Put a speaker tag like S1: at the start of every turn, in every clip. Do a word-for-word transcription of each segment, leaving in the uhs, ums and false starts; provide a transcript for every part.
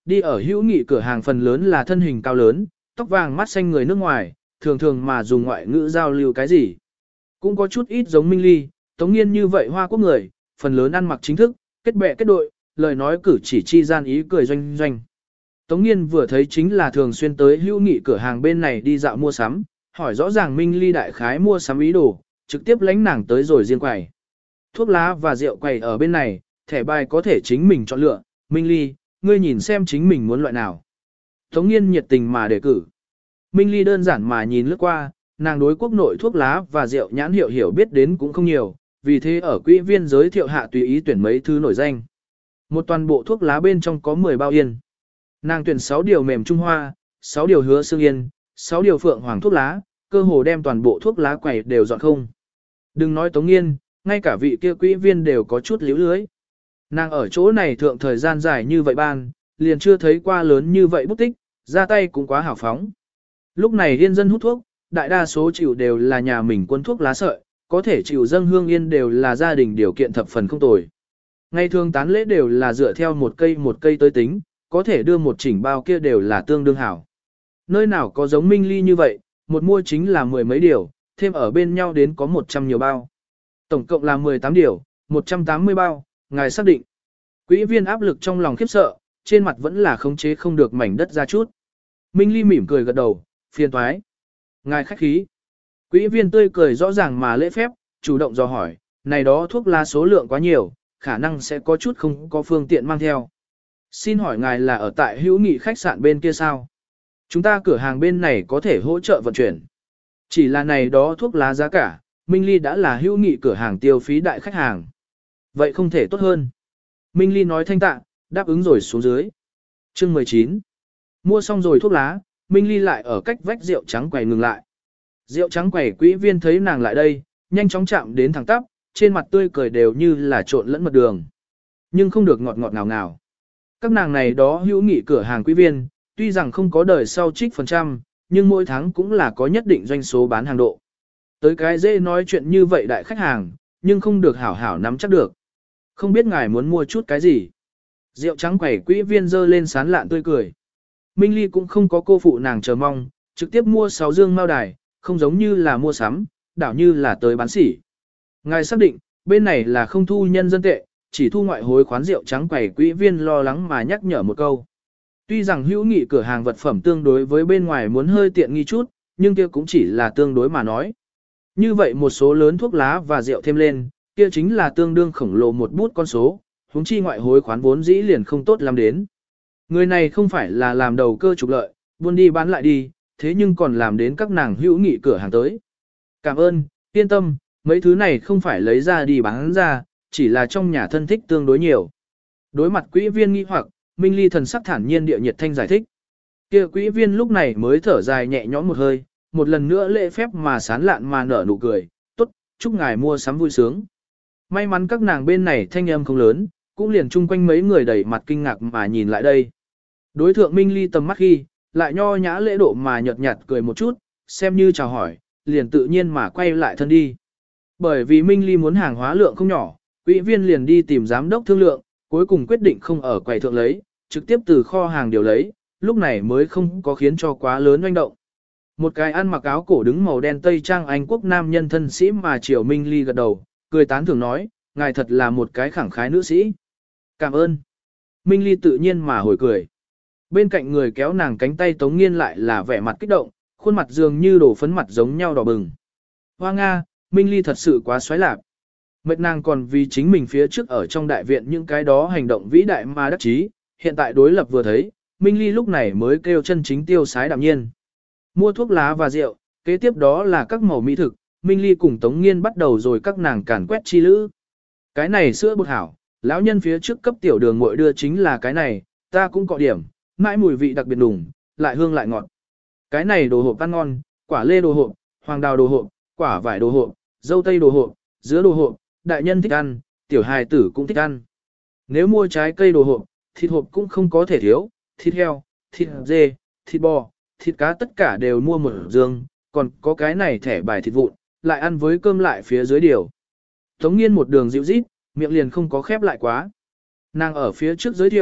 S1: Đi ở hữu nghị cửa hàng phần lớn là thân hình cao lớn, tóc vàng mắt xanh người nước ngoài, thường thường mà dùng ngoại ngữ giao lưu cái gì. Cũng có chút ít giống Minh Ly, Tống Nghiên như vậy Hoa Quốc người, phần lớn ăn mặc chính thức, kết bè kết đội, lời nói cử chỉ chi gian ý cười doanh doanh. Tống Nghiên vừa thấy chính là thường xuyên tới hữu nghị cửa hàng bên này đi dạo mua sắm, hỏi rõ ràng Minh Ly đại khái mua sắm ý đồ, trực tiếp lánh nàng tới rồi riêng quầy. Thuốc lá và rượu quầy ở bên này, thẻ bài có thể chính mình chọn lựa, Minh Ly, ngươi nhìn xem chính mình muốn loại nào. Tống Nghiên nhiệt tình mà đề cử. Minh Ly đơn giản mà nhìn lướt qua, nàng đối quốc nội thuốc lá và rượu nhãn hiệu hiểu biết đến cũng không nhiều, vì thế ở quỹ viên giới thiệu hạ tùy ý tuyển mấy thứ nổi danh. Một toàn bộ thuốc lá bên trong có mười bao yên. Nàng tuyển sáu điều mềm Trung Hoa, sáu điều hứa xương yên, sáu điều phượng hoàng thuốc lá, cơ hồ đem toàn bộ thuốc lá quầy đều dọn không. Đừng nói Tống Nghiên, ngay cả vị kia quỹ viên đều có chút liễu lưới. Nàng ở chỗ này thượng thời gian dài như vậy ban, liền chưa thấy qua lớn như vậy bút tích, ra tay cũng quá hào phóng. Lúc này yên dân hút thuốc, đại đa số chịu đều là nhà mình quân thuốc lá sợi, có thể chịu dâng hương yên đều là gia đình điều kiện thập phần không tồi. Ngày thường tán lễ đều là dựa theo một cây một cây tới tính, có thể đưa một chỉnh bao kia đều là tương đương hảo. Nơi nào có giống Minh Ly như vậy, một mua chính là mười mấy điều, thêm ở bên nhau đến có một trăm nhiều bao. Tổng cộng là mười tám điều, một trăm tám mươi bao, ngài xác định. Quỹ viên áp lực trong lòng khiếp sợ, trên mặt vẫn là khống chế không được mảnh đất ra chút. Minh Ly mỉm cười gật đầu, phiền toái. Ngài khách khí. Quỹ viên tươi cười rõ ràng mà lễ phép, chủ động dò hỏi, này đó thuốc lá số lượng quá nhiều, khả năng sẽ có chút không có phương tiện mang theo. Xin hỏi ngài là ở tại hữu nghị khách sạn bên kia sao? Chúng ta cửa hàng bên này có thể hỗ trợ vận chuyển. Chỉ là này đó thuốc lá giá cả, Minh Ly đã là hữu nghị cửa hàng tiêu phí đại khách hàng. Vậy không thể tốt hơn. Minh Ly nói thanh tạ, đáp ứng rồi xuống dưới. Chương mười chín. Mua xong rồi thuốc lá, Minh Ly lại ở cách vách rượu trắng quầy ngừng lại. Rượu trắng quầy quỹ viên thấy nàng lại đây, nhanh chóng chạm đến thẳng tắp, trên mặt tươi cười đều như là trộn lẫn mật đường. Nhưng không được ngọt ngọt ngào ngào. Các nàng này đó hữu nghị cửa hàng quỹ viên, tuy rằng không có đời sau trích phần trăm, nhưng mỗi tháng cũng là có nhất định doanh số bán hàng độ. Tới cái dễ nói chuyện như vậy đại khách hàng, nhưng không được hảo hảo nắm chắc được. Không biết ngài muốn mua chút cái gì. Rượu trắng quẩy quỹ viên dơ lên sán lạn tươi cười. Minh Ly cũng không có cô phụ nàng chờ mong, trực tiếp mua sáu dương mao đài, không giống như là mua sắm, đảo như là tới bán sỉ. Ngài xác định, bên này là không thu nhân dân tệ, chỉ thu ngoại hối khoán rượu trắng quẩy quỹ viên lo lắng mà nhắc nhở một câu. Tuy rằng hữu nghị cửa hàng vật phẩm tương đối với bên ngoài muốn hơi tiện nghi chút, nhưng kia cũng chỉ là tương đối mà nói. Như vậy một số lớn thuốc lá và rượu thêm lên, kia chính là tương đương khổng lồ một bút con số, huống chi ngoại hối khoán vốn dĩ liền không tốt làm đến. Người này không phải là làm đầu cơ trục lợi, buôn đi bán lại đi, thế nhưng còn làm đến các nàng hữu nghị cửa hàng tới. Cảm ơn, yên tâm, mấy thứ này không phải lấy ra đi bán ra, chỉ là trong nhà thân thích tương đối nhiều. Đối mặt quỹ viên nghi hoặc, Minh Ly thần sắc thản nhiên địa nhiệt thanh giải thích. Kia quỹ viên lúc này mới thở dài nhẹ nhõm một hơi, một lần nữa lễ phép mà sán lạn mà nở nụ cười, tốt, chúc ngài mua sắm vui sướng. May mắn các nàng bên này thanh âm không lớn, cũng liền chung quanh mấy người đầy mặt kinh ngạc mà nhìn lại đây. Đối thượng Minh Ly tầm mắt khi, lại nho nhã lễ độ mà nhợt nhạt cười một chút, xem như chào hỏi, liền tự nhiên mà quay lại thân đi. Bởi vì Minh Ly muốn hàng hóa lượng không nhỏ, quỹ viên liền đi tìm giám đốc thương lượng, cuối cùng quyết định không ở quầy thượng lấy, trực tiếp từ kho hàng điều lấy, lúc này mới không có khiến cho quá lớn oanh động. Một cái ăn mặc áo cổ đứng màu đen tây trang Anh quốc nam nhân thân sĩ mà Triều Minh Ly gật đầu, cười tán thưởng nói, ngài thật là một cái khẳng khái nữ sĩ. Cảm ơn. Minh Ly tự nhiên mà hồi cười. Bên cạnh người kéo nàng cánh tay Tống Nghiên lại là vẻ mặt kích động, khuôn mặt dường như đổ phấn mặt giống nhau đỏ bừng. Hoa Nga, Minh Ly thật sự quá xoáy lạc. Mệt nàng còn vì chính mình phía trước ở trong đại viện những cái đó hành động vĩ đại mà đắc chí, hiện tại đối lập vừa thấy, Minh Ly lúc này mới kêu chân chính tiêu sái đạm nhiên. Mua thuốc lá và rượu, kế tiếp đó là các màu mỹ thực, Minh Ly cùng Tống Nghiên bắt đầu rồi các nàng càn quét chi lữ. Cái này sữa bột hảo, lão nhân phía trước cấp tiểu đường muội đưa chính là cái này, ta cũng có điểm, mãi mùi vị đặc biệt đủng, lại hương lại ngọt. Cái này đồ hộp ăn ngon, quả lê đồ hộp, hoàng đào đồ hộp, quả vải đồ hộp, dâu tây đồ hộp, dứa đồ hộp, đại nhân thích ăn, tiểu hài tử cũng thích ăn. Nếu mua trái cây đồ hộp, thịt hộp cũng không có thể thiếu, thịt heo, thịt dê, thịt bò, thịt cá tất cả đều mua một dương, còn có cái này thẻ bài thịt vụn, lại ăn với cơm lại phía dưới điều. Tống Nghiên một đường dịu rít, miệng liền không có khép lại quá. Nàng ở phía trước giới thiệu,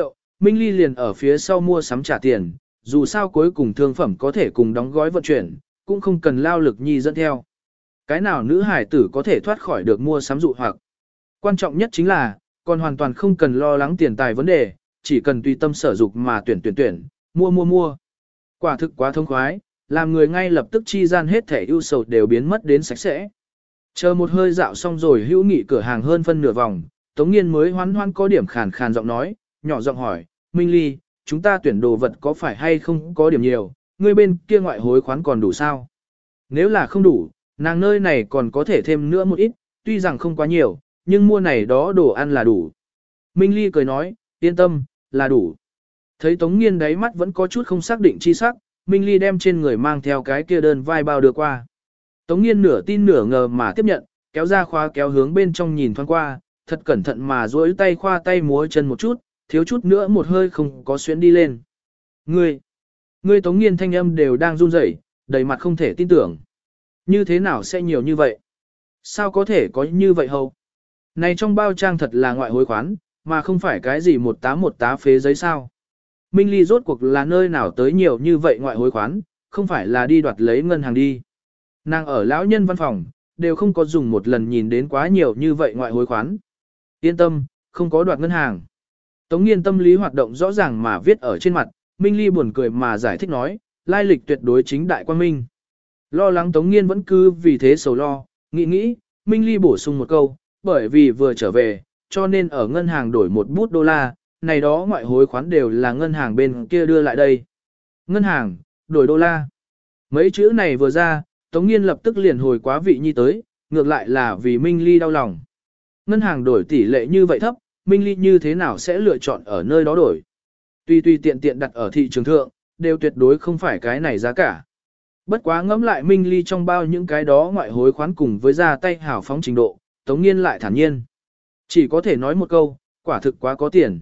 S1: Minh Ly liền ở phía sau mua sắm trả tiền, dù sao cuối cùng thương phẩm có thể cùng đóng gói vận chuyển, cũng không cần lao lực nhi dẫn theo. Cái nào nữ hải tử có thể thoát khỏi được mua sắm dụ hoặc. Quan trọng nhất chính là, còn hoàn toàn không cần lo lắng tiền tài vấn đề, chỉ cần tùy tâm sở dục mà tuyển tuyển tuyển, mua mua mua. Quả thực quá thông khoái, làm người ngay lập tức chi gian hết thể ưu sầu đều biến mất đến sạch sẽ. Chờ một hơi dạo xong rồi hữu nghị cửa hàng hơn phân nửa vòng, Tống Nghiên mới hoan hoan có điểm khàn khàn giọng nói, nhỏ giọng hỏi, Minh Ly, chúng ta tuyển đồ vật có phải hay không có điểm nhiều, ngươi bên kia ngoại hối khoán còn đủ sao? Nếu là không đủ, nàng nơi này còn có thể thêm nữa một ít, tuy rằng không quá nhiều, nhưng mua này đó đồ ăn là đủ. Minh Ly cười nói, yên tâm, là đủ. Thấy Tống Nghiên đáy mắt vẫn có chút không xác định chi sắc, Minh Ly đem trên người mang theo cái kia đơn vai bao đưa qua. Tống Nghiên nửa tin nửa ngờ mà tiếp nhận, kéo ra khóa kéo hướng bên trong nhìn thoáng qua, thật cẩn thận mà duỗi tay khoa tay múa chân một chút, thiếu chút nữa một hơi không có xuyến đi lên. Ngươi, ngươi Tống Nghiên thanh âm đều đang run rẩy, đầy mặt không thể tin tưởng. Như thế nào sẽ nhiều như vậy? Sao có thể có như vậy hầu? Này trong bao trang thật là ngoại hối khoán, mà không phải cái gì một tá một tá phế giấy sao? Minh Ly rốt cuộc là nơi nào tới nhiều như vậy ngoại hối khoán, không phải là đi đoạt lấy ngân hàng đi. Nàng ở lão nhân văn phòng, đều không có dùng một lần nhìn đến quá nhiều như vậy ngoại hối khoán. Yên tâm, không có đoạt ngân hàng. Tống Nghiên tâm lý hoạt động rõ ràng mà viết ở trên mặt, Minh Ly buồn cười mà giải thích nói, lai lịch tuyệt đối chính đại quan minh. Lo lắng Tống Nghiên vẫn cứ vì thế sầu lo, nghĩ nghĩ, Minh Ly bổ sung một câu, bởi vì vừa trở về, cho nên ở ngân hàng đổi một bút đô la, này đó ngoại hối khoán đều là ngân hàng bên kia đưa lại đây. Ngân hàng, đổi đô la. Mấy chữ này vừa ra, Tống Nghiên lập tức liền hồi quá vị nhi tới, ngược lại là vì Minh Ly đau lòng. Ngân hàng đổi tỷ lệ như vậy thấp, Minh Ly như thế nào sẽ lựa chọn ở nơi đó đổi. Tuy tuy tiện tiện đặt ở thị trường thượng, đều tuyệt đối không phải cái này giá cả. Bất quá ngẫm lại Minh Ly trong bao những cái đó ngoại hối khoán cùng với ra tay hảo phóng trình độ, Tống Nghiên lại thản nhiên. Chỉ có thể nói một câu, quả thực quá có tiền.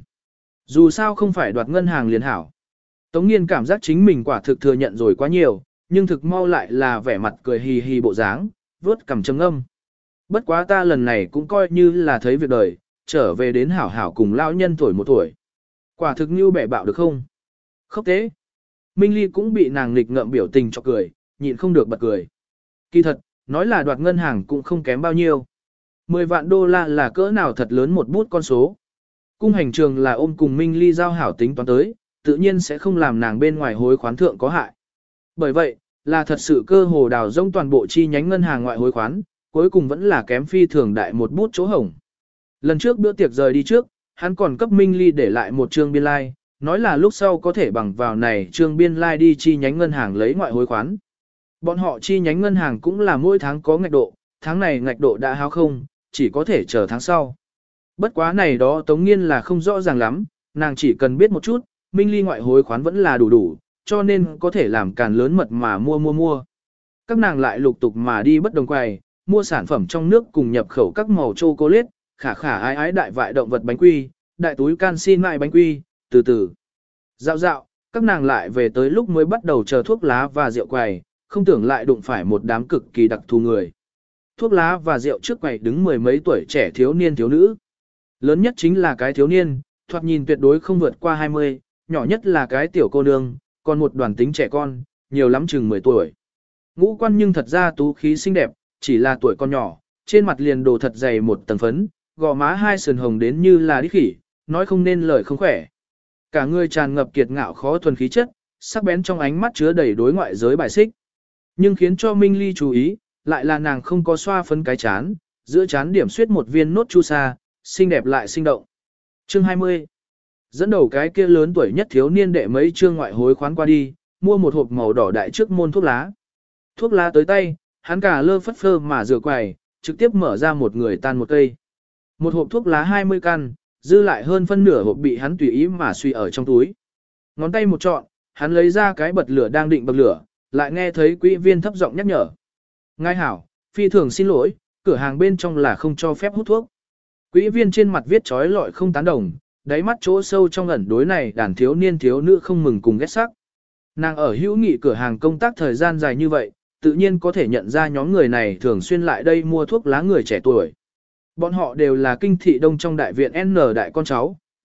S1: Dù sao không phải đoạt ngân hàng liền hảo. Tống Nghiên cảm giác chính mình quả thực thừa nhận rồi quá nhiều, nhưng thực mau lại là vẻ mặt cười hì hì bộ dáng, vuốt cằm trầm ngâm. Bất quá ta lần này cũng coi như là thấy việc đời, trở về đến hảo hảo cùng lão nhân tuổi một tuổi. Quả thực như bẻ bạo được không? Khóc thế. Minh Ly cũng bị nàng nghịch ngợm biểu tình cho cười, nhịn không được bật cười. Kỳ thật, nói là đoạt ngân hàng cũng không kém bao nhiêu. Mười vạn đô la là cỡ nào thật lớn một bút con số. Cung hành trường là ôm cùng Minh Ly giao hảo tính toán tới, tự nhiên sẽ không làm nàng bên ngoài hối khoán thượng có hại. Bởi vậy, là thật sự cơ hồ đào rông toàn bộ chi nhánh ngân hàng ngoại hối khoán, cuối cùng vẫn là kém phi thường đại một bút chỗ hổng. Lần trước bữa tiệc rời đi trước, hắn còn cấp Minh Ly để lại một trương biên lai, like, nói là lúc sau có thể bằng vào này trương biên lai like đi chi nhánh ngân hàng lấy ngoại hối khoán. Bọn họ chi nhánh ngân hàng cũng là mỗi tháng có ngạch độ, tháng này ngạch độ đã hao không, chỉ có thể chờ tháng sau. Bất quá này đó Tống Nghiên là không rõ ràng lắm, nàng chỉ cần biết một chút, Minh Ly ngoại hối khoán vẫn là đủ đủ, cho nên có thể làm càn lớn mật mà mua mua mua. Các nàng lại lục tục mà đi bất đồng quầy, mua sản phẩm trong nước cùng nhập khẩu các màu chocolate, khả khả ái ái đại vại động vật bánh quy, đại túi canxi mại bánh quy, từ từ. Dạo dạo, các nàng lại về tới lúc mới bắt đầu chờ thuốc lá và rượu quầy, không tưởng lại đụng phải một đám cực kỳ đặc thù người. Thuốc lá và rượu trước quầy đứng mười mấy tuổi trẻ thiếu niên thiếu nữ. Lớn nhất chính là cái thiếu niên, thoạt nhìn tuyệt đối không vượt qua hai mươi, nhỏ nhất là cái tiểu cô nương, còn một đoàn tính trẻ con, nhiều lắm chừng mười tuổi. Ngũ quan nhưng thật ra tú khí xinh đẹp, chỉ là tuổi con nhỏ, trên mặt liền đồ thật dày một tầng phấn, gò má hai sườn hồng đến như là đít khỉ, nói không nên lời không khỏe. Cả người tràn ngập kiệt ngạo khó thuần khí chất, sắc bén trong ánh mắt chứa đầy đối ngoại giới bài xích. Nhưng khiến cho Minh Ly chú ý, lại là nàng không có xoa phấn cái chán, giữa chán điểm xuyết một viên nốt chu sa, xinh đẹp lại sinh động. Chương hai mươi. Dẫn đầu cái kia lớn tuổi nhất thiếu niên đệ mấy trương ngoại hối khoán qua đi, mua một hộp màu đỏ đại trước môn thuốc lá. Thuốc lá tới tay, hắn cả lơ phất phơ mà rửa quầy, trực tiếp mở ra một người tan một cây. Một hộp thuốc lá hai mươi căn, dư lại hơn phân nửa hộp bị hắn tùy ý mà suy ở trong túi. Ngón tay một trọn, hắn lấy ra cái bật lửa đang định bật lửa, lại nghe thấy quỹ viên thấp giọng nhắc nhở. Ngài hảo, phi thường xin lỗi, cửa hàng bên trong là không cho phép hút thuốc. Quỹ viên trên mặt viết trói lọi không tán đồng, đáy mắt chỗ sâu trong ẩn đối này đàn thiếu niên thiếu nữ không mừng cùng ghét sắc. Nàng ở hữu nghị cửa hàng công tác thời gian dài như vậy, tự nhiên có thể nhận ra nhóm người này thường xuyên lại đây mua thuốc lá người trẻ tuổi. Bọn họ đều là kinh thị đông trong đại viện N đại con cháu,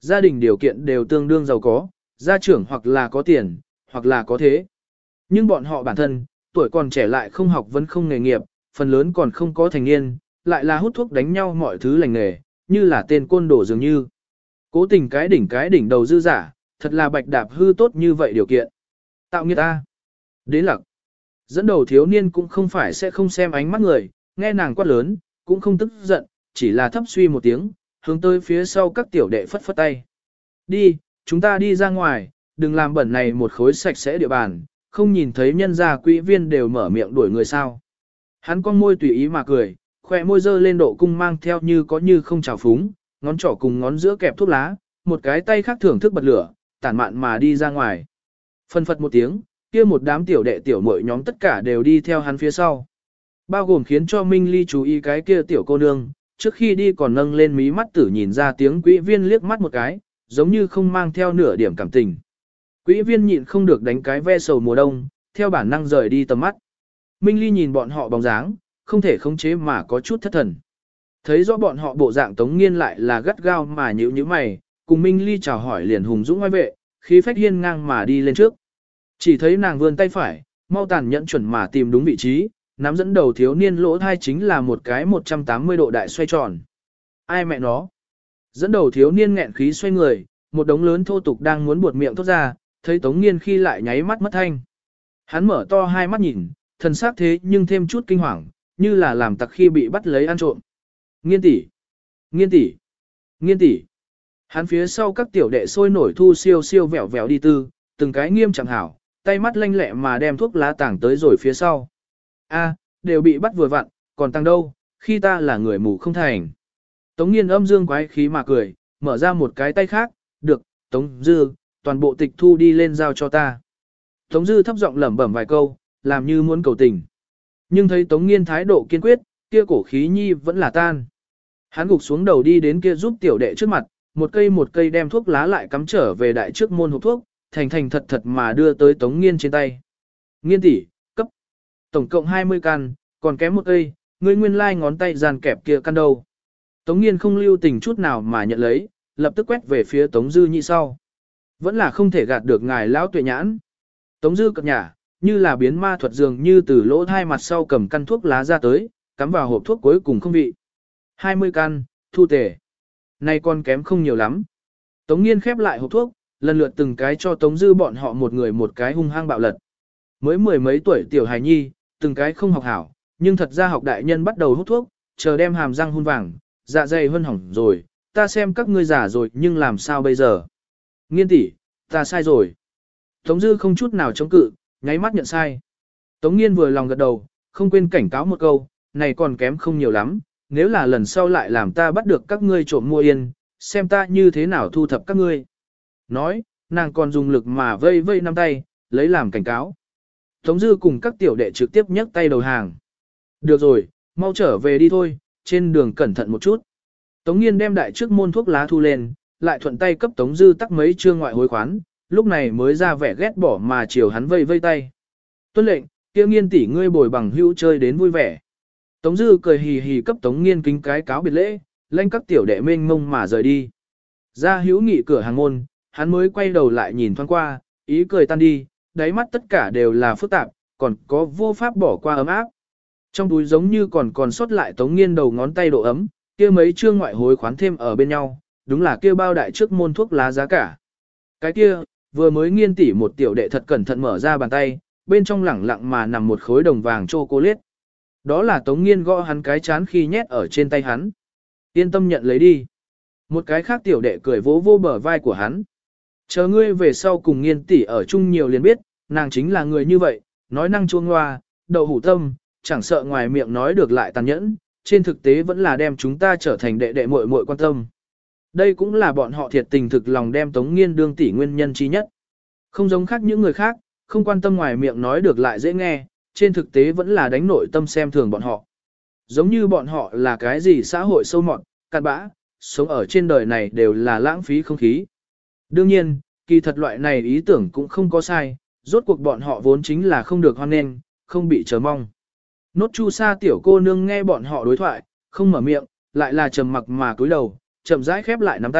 S1: gia đình điều kiện đều tương đương giàu có, gia trưởng hoặc là có tiền, hoặc là có thế. Nhưng bọn họ bản thân, tuổi còn trẻ lại không học vẫn không nghề nghiệp, phần lớn còn không có thành niên, lại là hút thuốc đánh nhau mọi thứ lành nghề, như là tên côn đồ dường như. Cố tình cái đỉnh cái đỉnh đầu dư giả, thật là bạch đạp hư tốt như vậy điều kiện. Tạo nghiệt ta. Đến lặc. Dẫn đầu thiếu niên cũng không phải sẽ không xem ánh mắt người, nghe nàng quát lớn, cũng không tức giận, chỉ là thấp suy một tiếng, hướng tới phía sau các tiểu đệ phất phất tay. Đi, chúng ta đi ra ngoài, đừng làm bẩn này một khối sạch sẽ địa bàn, không nhìn thấy nhân gia quỹ viên đều mở miệng đuổi người sao. Hắn con môi tùy ý mà cười, khỏe môi dơ lên độ cung mang theo như có như không trào phúng, ngón trỏ cùng ngón giữa kẹp thuốc lá, một cái tay khác thưởng thức bật lửa, tản mạn mà đi ra ngoài. Phân phật một tiếng, kia một đám tiểu đệ tiểu muội nhóm tất cả đều đi theo hắn phía sau. Bao gồm khiến cho Minh Ly chú ý cái kia tiểu cô nương, trước khi đi còn nâng lên mí mắt tử nhìn ra tiếng quỹ viên liếc mắt một cái, giống như không mang theo nửa điểm cảm tình. Quỹ viên nhịn không được đánh cái ve sầu mùa đông, theo bản năng rời đi tầm mắt. Minh Ly nhìn bọn họ bóng dáng, không thể khống chế mà có chút thất thần. Thấy rõ bọn họ bộ dạng Tống Nghiên lại là gắt gao mà nhíu nhíu mày, cùng Minh Ly chào hỏi liền hùng dũng ngoài vệ, khí phách hiên ngang mà đi lên trước. Chỉ thấy nàng vươn tay phải, mau tàn nhẫn chuẩn mà tìm đúng vị trí, nắm dẫn đầu thiếu niên lỗ thai chính là một cái một trăm tám mươi độ đại xoay tròn. Ai mẹ nó? Dẫn đầu thiếu niên nghẹn khí xoay người, một đống lớn thô tục đang muốn buột miệng thốt ra, thấy Tống Nghiên khi lại nháy mắt mất thanh. Hắn mở to hai mắt nhìn, thần sắc thế nhưng thêm chút kinh hoàng, như là làm tặc khi bị bắt lấy ăn trộm. Nghiên tỷ, Nghiên tỷ, Nghiên tỷ. Hắn phía sau các tiểu đệ sôi nổi thu siêu siêu vẹo vẹo đi tư, từng cái nghiêm chẳng hảo, tay mắt lanh lẹ mà đem thuốc lá tảng tới rồi phía sau. A, đều bị bắt vừa vặn, còn tăng đâu, khi ta là người mù không thành. Tống Nghiên âm dương quái khí mà cười, mở ra một cái tay khác, được, Tống Dư, toàn bộ tịch thu đi lên giao cho ta. Tống Dư thấp giọng lẩm bẩm vài câu, làm như muốn cầu tình. Nhưng thấy Tống Nghiên thái độ kiên quyết, kia cổ khí nhi vẫn là tan. Hắn gục xuống đầu đi đến kia giúp tiểu đệ trước mặt, một cây một cây đem thuốc lá lại cắm trở về đại trước môn hộp thuốc, thành thành thật thật mà đưa tới Tống Nghiên trên tay. Nghiên tỷ, cấp. Tổng cộng hai mươi căn, còn kém một cây, ngươi nguyên lai like ngón tay dàn kẹp kia căn đâu. Tống Nghiên không lưu tình chút nào mà nhận lấy, lập tức quét về phía Tống Dư nhị sau. Vẫn là không thể gạt được ngài lão tuệ nhãn. Tống Dư cập nhả, như là biến ma thuật dường như từ lỗ hai mặt sau cầm căn thuốc lá ra tới, cắm vào hộp thuốc cuối cùng không vị. hai mươi căn, thu tề. Này còn kém không nhiều lắm. Tống Nghiên khép lại hộp thuốc, lần lượt từng cái cho Tống Dư bọn họ một người một cái hung hăng bạo lật. Mới mười mấy tuổi tiểu hài nhi, từng cái không học hảo, nhưng thật ra học đại nhân bắt đầu hút thuốc, chờ đem hàm răng hun vàng, dạ dày hơn hỏng rồi, ta xem các ngươi giả rồi nhưng làm sao bây giờ. Nghiên tỷ, ta sai rồi. Tống Dư không chút nào chống cự, nháy mắt nhận sai. Tống Nghiên vừa lòng gật đầu, không quên cảnh cáo một câu, này còn kém không nhiều lắm, nếu là lần sau lại làm ta bắt được các ngươi trộm mua yên, xem ta như thế nào thu thập các ngươi. Nói, nàng còn dùng lực mà vây vây năm tay, lấy làm cảnh cáo. Tống Dư cùng các tiểu đệ trực tiếp nhấc tay đầu hàng. Được rồi, mau trở về đi thôi, trên đường cẩn thận một chút. Tống Nghiên đem đại trước môn thuốc lá thu lên, lại thuận tay cấp Tống Dư tắc mấy trương ngoại hối khoán, lúc này mới ra vẻ ghét bỏ mà chiều hắn vây vây tay. Tuân lệnh, kia Nghiên tỷ ngươi bồi bằng hữu chơi đến vui vẻ. Tống Dư cười hì hì cấp Tống Nghiên kính cái cáo biệt lễ, lên các tiểu đệ mênh mông mà rời đi. Ra hữu nghị cửa hàng môn, hắn mới quay đầu lại nhìn thoáng qua, ý cười tan đi, đáy mắt tất cả đều là phức tạp, còn có vô pháp bỏ qua ấm áp. Trong túi giống như còn còn sót lại Tống Nghiên đầu ngón tay độ ấm, kia mấy trương ngoại hối khoán thêm ở bên nhau, đúng là kia bao đại trước môn thuốc lá giá cả. Cái kia, vừa mới Nghiên tỉ một tiểu đệ thật cẩn thận mở ra bàn tay, bên trong lẳng lặng mà nằm một khối đồng vàng chocolate. Đó là Tống Nghiên gõ hắn cái chán khi nhét ở trên tay hắn. Yên tâm nhận lấy đi. Một cái khác tiểu đệ cười vỗ vô bờ vai của hắn. Chờ ngươi về sau cùng Nghiên tỷ ở chung nhiều liền biết, nàng chính là người như vậy, nói năng chuông hoa, đậu hủ tâm, chẳng sợ ngoài miệng nói được lại tàn nhẫn, trên thực tế vẫn là đem chúng ta trở thành đệ đệ muội muội quan tâm. Đây cũng là bọn họ thiệt tình thực lòng đem Tống Nghiên đương tỷ nguyên nhân chi nhất. Không giống khác những người khác, không quan tâm ngoài miệng nói được lại dễ nghe, trên thực tế vẫn là đánh nội tâm xem thường bọn họ. Giống như bọn họ là cái gì xã hội sâu mọt, cặn bã, sống ở trên đời này đều là lãng phí không khí. Đương nhiên, kỳ thật loại này ý tưởng cũng không có sai, rốt cuộc bọn họ vốn chính là không được hoan nghênh, không bị chờ mong. Nốt chu sa tiểu cô nương nghe bọn họ đối thoại, không mở miệng, lại là trầm mặc mà cúi đầu, chậm rãi khép lại nắm tay,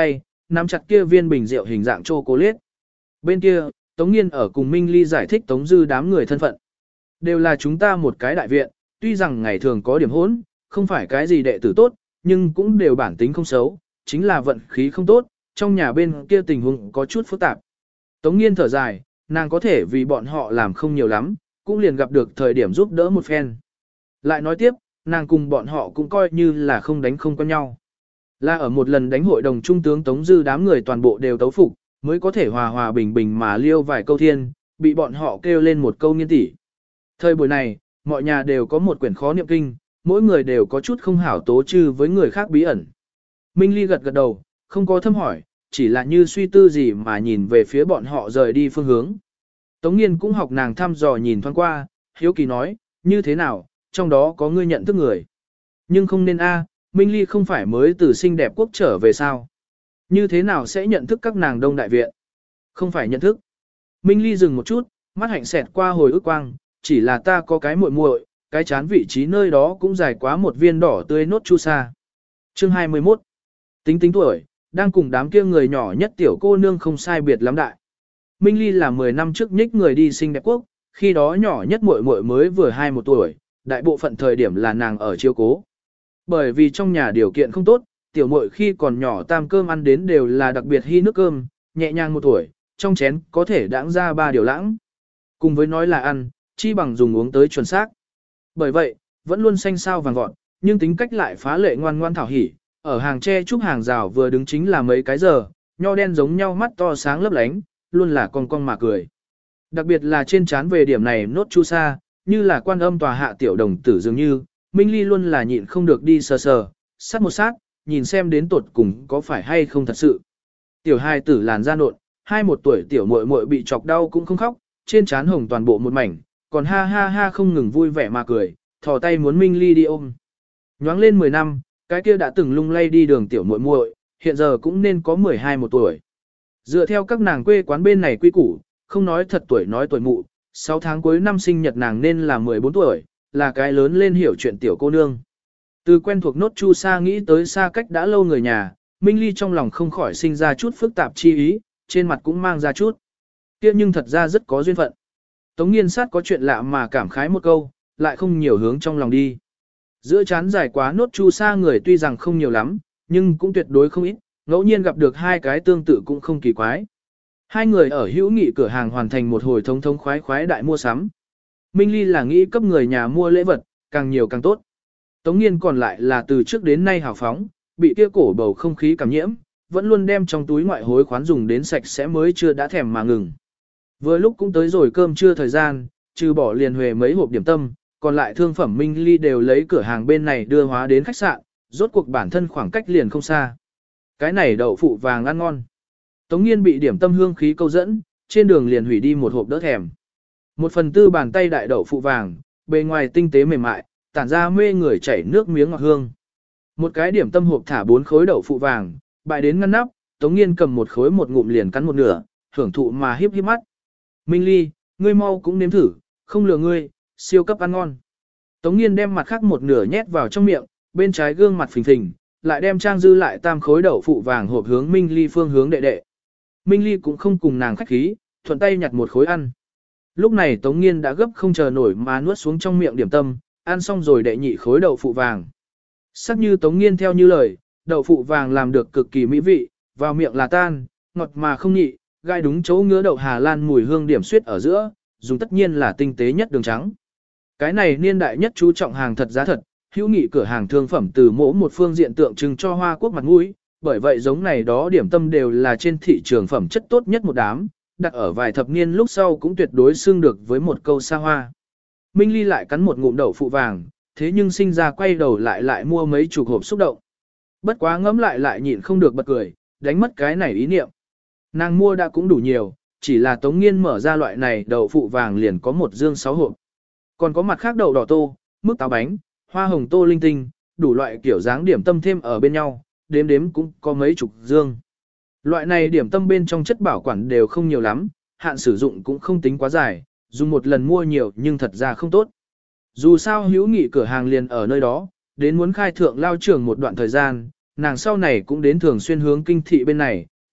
S1: nắm chặt kia viên bình rượu hình dạng chocolate. Bên kia, Tống Nghiên ở cùng Minh Ly giải thích Tống Dư đám người thân phận. Đều là chúng ta một cái đại viện, tuy rằng ngày thường có điểm hỗn, không phải cái gì đệ tử tốt, nhưng cũng đều bản tính không xấu, chính là vận khí không tốt, trong nhà bên kia tình huống có chút phức tạp. Tống Nghiên thở dài, nàng có thể vì bọn họ làm không nhiều lắm, cũng liền gặp được thời điểm giúp đỡ một phen. Lại nói tiếp, nàng cùng bọn họ cũng coi như là không đánh không quen nhau. Là ở một lần đánh hội đồng trung tướng Tống Dư đám người toàn bộ đều tấu phục, mới có thể hòa hòa bình bình mà liêu vài câu thiên, bị bọn họ kêu lên một câu nghiên tỷ. Thời buổi này, mọi nhà đều có một quyển khó niệm kinh, mỗi người đều có chút không hảo tố trư với người khác bí ẩn. Minh Ly gật gật đầu, không có thâm hỏi, chỉ là như suy tư gì mà nhìn về phía bọn họ rời đi phương hướng. Tống Nghiên cũng học nàng thăm dò nhìn thoáng qua, hiếu kỳ nói, như thế nào, trong đó có ngươi nhận thức người. Nhưng không nên a, Minh Ly không phải mới từ xinh đẹp quốc trở về sao. Như thế nào sẽ nhận thức các nàng đông đại viện? Không phải nhận thức. Minh Ly dừng một chút, mắt hạnh xẹt qua hồi ức quang, chỉ là ta có cái muội muội, cái chán vị trí nơi đó cũng dài quá một viên đỏ tươi nốt chu sa. Chương hai mươi mốt. Tính tính tuổi, đang cùng đám kia người nhỏ nhất tiểu cô nương không sai biệt lắm đại. Minh Ly là mười năm trước nhích người đi xinh đẹp quốc, khi đó nhỏ nhất muội muội mới vừa hai một tuổi, đại bộ phận thời điểm là nàng ở chiếu cố. Bởi vì trong nhà điều kiện không tốt, tiểu muội khi còn nhỏ tam cơm ăn đến đều là đặc biệt hy nước cơm, nhẹ nhàng một tuổi, trong chén có thể đãng ra ba điều lãng. Cùng với nói là ăn, chi bằng dùng uống tới chuẩn xác. Bởi vậy, vẫn luôn xanh sao vàng gọn, nhưng tính cách lại phá lệ ngoan ngoan thảo hỉ, ở hàng tre trúc hàng rào vừa đứng chính là mấy cái giờ, nho đen giống nhau mắt to sáng lấp lánh, luôn là con con mà cười. Đặc biệt là trên trán về điểm này nốt chu sa, như là quan âm tòa hạ tiểu đồng tử dường như, Minh Ly luôn là nhịn không được đi sờ sờ, sát một sát, nhìn xem đến tột cùng có phải hay không thật sự. Tiểu hai tử làn da nộn, hai một tuổi tiểu muội muội bị chọc đau cũng không khóc, trên trán hồng toàn bộ một mảnh, còn ha ha ha không ngừng vui vẻ mà cười, thò tay muốn Minh Ly đi ôm. Nhoáng lên mười năm, cái kia đã từng lung lay đi đường tiểu muội muội, hiện giờ cũng nên có mười hai một tuổi. Dựa theo các nàng quê quán bên này quy củ, không nói thật tuổi nói tuổi mụ, sáu tháng cuối năm sinh nhật nàng nên là mười bốn tuổi, là cái lớn lên hiểu chuyện tiểu cô nương. Từ quen thuộc nốt chu sa nghĩ tới xa cách đã lâu người nhà, Minh Ly trong lòng không khỏi sinh ra chút phức tạp chi ý, trên mặt cũng mang ra chút. Kia nhưng thật ra rất có duyên phận. Tống Nghiên sát có chuyện lạ mà cảm khái một câu, lại không nhiều hướng trong lòng đi. Giữa chán dài quá nốt chu sa người tuy rằng không nhiều lắm, nhưng cũng tuyệt đối không ít, ngẫu nhiên gặp được hai cái tương tự cũng không kỳ quái. Hai người ở hữu nghị cửa hàng hoàn thành một hồi thống thống khoái khoái đại mua sắm. Minh Ly là nghĩ cấp người nhà mua lễ vật, càng nhiều càng tốt. Tống Nghiên còn lại là từ trước đến nay hào phóng, bị kia cổ bầu không khí cảm nhiễm, vẫn luôn đem trong túi ngoại hối khoán dùng đến sạch sẽ mới chưa đã thèm mà ngừng. Vừa lúc cũng tới rồi cơm trưa thời gian, trừ bỏ liền huề mấy hộp điểm tâm, còn lại thương phẩm Minh Ly đều lấy cửa hàng bên này đưa hóa đến khách sạn, rốt cuộc bản thân khoảng cách liền không xa. Cái này đậu phụ vàng ăn ngon. Tống Nghiên bị điểm tâm hương khí câu dẫn, trên đường liền hủy đi một hộp đỡ thèm. Một phần tư bàn tay đại đậu phụ vàng, bề ngoài tinh tế mềm mại, tản ra mê người chảy nước miếng ngọt hương. Một cái điểm tâm hộp thả bốn khối đậu phụ vàng, bại đến ngăn nắp, Tống Nghiên cầm một khối một ngụm liền cắn một nửa, hưởng thụ mà hiếp hiếp mắt. Minh Ly, ngươi mau cũng nếm thử, không lừa ngươi, siêu cấp ăn ngon. Tống Nghiên đem mặt khác một nửa nhét vào trong miệng, bên trái gương mặt phình phình, lại đem trang dư lại tam khối đậu phụ vàng hộp hướng Minh Ly phương hướng đệ đệ. Minh Ly cũng không cùng nàng khách khí, thuận tay nhặt một khối ăn. Lúc này Tống Nghiên đã gấp không chờ nổi mà nuốt xuống trong miệng điểm tâm, ăn xong rồi đệ nhị khối đậu phụ vàng. Sắc như Tống Nghiên theo như lời, đậu phụ vàng làm được cực kỳ mỹ vị, vào miệng là tan, ngọt mà không nhị, gai đúng chỗ ngứa đậu Hà Lan mùi hương điểm suyết ở giữa, dùng tất nhiên là tinh tế nhất đường trắng. Cái này niên đại nhất chú trọng hàng thật giá thật, hữu nghị cửa hàng thương phẩm từ mỗi một phương diện tượng trưng cho Hoa Quốc mặt mũi, bởi vậy giống này đó điểm tâm đều là trên thị trường phẩm chất tốt nhất một đám, đặt ở vài thập niên lúc sau cũng tuyệt đối xưng được với một câu xa hoa. Minh Ly lại cắn một ngụm đậu phụ vàng, thế nhưng sinh ra quay đầu lại lại mua mấy chục hộp xúc động. Bất quá ngẫm lại lại nhịn không được bật cười, đánh mất cái này ý niệm. Nàng mua đã cũng đủ nhiều, chỉ là Tống Nghiên mở ra loại này đậu phụ vàng liền có một dương sáu hộp. Còn có mặt khác đậu đỏ tô, mức táo bánh, hoa hồng tô linh tinh, đủ loại kiểu dáng điểm tâm thêm ở bên nhau, đếm đếm cũng có mấy chục dương. Loại này điểm tâm bên trong chất bảo quản đều không nhiều lắm, hạn sử dụng cũng không tính quá dài, dùng một lần mua nhiều nhưng thật ra không tốt. Dù sao hữu nghị cửa hàng liền ở nơi đó, đến muốn khai thượng lao trường một đoạn thời gian, nàng sau này cũng đến thường xuyên hướng kinh thị bên này,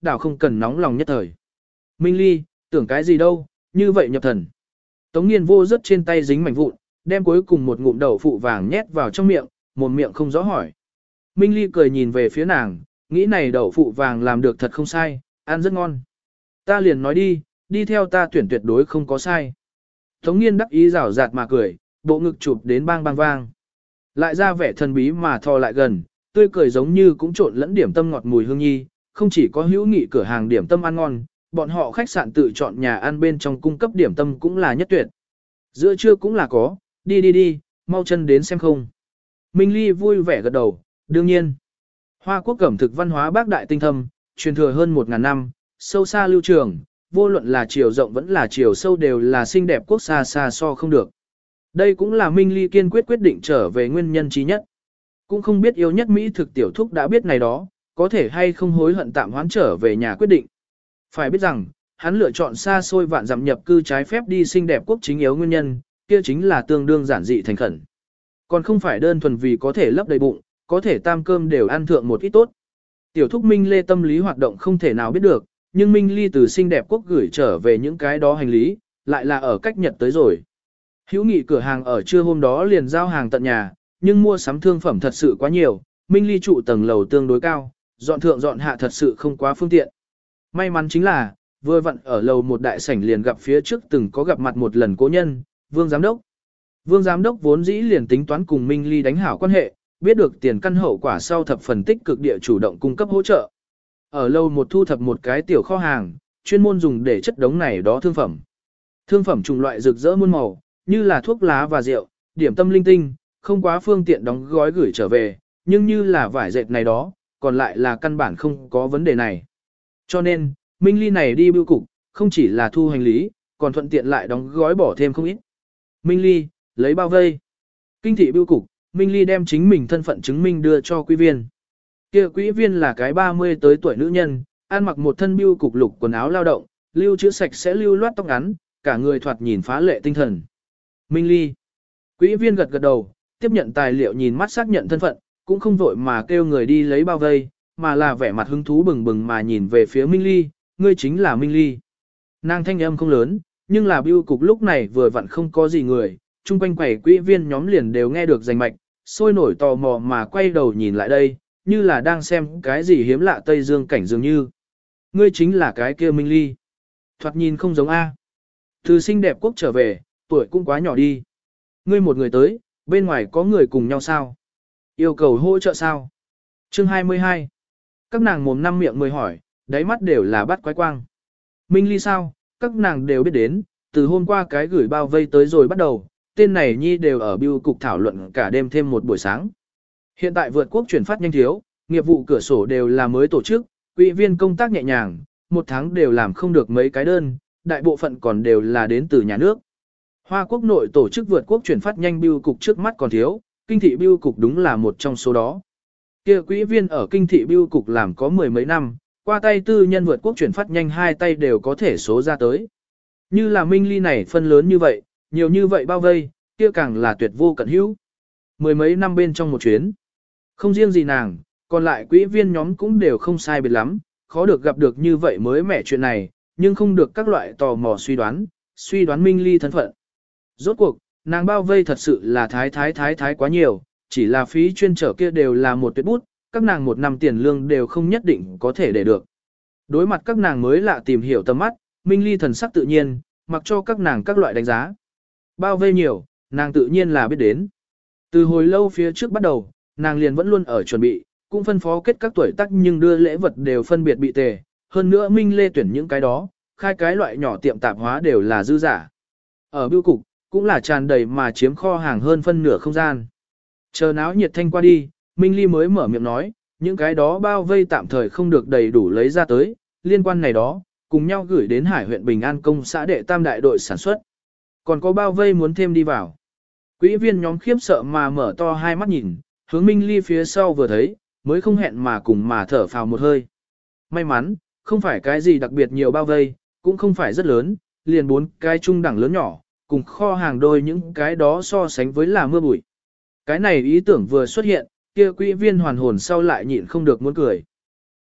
S1: đảo không cần nóng lòng nhất thời. Minh Ly, tưởng cái gì đâu, như vậy nhập thần. Tống Nghiên vô rất trên tay dính mảnh vụn, đem cuối cùng một ngụm đậu phụ vàng nhét vào trong miệng, một miệng không rõ hỏi. Minh Ly cười nhìn về phía nàng, nghĩ này đậu phụ vàng làm được thật không sai, ăn rất ngon. Ta liền nói đi, đi theo ta tuyển tuyệt đối không có sai. Tống Nghiên đắc ý rảo rạt mà cười, bộ ngực chụp đến bang bang vang. Lại ra vẻ thần bí mà thò lại gần, tươi cười giống như cũng trộn lẫn điểm tâm ngọt mùi hương nhi, không chỉ có hữu nghị cửa hàng điểm tâm ăn ngon, bọn họ khách sạn tự chọn nhà ăn bên trong cung cấp điểm tâm cũng là nhất tuyệt. Giữa trưa cũng là có, đi đi đi, mau chân đến xem không. Minh Ly vui vẻ gật đầu, đương nhiên. Hoa Quốc cẩm thực văn hóa bác đại tinh thâm, truyền thừa hơn một ngàn năm, sâu xa lưu trường, vô luận là chiều rộng vẫn là chiều sâu đều là xinh đẹp quốc xa xa so không được. Đây cũng là Minh Ly kiên quyết quyết định trở về nguyên nhân trí nhất. Cũng không biết yêu nhất Mỹ thực tiểu thúc đã biết này đó, có thể hay không hối hận tạm hoán trở về nhà quyết định. Phải biết rằng, hắn lựa chọn xa xôi vạn dặm nhập cư trái phép đi xinh đẹp quốc chính yếu nguyên nhân, kia chính là tương đương giản dị thành khẩn. Còn không phải đơn thuần vì có thể lấp đầy bụng, có thể tam cơm đều ăn thượng một ít tốt. Tiểu thúc Minh Lê tâm lý hoạt động không thể nào biết được, nhưng Minh Ly từ xinh đẹp quốc gửi trở về những cái đó hành lý, lại là ở cách Nhật tới rồi. Hữu nghị cửa hàng ở trưa hôm đó liền giao hàng tận nhà, nhưng mua sắm thương phẩm thật sự quá nhiều, Minh Ly trụ tầng lầu tương đối cao, dọn thượng dọn hạ thật sự không quá phương tiện. May mắn chính là, vừa vặn ở lầu một đại sảnh liền gặp phía trước từng có gặp mặt một lần cố nhân, Vương Giám Đốc. Vương Giám Đốc vốn dĩ liền tính toán cùng Minh Ly đánh hảo quan hệ, biết được tiền căn hậu quả sau thập phần tích cực địa chủ động cung cấp hỗ trợ. Ở lầu một thu thập một cái tiểu kho hàng, chuyên môn dùng để chất đống này đó thương phẩm. Thương phẩm chủng loại rực rỡ muôn màu, như là thuốc lá và rượu, điểm tâm linh tinh, không quá phương tiện đóng gói gửi trở về, nhưng như là vải dệt này đó, còn lại là căn bản không có vấn đề này. Cho nên, Minh Ly này đi bưu cục, không chỉ là thu hành lý, còn thuận tiện lại đóng gói bỏ thêm không ít. Minh Ly, lấy bao vây. Kinh thị bưu cục, Minh Ly đem chính mình thân phận chứng minh đưa cho quý viên. Kia quý viên là cái ba mươi tới tuổi nữ nhân, ăn mặc một thân bưu cục lục quần áo lao động, lưu trữ sạch sẽ lưu loát tóc ngắn, cả người thoạt nhìn phá lệ tinh thần. Minh Ly. Quý viên gật gật đầu, tiếp nhận tài liệu nhìn mắt xác nhận thân phận, cũng không vội mà kêu người đi lấy bao vây, mà là vẻ mặt hứng thú bừng bừng mà nhìn về phía Minh Ly, ngươi chính là Minh Ly. Nàng thanh âm không lớn, nhưng là bưu cục lúc này vừa vặn không có gì người, chung quanh quầy quỹ viên nhóm liền đều nghe được danh mạch, sôi nổi tò mò mà quay đầu nhìn lại đây, như là đang xem cái gì hiếm lạ Tây Dương cảnh dường như. Ngươi chính là cái kia Minh Ly. Thoạt nhìn không giống A. Từ xinh đẹp quốc trở về, tuổi cũng quá nhỏ đi. Ngươi một người tới, bên ngoài có người cùng nhau sao? Yêu cầu hỗ trợ sao? Chương hai mươi hai. Các nàng mồm năm miệng mười hỏi, đáy mắt đều là bắt quái quang. Minh Ly sao? Các nàng đều biết đến, từ hôm qua cái gửi bao vây tới rồi bắt đầu, tên này nhi đều ở bưu cục thảo luận cả đêm thêm một buổi sáng. Hiện tại vượt quốc chuyển phát nhanh thiếu, nghiệp vụ cửa sổ đều là mới tổ chức, quỹ viên công tác nhẹ nhàng, một tháng đều làm không được mấy cái đơn, đại bộ phận còn đều là đến từ nhà nước. Hoa quốc nội tổ chức vượt quốc chuyển phát nhanh bưu cục trước mắt còn thiếu, kinh thị bưu cục đúng là một trong số đó. Kia quỹ viên ở kinh thị bưu cục làm có mười mấy năm, qua tay tư nhân vượt quốc chuyển phát nhanh hai tay đều có thể số ra tới. Như là Minh Ly này phân lớn như vậy, nhiều như vậy bao vây, kia càng là tuyệt vô cận hữu. Mười mấy năm bên trong một chuyến. Không riêng gì nàng, còn lại quỹ viên nhóm cũng đều không sai biệt lắm, khó được gặp được như vậy mới mẻ chuyện này, nhưng không được các loại tò mò suy đoán, suy đoán Minh Ly thân phận. Rốt cuộc, nàng bao vây thật sự là thái thái thái thái quá nhiều, chỉ là phí chuyên trở kia đều là một tuyệt bút, các nàng một năm tiền lương đều không nhất định có thể để được. Đối mặt các nàng mới lạ tìm hiểu tầm mắt, Minh Ly thần sắc tự nhiên, mặc cho các nàng các loại đánh giá. Bao vây nhiều, nàng tự nhiên là biết đến. Từ hồi lâu phía trước bắt đầu, nàng liền vẫn luôn ở chuẩn bị, cũng phân phó kết các tuổi tác nhưng đưa lễ vật đều phân biệt bị tề. Hơn nữa Minh Lê tuyển những cái đó, khai cái loại nhỏ tiệm tạp hóa đều là dư giả. Ở bưu cục, cũng là tràn đầy mà chiếm kho hàng hơn phân nửa không gian. Chờ náo nhiệt thanh qua đi, Minh Ly mới mở miệng nói, những cái đó bao vây tạm thời không được đầy đủ lấy ra tới, liên quan này đó, cùng nhau gửi đến Hải huyện Bình An công xã đệ tam đại đội sản xuất. Còn có bao vây muốn thêm đi vào. Quỹ viên nhóm khiếp sợ mà mở to hai mắt nhìn, hướng Minh Ly phía sau vừa thấy, mới không hẹn mà cùng mà thở phào một hơi. May mắn, không phải cái gì đặc biệt nhiều bao vây, cũng không phải rất lớn, liền bốn cái trung đẳng lớn nhỏ, cùng kho hàng đôi những cái đó so sánh với là mưa bụi. Cái này ý tưởng vừa xuất hiện, kia quỹ viên hoàn hồn sau lại nhịn không được muốn cười.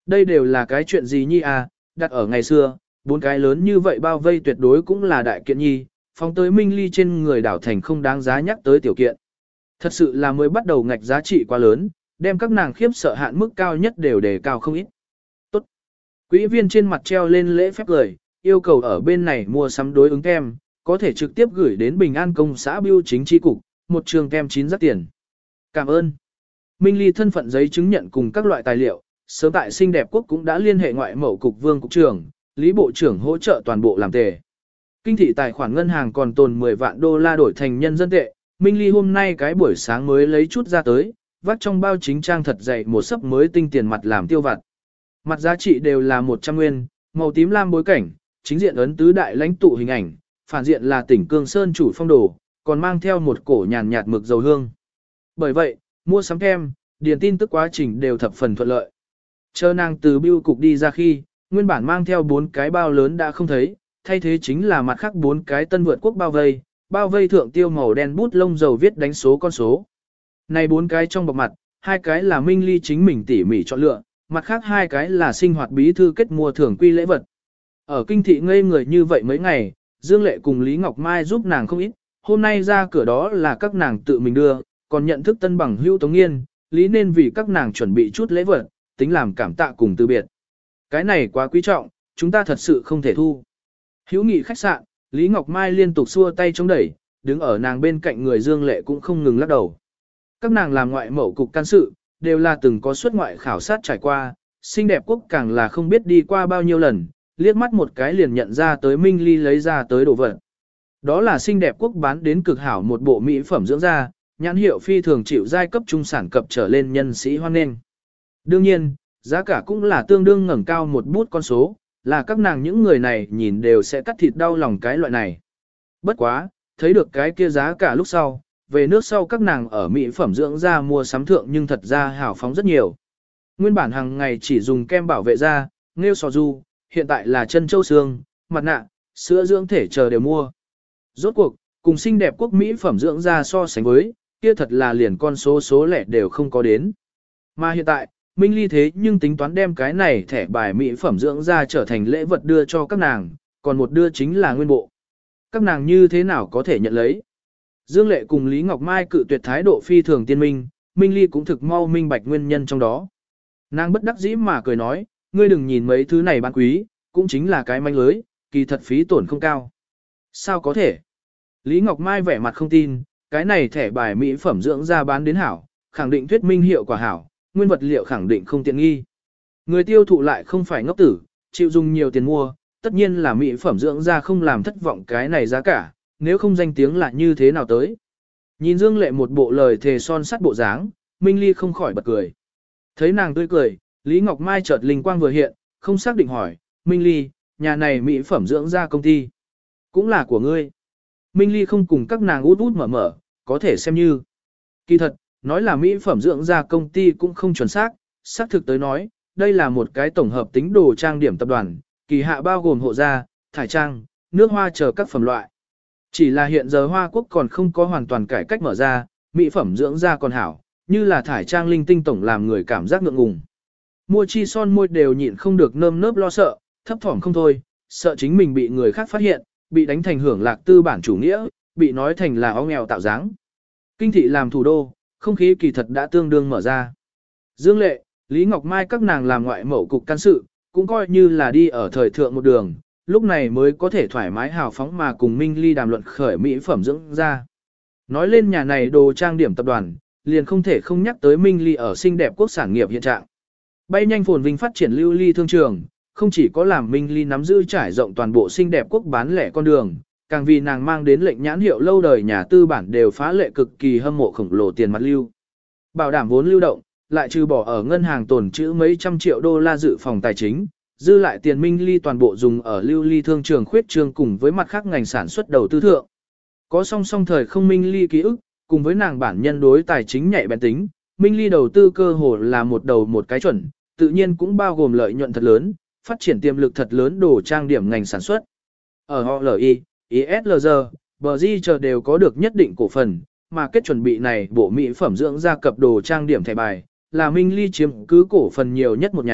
S1: Đây đều là cái chuyện gì nhi à, đặt ở ngày xưa, bốn cái lớn như vậy bao vây tuyệt đối cũng là đại kiện nhi, phóng tới Minh Ly trên người đảo thành không đáng giá nhắc tới tiểu kiện. Thật sự là mới bắt đầu ngạch giá trị quá lớn, đem các nàng khiếp sợ hạn mức cao nhất đều đề cao không ít. Tốt. Quỹ viên trên mặt treo lên lễ phép cười, yêu cầu ở bên này mua sắm đối ứng kem, có thể trực tiếp gửi đến Bình An công xã bưu chính chi cục, một trường kem chín rắc tiền. Cảm ơn. Minh Ly thân phận giấy chứng nhận cùng các loại tài liệu, sớm tại Xinh đẹp quốc cũng đã liên hệ ngoại mẫu cục Vương cục trưởng, Lý bộ trưởng hỗ trợ toàn bộ làm tề. Kinh thị tài khoản ngân hàng còn tồn mười vạn đô la đổi thành nhân dân tệ, Minh Ly hôm nay cái buổi sáng mới lấy chút ra tới, vắt trong bao chính trang thật dày một sấp mới tinh tiền mặt làm tiêu vặt. Mặt giá trị đều là một trăm nguyên, màu tím lam bối cảnh, chính diện ấn tứ đại lãnh tụ hình ảnh, phản diện là tỉnh Cương Sơn chủ phong đồ, còn mang theo một cổ nhàn nhạt mực dầu hương. Bởi vậy, mua sắm kem, điền tin tức quá trình đều thập phần thuận lợi. Chờ nàng từ bưu cục đi ra khi, nguyên bản mang theo bốn cái bao lớn đã không thấy, thay thế chính là mặt khác bốn cái tân vượt quốc bao vây, bao vây thượng tiêu màu đen bút lông dầu viết đánh số con số. Này bốn cái trong bọc mặt, hai cái là Minh Ly chính mình tỉ mỉ chọn lựa, mặt khác hai cái là sinh hoạt bí thư kết mua thưởng quy lễ vật. Ở kinh thị ngây người như vậy mấy ngày, Dương Lệ cùng Lý Ngọc Mai giúp nàng không ít, hôm nay ra cửa đó là các nàng tự mình đưa, còn nhận thức tân bằng hữu Tống Nghiên, Lý nên vì các nàng chuẩn bị chút lễ vật, tính làm cảm tạ cùng từ biệt. Cái này quá quý trọng, chúng ta thật sự không thể thu. Hữu nghị khách sạn, Lý Ngọc Mai liên tục xua tay chống đẩy, đứng ở nàng bên cạnh người Dương Lệ cũng không ngừng lắc đầu. Các nàng làm ngoại mẫu cục can sự, đều là từng có xuất ngoại khảo sát trải qua, Xinh đẹp quốc càng là không biết đi qua bao nhiêu lần, liếc mắt một cái liền nhận ra tới Minh Ly lấy ra tới đồ vật. Đó là Xinh đẹp quốc bán đến cực hảo một bộ mỹ phẩm dưỡng da, nhãn hiệu phi thường chịu giai cấp trung sản cập trở lên nhân sĩ hoan nghênh. Đương nhiên, giá cả cũng là tương đương ngẩng cao một bút con số, là các nàng những người này nhìn đều sẽ cắt thịt đau lòng cái loại này. Bất quá, thấy được cái kia giá cả lúc sau, về nước sau các nàng ở mỹ phẩm dưỡng da mua sắm thượng nhưng thật ra hào phóng rất nhiều. Nguyên bản hàng ngày chỉ dùng kem bảo vệ da, nghêu sò du, hiện tại là chân châu xương, mặt nạ, sữa dưỡng thể chờ đều mua. Rốt cuộc, cùng Xinh đẹp quốc mỹ phẩm dưỡng da so sánh với, kia thật là liền con số số lẻ đều không có đến. Mà hiện tại, Minh Ly thế nhưng tính toán đem cái này thẻ bài mỹ phẩm dưỡng da trở thành lễ vật đưa cho các nàng, còn một đưa chính là nguyên bộ. Các nàng như thế nào có thể nhận lấy? Dương Lệ cùng Lý Ngọc Mai cự tuyệt thái độ phi thường tiên minh, Minh Ly cũng thực mau minh bạch nguyên nhân trong đó. Nàng bất đắc dĩ mà cười nói, ngươi đừng nhìn mấy thứ này bán quý, cũng chính là cái manh lưới, kỳ thật phí tổn không cao. Sao có thể? Lý Ngọc Mai vẻ mặt không tin, cái này thẻ bài mỹ phẩm dưỡng da bán đến hảo, khẳng định thuyết minh hiệu quả hảo, nguyên vật liệu khẳng định không tiện nghi. Người tiêu thụ lại không phải ngốc tử, chịu dùng nhiều tiền mua, tất nhiên là mỹ phẩm dưỡng da không làm thất vọng cái này giá cả, nếu không danh tiếng là như thế nào tới. Nhìn Dương Lệ một bộ lời thề son sắt bộ dáng, Minh Ly không khỏi bật cười. Thấy nàng tươi cười, Lý Ngọc Mai chợt linh quang vừa hiện, không xác định hỏi, Minh Ly, nhà này mỹ phẩm dưỡng da công ty, cũng là của ngươi. Minh Ly không cùng các nàng út út mở mở, có thể xem như. Kỳ thật, nói là mỹ phẩm dưỡng da công ty cũng không chuẩn xác, xác thực tới nói, đây là một cái tổng hợp tính đồ trang điểm tập đoàn, kỳ hạ bao gồm hộ da, thải trang, nước hoa chờ các phẩm loại. Chỉ là hiện giờ Hoa Quốc còn không có hoàn toàn cải cách mở ra, mỹ phẩm dưỡng da còn hảo, như là thải trang linh tinh tổng làm người cảm giác ngượng ngùng. Mua chi son môi đều nhịn không được nơm nớp lo sợ, thấp thỏm không thôi, sợ chính mình bị người khác phát hiện, bị đánh thành hưởng lạc tư bản chủ nghĩa, bị nói thành là áo nghèo tạo dáng. Kinh thị làm thủ đô, không khí kỳ thật đã tương đương mở ra. Dương Lệ, Lý Ngọc Mai các nàng làm ngoại mẫu cục can sự, cũng coi như là đi ở thời thượng một đường, lúc này mới có thể thoải mái hào phóng mà cùng Minh Ly đàm luận khởi mỹ phẩm dưỡng da. Nói lên nhà này đồ trang điểm tập đoàn, liền không thể không nhắc tới Minh Ly ở xinh đẹp quốc sản nghiệp hiện trạng. Bay nhanh phồn vinh phát triển lưu ly thương trường, không chỉ có làm Minh Ly nắm giữ trải rộng toàn bộ xinh đẹp quốc bán lẻ con đường, càng vì nàng mang đến lệnh nhãn hiệu lâu đời nhà tư bản đều phá lệ cực kỳ hâm mộ khổng lồ tiền mặt lưu. Bảo đảm vốn lưu động, lại trừ bỏ ở ngân hàng tồn trữ mấy trăm triệu đô la dự phòng tài chính, dư lại tiền Minh Ly toàn bộ dùng ở lưu ly thương trường khuyết trương cùng với mặt khác ngành sản xuất đầu tư thượng. Có song song thời không Minh Ly ký ức, cùng với nàng bản nhân đối tài chính nhạy bén tính, Minh Ly đầu tư cơ hồ là một đầu một cái chuẩn, tự nhiên cũng bao gồm lợi nhuận thật lớn, phát triển tiềm lực thật lớn đồ trang điểm ngành sản xuất. Ở họ lờ i, i ét lờ giê, bê giê chờ đều có được nhất định cổ phần, mà kết chuẩn bị này bộ mỹ phẩm dưỡng da cập đồ trang điểm thẻ bài, là Minh Ly chiếm cứ cổ phần nhiều nhất một nhà,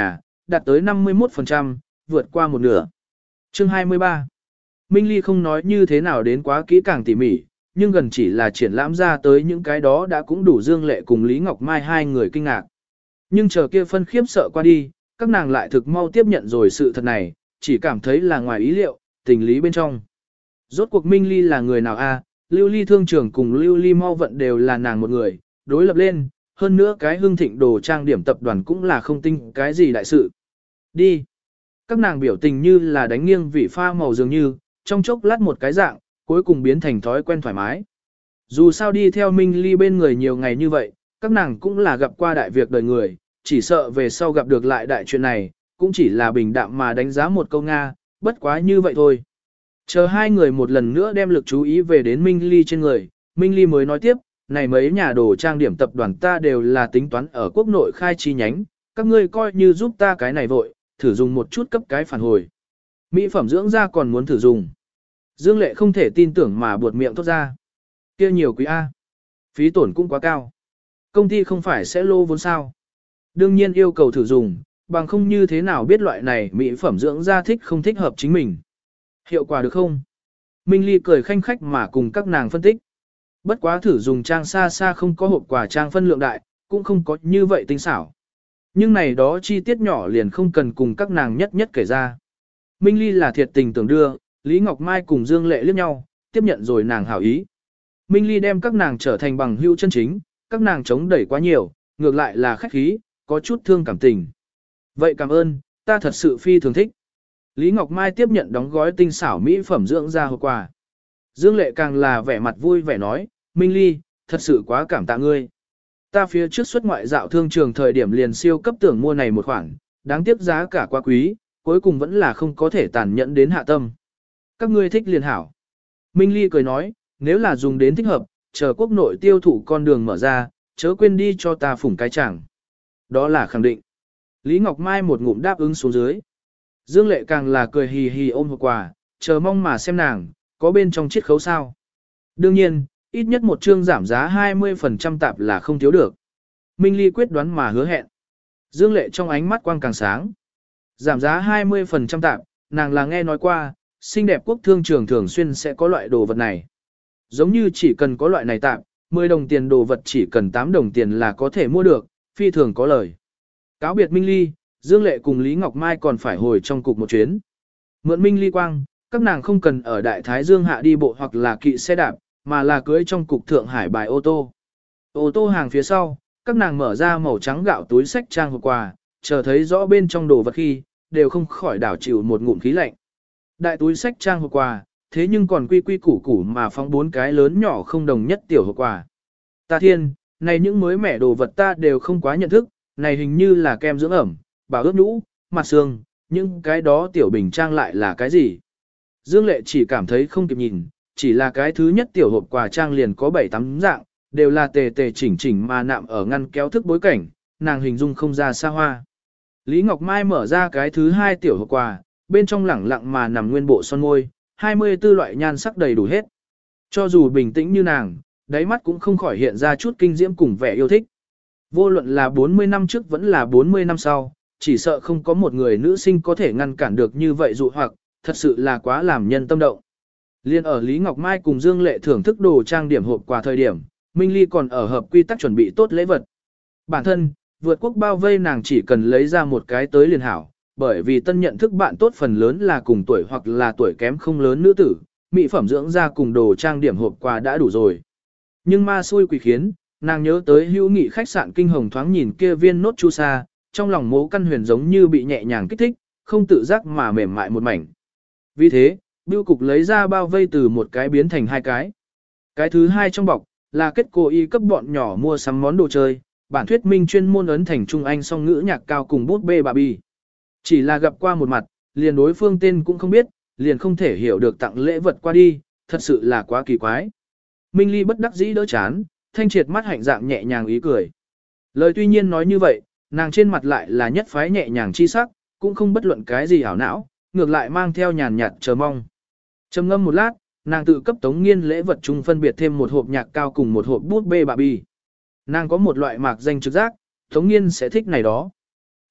S1: đạt tới năm mươi mốt phần trăm, vượt qua một nửa. Chương hai mươi ba. Minh Ly không nói như thế nào đến quá kỹ càng tỉ mỉ, nhưng gần chỉ là triển lãm ra tới những cái đó đã cũng đủ Dương Lệ cùng Lý Ngọc Mai hai người kinh ngạc. Nhưng chờ kia phân khiếp sợ qua đi, các nàng lại thực mau tiếp nhận rồi sự thật này, chỉ cảm thấy là ngoài ý liệu, tình lý bên trong. Rốt cuộc Minh Ly là người nào a? Lưu Ly thương trưởng cùng Lưu Ly mau vận đều là nàng một người, đối lập lên, hơn nữa cái Hưng Thịnh đồ trang điểm tập đoàn cũng là không tinh cái gì đại sự. Đi. Các nàng biểu tình như là đánh nghiêng vị pha màu dường như, trong chốc lát một cái dạng, cuối cùng biến thành thói quen thoải mái. Dù sao đi theo Minh Ly bên người nhiều ngày như vậy, các nàng cũng là gặp qua đại việc đời người, chỉ sợ về sau gặp được lại đại chuyện này, cũng chỉ là bình đạm mà đánh giá một câu Nga, bất quá như vậy thôi. Chờ hai người một lần nữa đem lực chú ý về đến Minh Ly trên người, Minh Ly mới nói tiếp, này mấy nhà đồ trang điểm tập đoàn ta đều là tính toán ở quốc nội khai chi nhánh, các ngươi coi như giúp ta cái này vội, thử dùng một chút cấp cái phản hồi. Mỹ phẩm dưỡng da còn muốn thử dùng. Dương Lệ không thể tin tưởng mà buột miệng thốt ra. Kia nhiều quý A. Phí tổn cũng quá cao. Công ty không phải sẽ lô vốn sao. Đương nhiên yêu cầu thử dùng, bằng không như thế nào biết loại này mỹ phẩm dưỡng da thích không thích hợp chính mình. Hiệu quả được không? Minh Ly cười khanh khách mà cùng các nàng phân tích. Bất quá thử dùng trang xa xa không có hộp quà trang phân lượng đại, cũng không có như vậy tinh xảo. Nhưng này đó chi tiết nhỏ liền không cần cùng các nàng nhất nhất kể ra. Minh Ly là thiệt tình tưởng đưa, Lý Ngọc Mai cùng Dương Lệ liếc nhau, tiếp nhận rồi nàng hảo ý. Minh Ly đem các nàng trở thành bằng hữu chân chính, các nàng chống đẩy quá nhiều, ngược lại là khách khí, có chút thương cảm tình. Vậy cảm ơn, ta thật sự phi thường thích. Lý Ngọc Mai tiếp nhận đóng gói tinh xảo mỹ phẩm dưỡng da hộp quà. Dương Lệ càng là vẻ mặt vui vẻ nói, Minh Ly, thật sự quá cảm tạ ngươi. Ta phía trước xuất ngoại dạo thương trường thời điểm liền siêu cấp tưởng mua này một khoản, đáng tiếc giá cả quá quý, cuối cùng vẫn là không có thể tàn nhẫn đến hạ tâm. Các ngươi thích liền hảo. Minh Ly cười nói, nếu là dùng đến thích hợp, chờ quốc nội tiêu thụ con đường mở ra, chớ quên đi cho ta phủng cái chẳng. Đó là khẳng định. Lý Ngọc Mai một ngụm đáp ứng xuống dưới. Dương Lệ càng là cười hì hì ôm hộp quà, chờ mong mà xem nàng, có bên trong chiết khấu sao. Đương nhiên, ít nhất một chương giảm giá hai mươi phần trăm tạp là không thiếu được. Minh Ly quyết đoán mà hứa hẹn. Dương Lệ trong ánh mắt quang càng sáng. Giảm giá hai mươi phần trăm tạp, nàng là nghe nói qua, xinh đẹp quốc thương trường thường xuyên sẽ có loại đồ vật này. Giống như chỉ cần có loại này tạp, mười đồng tiền đồ vật chỉ cần tám đồng tiền là có thể mua được, phi thường có lời. Cáo biệt Minh Ly, Dương Lệ cùng Lý Ngọc Mai còn phải hồi trong cục một chuyến. Mượn Minh Ly quang, các nàng không cần ở Đại Thái Dương hạ đi bộ hoặc là kỵ xe đạp, mà là cưới trong cục Thượng Hải bài ô tô. Ô tô hàng phía sau, các nàng mở ra màu trắng gạo túi sách trang hộp quà, chờ thấy rõ bên trong đồ vật khi, đều không khỏi đảo chịu một ngụm khí lạnh. Đại túi sách trang hộp quà, thế nhưng còn quy quy củ củ mà phóng bốn cái lớn nhỏ không đồng nhất tiểu hộp quà. Ta thiên, này những mới mẻ đồ vật ta đều không quá nhận thức, này hình như là kem dưỡng ẩm, bảo ướt nhũ, mặt xương, những cái đó tiểu bình trang lại là cái gì? Dương Lệ chỉ cảm thấy không kịp nhìn, chỉ là cái thứ nhất tiểu hộp quà trang liền có bảy tám dạng, đều là tề tề chỉnh chỉnh mà nạm ở ngăn kéo thức bối cảnh, nàng hình dung không ra xa hoa. Lý Ngọc Mai mở ra cái thứ hai tiểu hộp quà, bên trong lẳng lặng mà nằm nguyên bộ son môi, hai mươi tư loại nhan sắc đầy đủ hết. Cho dù bình tĩnh như nàng, đáy mắt cũng không khỏi hiện ra chút kinh diễm cùng vẻ yêu thích. Vô luận là bốn mươi năm trước vẫn là bốn mươi năm sau, chỉ sợ không có một người nữ sinh có thể ngăn cản được như vậy dụ hoặc, thật sự là quá làm nhân tâm động. Liên ở Lý Ngọc Mai cùng Dương Lệ thưởng thức đồ trang điểm hộp quà thời điểm, Minh Ly còn ở hợp quy tắc chuẩn bị tốt lễ vật. Bản thân, vượt quốc bao vây nàng chỉ cần lấy ra một cái tới liền hảo, bởi vì tân nhận thức bạn tốt phần lớn là cùng tuổi hoặc là tuổi kém không lớn nữ tử, mỹ phẩm dưỡng da cùng đồ trang điểm hộp quà đã đủ rồi. Nhưng ma xui quỷ khiến, nàng nhớ tới hữu nghị khách sạn kinh hồng thoáng nhìn kia viên nốt chu sa, trong lòng mố căn huyền giống như bị nhẹ nhàng kích thích, không tự giác mà mềm mại một mảnh. Vì thế, bưu cục lấy ra bao vây từ một cái biến thành hai cái. Cái thứ hai trong bọc, là kết cô y cấp bọn nhỏ mua sắm món đồ chơi, bản thuyết minh chuyên môn ấn thành Trung Anh song ngữ nhạc cao cùng bút bê bà bi. Chỉ là gặp qua một mặt, liền đối phương tên cũng không biết, liền không thể hiểu được tặng lễ vật qua đi, thật sự là quá kỳ quái. Minh Ly bất đắc dĩ đỡ chán, thanh triệt mắt hạnh dạng nhẹ nhàng ý cười. Lời tuy nhiên nói như vậy, nàng trên mặt lại là nhất phái nhẹ nhàng chi sắc, cũng không bất luận cái gì ảo não, ngược lại mang theo nhàn nhạt chờ mong. Trầm ngâm một lát, nàng tự cấp Tống Nghiên lễ vật chung phân biệt thêm một hộp nhạc cao cùng một hộp bút bê bà bi. Nàng có một loại mạc danh trực giác, Tống Nghiên sẽ thích này đó.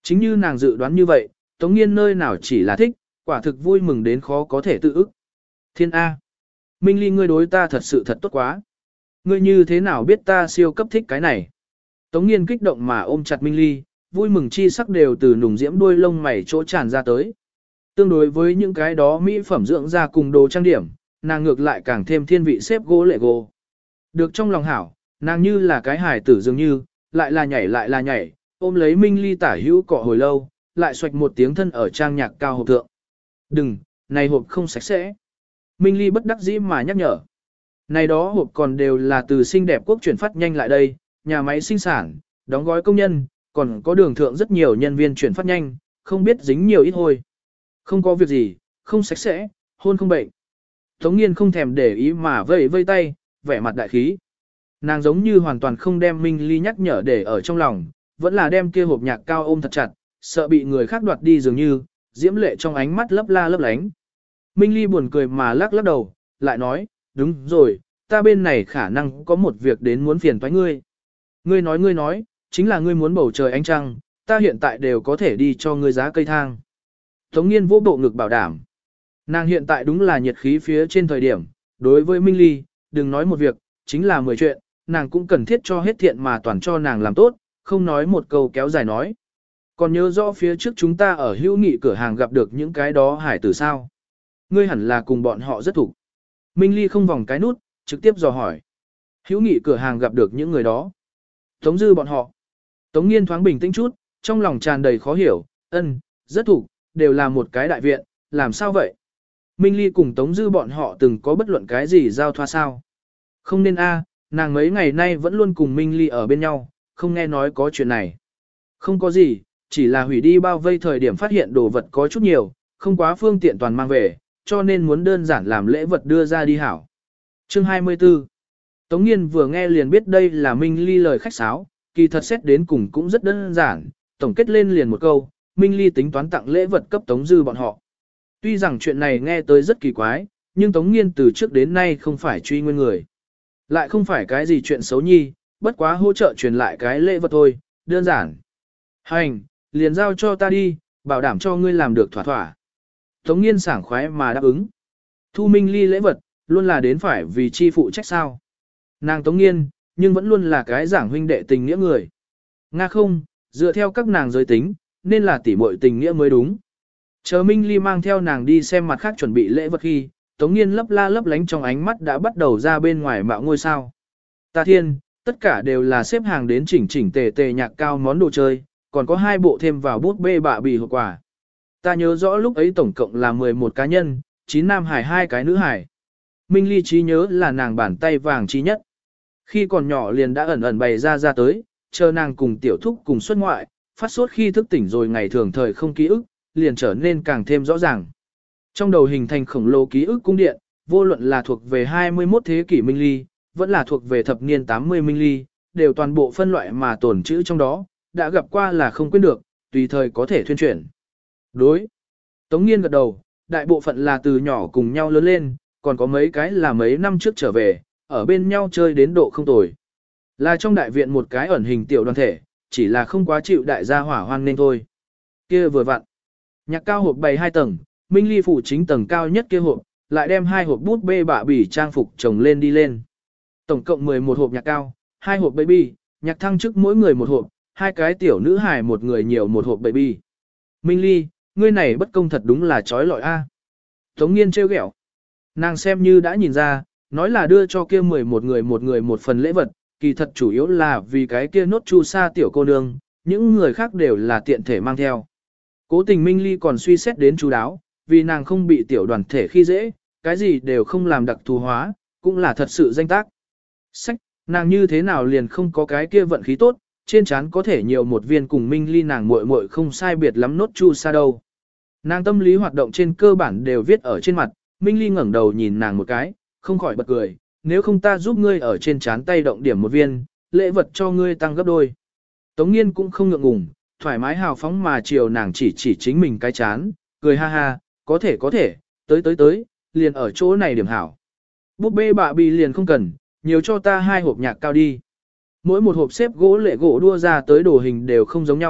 S1: Chính như nàng dự đoán như vậy, Tống Nghiên nơi nào chỉ là thích, quả thực vui mừng đến khó có thể tự ức. Thiên A. Minh Ly ngươi đối ta thật sự thật tốt quá. Ngươi như thế nào biết ta siêu cấp thích cái này? Tống Nghiên kích động mà ôm chặt Minh Ly, vui mừng chi sắc đều từ nùng diễm đuôi lông mày chỗ tràn ra tới. Tương đối với những cái đó mỹ phẩm dưỡng da cùng đồ trang điểm, nàng ngược lại càng thêm thiên vị xếp gỗ lệ gỗ. Được trong lòng hảo, nàng như là cái hài tử dường như, lại là nhảy lại là nhảy, ôm lấy Minh Ly tả hữu cọ hồi lâu, lại xoạch một tiếng thân ở trang nhạc cao hộp thượng. Đừng, này hộp không sạch sẽ. Minh Ly bất đắc dĩ mà nhắc nhở. Này đó hộp còn đều là từ xinh đẹp quốc chuyển phát nhanh lại đây, nhà máy sinh sản, đóng gói công nhân, còn có đường thượng rất nhiều nhân viên chuyển phát nhanh, không biết dính nhiều ít hôi. Không có việc gì, không sạch sẽ, hôn không bệnh. Tống Nghiên không thèm để ý mà vây vây tay, vẻ mặt đại khí. Nàng giống như hoàn toàn không đem Minh Ly nhắc nhở để ở trong lòng, vẫn là đem kia hộp nhạc cao ôm thật chặt, sợ bị người khác đoạt đi dường như, diễm lệ trong ánh mắt lấp la lấp lánh. Minh Ly buồn cười mà lắc lắc đầu, lại nói, đúng rồi, ta bên này khả năng có một việc đến muốn phiền toái ngươi. Ngươi nói ngươi nói, chính là ngươi muốn bầu trời ánh trăng, ta hiện tại đều có thể đi cho ngươi giá cây thang. Tống Nghiên vô bộ ngực bảo đảm. Nàng hiện tại đúng là nhiệt khí phía trên thời điểm, đối với Minh Ly, đừng nói một việc, chính là mười chuyện, nàng cũng cần thiết cho hết thiện mà toàn cho nàng làm tốt, không nói một câu kéo dài nói. Còn nhớ rõ phía trước chúng ta ở hữu nghị cửa hàng gặp được những cái đó hải tử sao? Ngươi hẳn là cùng bọn họ rất thủ. Minh Ly không vòng cái nút, trực tiếp dò hỏi. Hữu nghị cửa hàng gặp được những người đó. Tống Dư bọn họ. Tống Nghiên thoáng bình tĩnh chút, trong lòng tràn đầy khó hiểu, ân, rất thủ, đều là một cái đại viện, làm sao vậy? Minh Ly cùng Tống Dư bọn họ từng có bất luận cái gì giao thoa sao? Không nên a, nàng mấy ngày nay vẫn luôn cùng Minh Ly ở bên nhau, không nghe nói có chuyện này. Không có gì, chỉ là hủy đi bao vây thời điểm phát hiện đồ vật có chút nhiều, không quá phương tiện toàn mang về, cho nên muốn đơn giản làm lễ vật đưa ra đi hảo. Chương hai mươi tư. Tống Nghiên vừa nghe liền biết đây là Minh Ly lời khách sáo, kỳ thật xét đến cùng cũng rất đơn giản, tổng kết lên liền một câu, Minh Ly tính toán tặng lễ vật cấp Tống Dư bọn họ. Tuy rằng chuyện này nghe tới rất kỳ quái, nhưng Tống Nghiên từ trước đến nay không phải truy nguyên người. Lại không phải cái gì chuyện xấu nhi, bất quá hỗ trợ truyền lại cái lễ vật thôi, đơn giản. Hành, liền giao cho ta đi, bảo đảm cho ngươi làm được thỏa thỏa. Tống Nghiên sảng khoái mà đáp ứng. Thu Minh Ly lễ vật, luôn là đến phải vì chi phụ trách sao. Nàng Tống Nghiên, nhưng vẫn luôn là cái giảng huynh đệ tình nghĩa người. Nga không, dựa theo các nàng giới tính, nên là tỉ muội tình nghĩa mới đúng. Chờ Minh Ly mang theo nàng đi xem mặt khác chuẩn bị lễ vật khi, Tống Nghiên lấp la lấp lánh trong ánh mắt đã bắt đầu ra bên ngoài mạo ngôi sao. Ta thiên, tất cả đều là xếp hàng đến chỉnh chỉnh tề tề nhạc cao món đồ chơi, còn có hai bộ thêm vào bút bê bạ bì hộp quà. Ta nhớ rõ lúc ấy tổng cộng là mười một cá nhân, chín nam hải hai cái nữ hải. Minh Ly trí nhớ là nàng bàn tay vàng trí nhất. Khi còn nhỏ liền đã ẩn ẩn bày ra ra tới, chờ nàng cùng tiểu thúc cùng xuất ngoại, phát sốt khi thức tỉnh rồi ngày thường thời không ký ức, liền trở nên càng thêm rõ ràng. Trong đầu hình thành khổng lồ ký ức cung điện, vô luận là thuộc về hai mươi mốt thế kỷ Minh Ly, vẫn là thuộc về thập niên tám mươi Minh Ly, đều toàn bộ phân loại mà tồn trữ trong đó, đã gặp qua là không quên được, tùy thời có thể thuyên chuyển. Đối. Tống Nghiên gật đầu, đại bộ phận là từ nhỏ cùng nhau lớn lên, còn có mấy cái là mấy năm trước trở về, ở bên nhau chơi đến độ không tồi. Là trong đại viện một cái ẩn hình tiểu đoàn thể, chỉ là không quá chịu đại gia hỏa hoan nên thôi. Kia vừa vặn. Nhạc cao hộp bày hai tầng, Minh Ly phủ chính tầng cao nhất kia hộp, lại đem hai hộp bút bê bạ bỉ trang phục chồng lên đi lên. Tổng cộng mười một hộp nhạc cao, hai hộp baby, nhạc thăng chức mỗi người một hộp, hai cái tiểu nữ hài một người nhiều một hộp baby. Minh Ly, ngươi này bất công thật đúng là trói lọi a. Tống Nghiên trêu ghẹo. Nàng xem như đã nhìn ra, nói là đưa cho kia mười một người một người một phần lễ vật, kỳ thật chủ yếu là vì cái kia nốt chu sa tiểu cô nương, những người khác đều là tiện thể mang theo. Cố tình Minh Ly còn suy xét đến chú đáo, vì nàng không bị tiểu đoàn thể khi dễ, cái gì đều không làm đặc thù hóa, cũng là thật sự danh tác. Sách, nàng như thế nào liền không có cái kia vận khí tốt, trên trán có thể nhiều một viên cùng Minh Ly nàng muội muội không sai biệt lắm nốt chu sa đâu. Nàng tâm lý hoạt động trên cơ bản đều viết ở trên mặt, Minh Ly ngẩng đầu nhìn nàng một cái, không khỏi bật cười, nếu không ta giúp ngươi ở trên trán tay động điểm một viên, lễ vật cho ngươi tăng gấp đôi. Tống Nghiên cũng không ngượng ngùng, thoải mái hào phóng mà chiều nàng chỉ chỉ chính mình cái chán, cười ha ha, có thể có thể, tới tới tới, liền ở chỗ này điểm hảo. Búp bê bạ bì liền không cần, nhiều cho ta hai hộp nhạc cao đi. Mỗi một hộp xếp gỗ lệ gỗ đua ra tới đồ hình đều không giống nhau,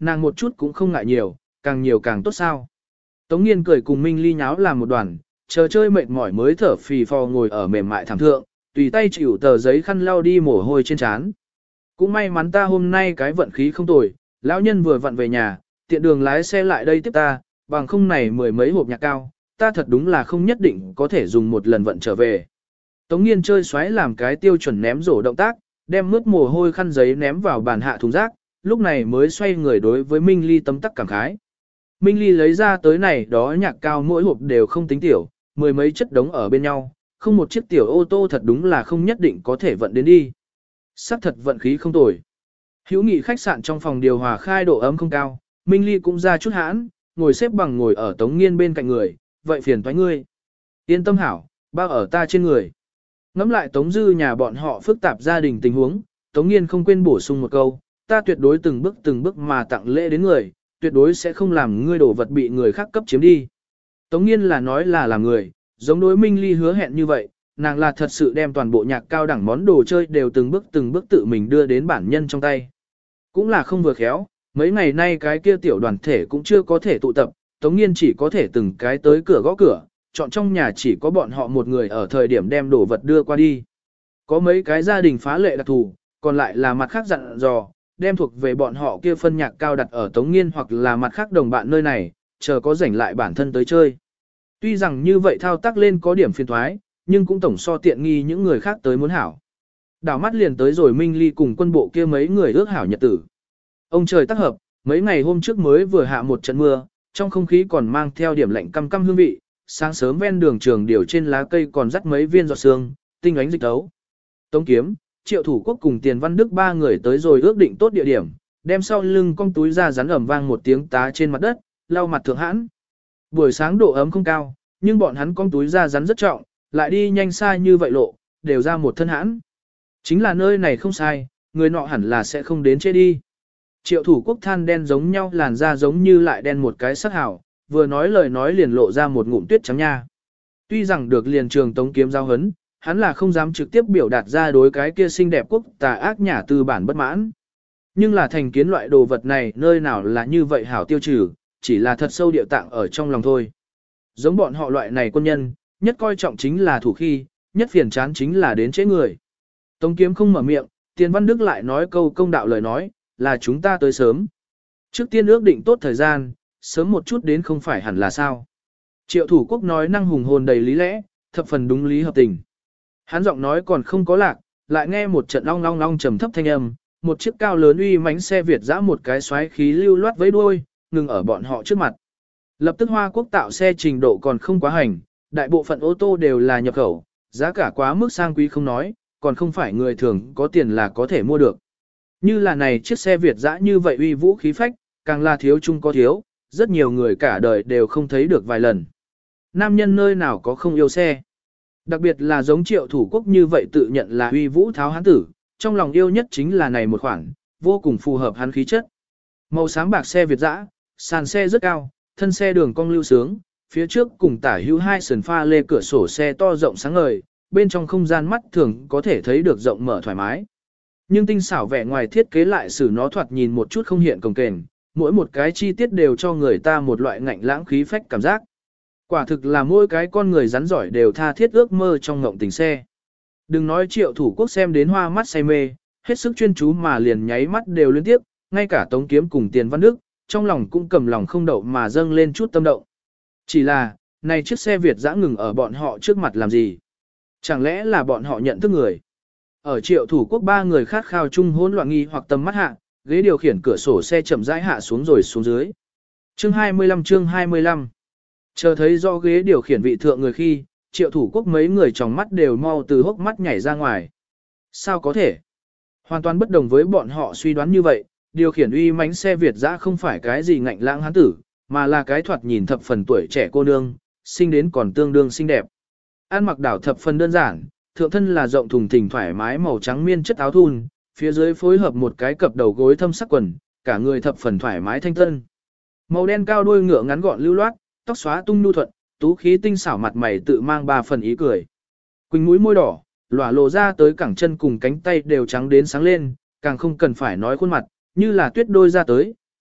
S1: nàng một chút cũng không ngại nhiều, càng nhiều càng tốt sao. Tống Nghiên cười cùng Minh Ly nháo làm một đoàn, chờ chơi mệt mỏi mới thở phì phò ngồi ở mềm mại thảm thượng, tùy tay chịu tờ giấy khăn lau đi mồ hôi trên trán. Cũng may mắn ta hôm nay cái vận khí không tồi, lão nhân vừa vặn về nhà, tiện đường lái xe lại đây tiếp ta, bằng không này mười mấy hộp nhạc cao, ta thật đúng là không nhất định có thể dùng một lần vận trở về. Tống Nghiên chơi xoáy làm cái tiêu chuẩn ném rổ động tác, đem mướt mồ hôi khăn giấy ném vào bàn hạ thùng rác, lúc này mới xoay người đối với Minh Ly tấm tắc cảm khái. Minh Ly lấy ra tới này đó nhạc cao mỗi hộp đều không tính tiểu, mười mấy chất đống ở bên nhau, không một chiếc tiểu ô tô thật đúng là không nhất định có thể vận đến đi. Sắc thật vận khí không tồi. Hữu nghị khách sạn trong phòng điều hòa khai độ ấm không cao, Minh Ly cũng ra chút hãn, ngồi xếp bằng ngồi ở Tống Nghiên bên cạnh người, vậy phiền toái ngươi. Yên tâm hảo, bao ở ta trên người. Ngắm lại Tống Dư nhà bọn họ phức tạp gia đình tình huống, Tống Nghiên không quên bổ sung một câu, ta tuyệt đối từng bước từng bước mà tặng lễ đến người, tuyệt đối sẽ không làm ngươi đổ vật bị người khác cấp chiếm đi. Tống Nghiên là nói là làm người, giống đối Minh Ly hứa hẹn như vậy, nàng là thật sự đem toàn bộ nhạc cao đẳng món đồ chơi đều từng bước từng bước tự mình đưa đến bản nhân trong tay. Cũng là không vừa khéo, mấy ngày nay cái kia tiểu đoàn thể cũng chưa có thể tụ tập, Tống Nghiên chỉ có thể từng cái tới cửa gõ cửa, chọn trong nhà chỉ có bọn họ một người ở thời điểm đem đồ vật đưa qua đi. Có mấy cái gia đình phá lệ đặc thù, còn lại là mặt khác dặn dò, đem thuộc về bọn họ kia phân nhạc cao đặt ở Tống Nghiên hoặc là mặt khác đồng bạn nơi này, chờ có rảnh lại bản thân tới chơi. Tuy rằng như vậy thao tác lên có điểm phiền thoái, nhưng cũng tổng so tiện nghi những người khác tới muốn hảo. Đảo mắt liền tới rồi Minh Ly cùng quân bộ kia mấy người ước hảo nhật tử. Ông trời tác hợp, mấy ngày hôm trước mới vừa hạ một trận mưa, trong không khí còn mang theo điểm lạnh căm căm hương vị, sáng sớm ven đường trường điều trên lá cây còn dắt mấy viên giọt sương, tinh ánh dịch tấu. Tống Kiếm, Triệu Thủ Quốc cùng Tiền Văn Đức ba người tới rồi ước định tốt địa điểm, đem sau lưng cong túi ra rắn ẩm vang một tiếng tá trên mặt đất, lau mặt thượng hãn. Buổi sáng độ ấm không cao, nhưng bọn hắn cong túi ra rắn rất trọng, lại đi nhanh xa như vậy lộ, đều ra một thân hãn. Chính là nơi này không sai, người nọ hẳn là sẽ không đến chết đi. Triệu Thủ Quốc than đen giống nhau, làn da giống như lại đen một cái sắc hảo, vừa nói lời nói liền lộ ra một ngụm tuyết trắng nha. Tuy rằng được liền trường Tống Kiếm giao hấn, hắn là không dám trực tiếp biểu đạt ra đối cái kia xinh đẹp quốc tà ác nhà tư bản bất mãn. Nhưng là thành kiến loại đồ vật này nơi nào là như vậy hảo tiêu trừ, chỉ là thật sâu điệu tạng ở trong lòng thôi. Giống bọn họ loại này quân nhân, nhất coi trọng chính là thủ khi, nhất phiền chán chính là đến chế người. Tống Kiếm không mở miệng, Tiền Văn Đức lại nói câu công đạo lời nói, là chúng ta tới sớm. Trước tiên ước định tốt thời gian, sớm một chút đến không phải hẳn là sao. Triệu Thủ Quốc nói năng hùng hồn đầy lý lẽ, thập phần đúng lý hợp tình. Hắn giọng nói còn không có lạc, lại nghe một trận long long long trầm thấp thanh âm, một chiếc cao lớn uy mãnh xe Việt dã một cái xoáy khí lưu loát với đuôi, ngừng ở bọn họ trước mặt. Lập tức Hoa Quốc tạo xe trình độ còn không quá hành, đại bộ phận ô tô đều là nhập khẩu, giá cả quá mức sang quý không nói, còn không phải người thường có tiền là có thể mua được. Như là này chiếc xe Việt dã như vậy uy vũ khí phách, càng là thiếu chung có thiếu, rất nhiều người cả đời đều không thấy được vài lần. Nam nhân nơi nào có không yêu xe. Đặc biệt là giống Triệu Thủ Quốc như vậy tự nhận là uy vũ tháo hán tử, trong lòng yêu nhất chính là này một khoản, vô cùng phù hợp hắn khí chất. Màu sáng bạc xe Việt dã, sàn xe rất cao, thân xe đường cong lưu sướng, phía trước cùng tả hữu hai sườn pha lê cửa sổ xe to rộng sáng ngời, bên trong không gian mắt thường có thể thấy được rộng mở thoải mái. Nhưng tinh xảo vẻ ngoài thiết kế lại xử nó thoạt nhìn một chút không hiện cồng kềnh, mỗi một cái chi tiết đều cho người ta một loại ngạnh lãng khí phách cảm giác. Quả thực là mỗi cái con người rắn giỏi đều tha thiết ước mơ trong ngộng tình xe. Đừng nói Triệu Thủ Quốc xem đến hoa mắt say mê, hết sức chuyên chú mà liền nháy mắt đều liên tiếp, ngay cả Tống Kiếm cùng Tiền Văn Đức, trong lòng cũng cầm lòng không đậu mà dâng lên chút tâm động. Chỉ là, này chiếc xe Việt dã ngừng ở bọn họ trước mặt làm gì? Chẳng lẽ là bọn họ nhận thức người? Ở Triệu Thủ Quốc ba người khát khao chung hỗn loạn nghi hoặc tầm mắt hạ, ghế điều khiển cửa sổ xe chậm rãi hạ xuống rồi xuống dưới. Chương hai mươi lăm chương hai mươi lăm. Chờ thấy do ghế điều khiển vị thượng người khi, Triệu Thủ Quốc mấy người trong mắt đều mau từ hốc mắt nhảy ra ngoài. Sao có thể? Hoàn toàn bất đồng với bọn họ suy đoán như vậy, điều khiển uy mãnh xe Việt dã không phải cái gì ngạnh lãng hán tử, mà là cái thoạt nhìn thập phần tuổi trẻ cô nương, sinh đến còn tương đương xinh đẹp. Ăn mặc đảo thập phần đơn giản, thượng thân là rộng thùng thình thoải mái màu trắng miên chất áo thun, phía dưới phối hợp một cái cặp đầu gối thâm sắc quần, cả người thập phần thoải mái thanh tân. Màu đen cao đuôi ngựa ngắn gọn lưu loát, tóc xóa tung nhu thuận, tú khí tinh xảo mặt mày tự mang ba phần ý cười. Quỳnh mũi môi đỏ, lỏa lộ ra tới cẳng chân cùng cánh tay đều trắng đến sáng lên, càng không cần phải nói khuôn mặt, như là tuyết đôi ra tới,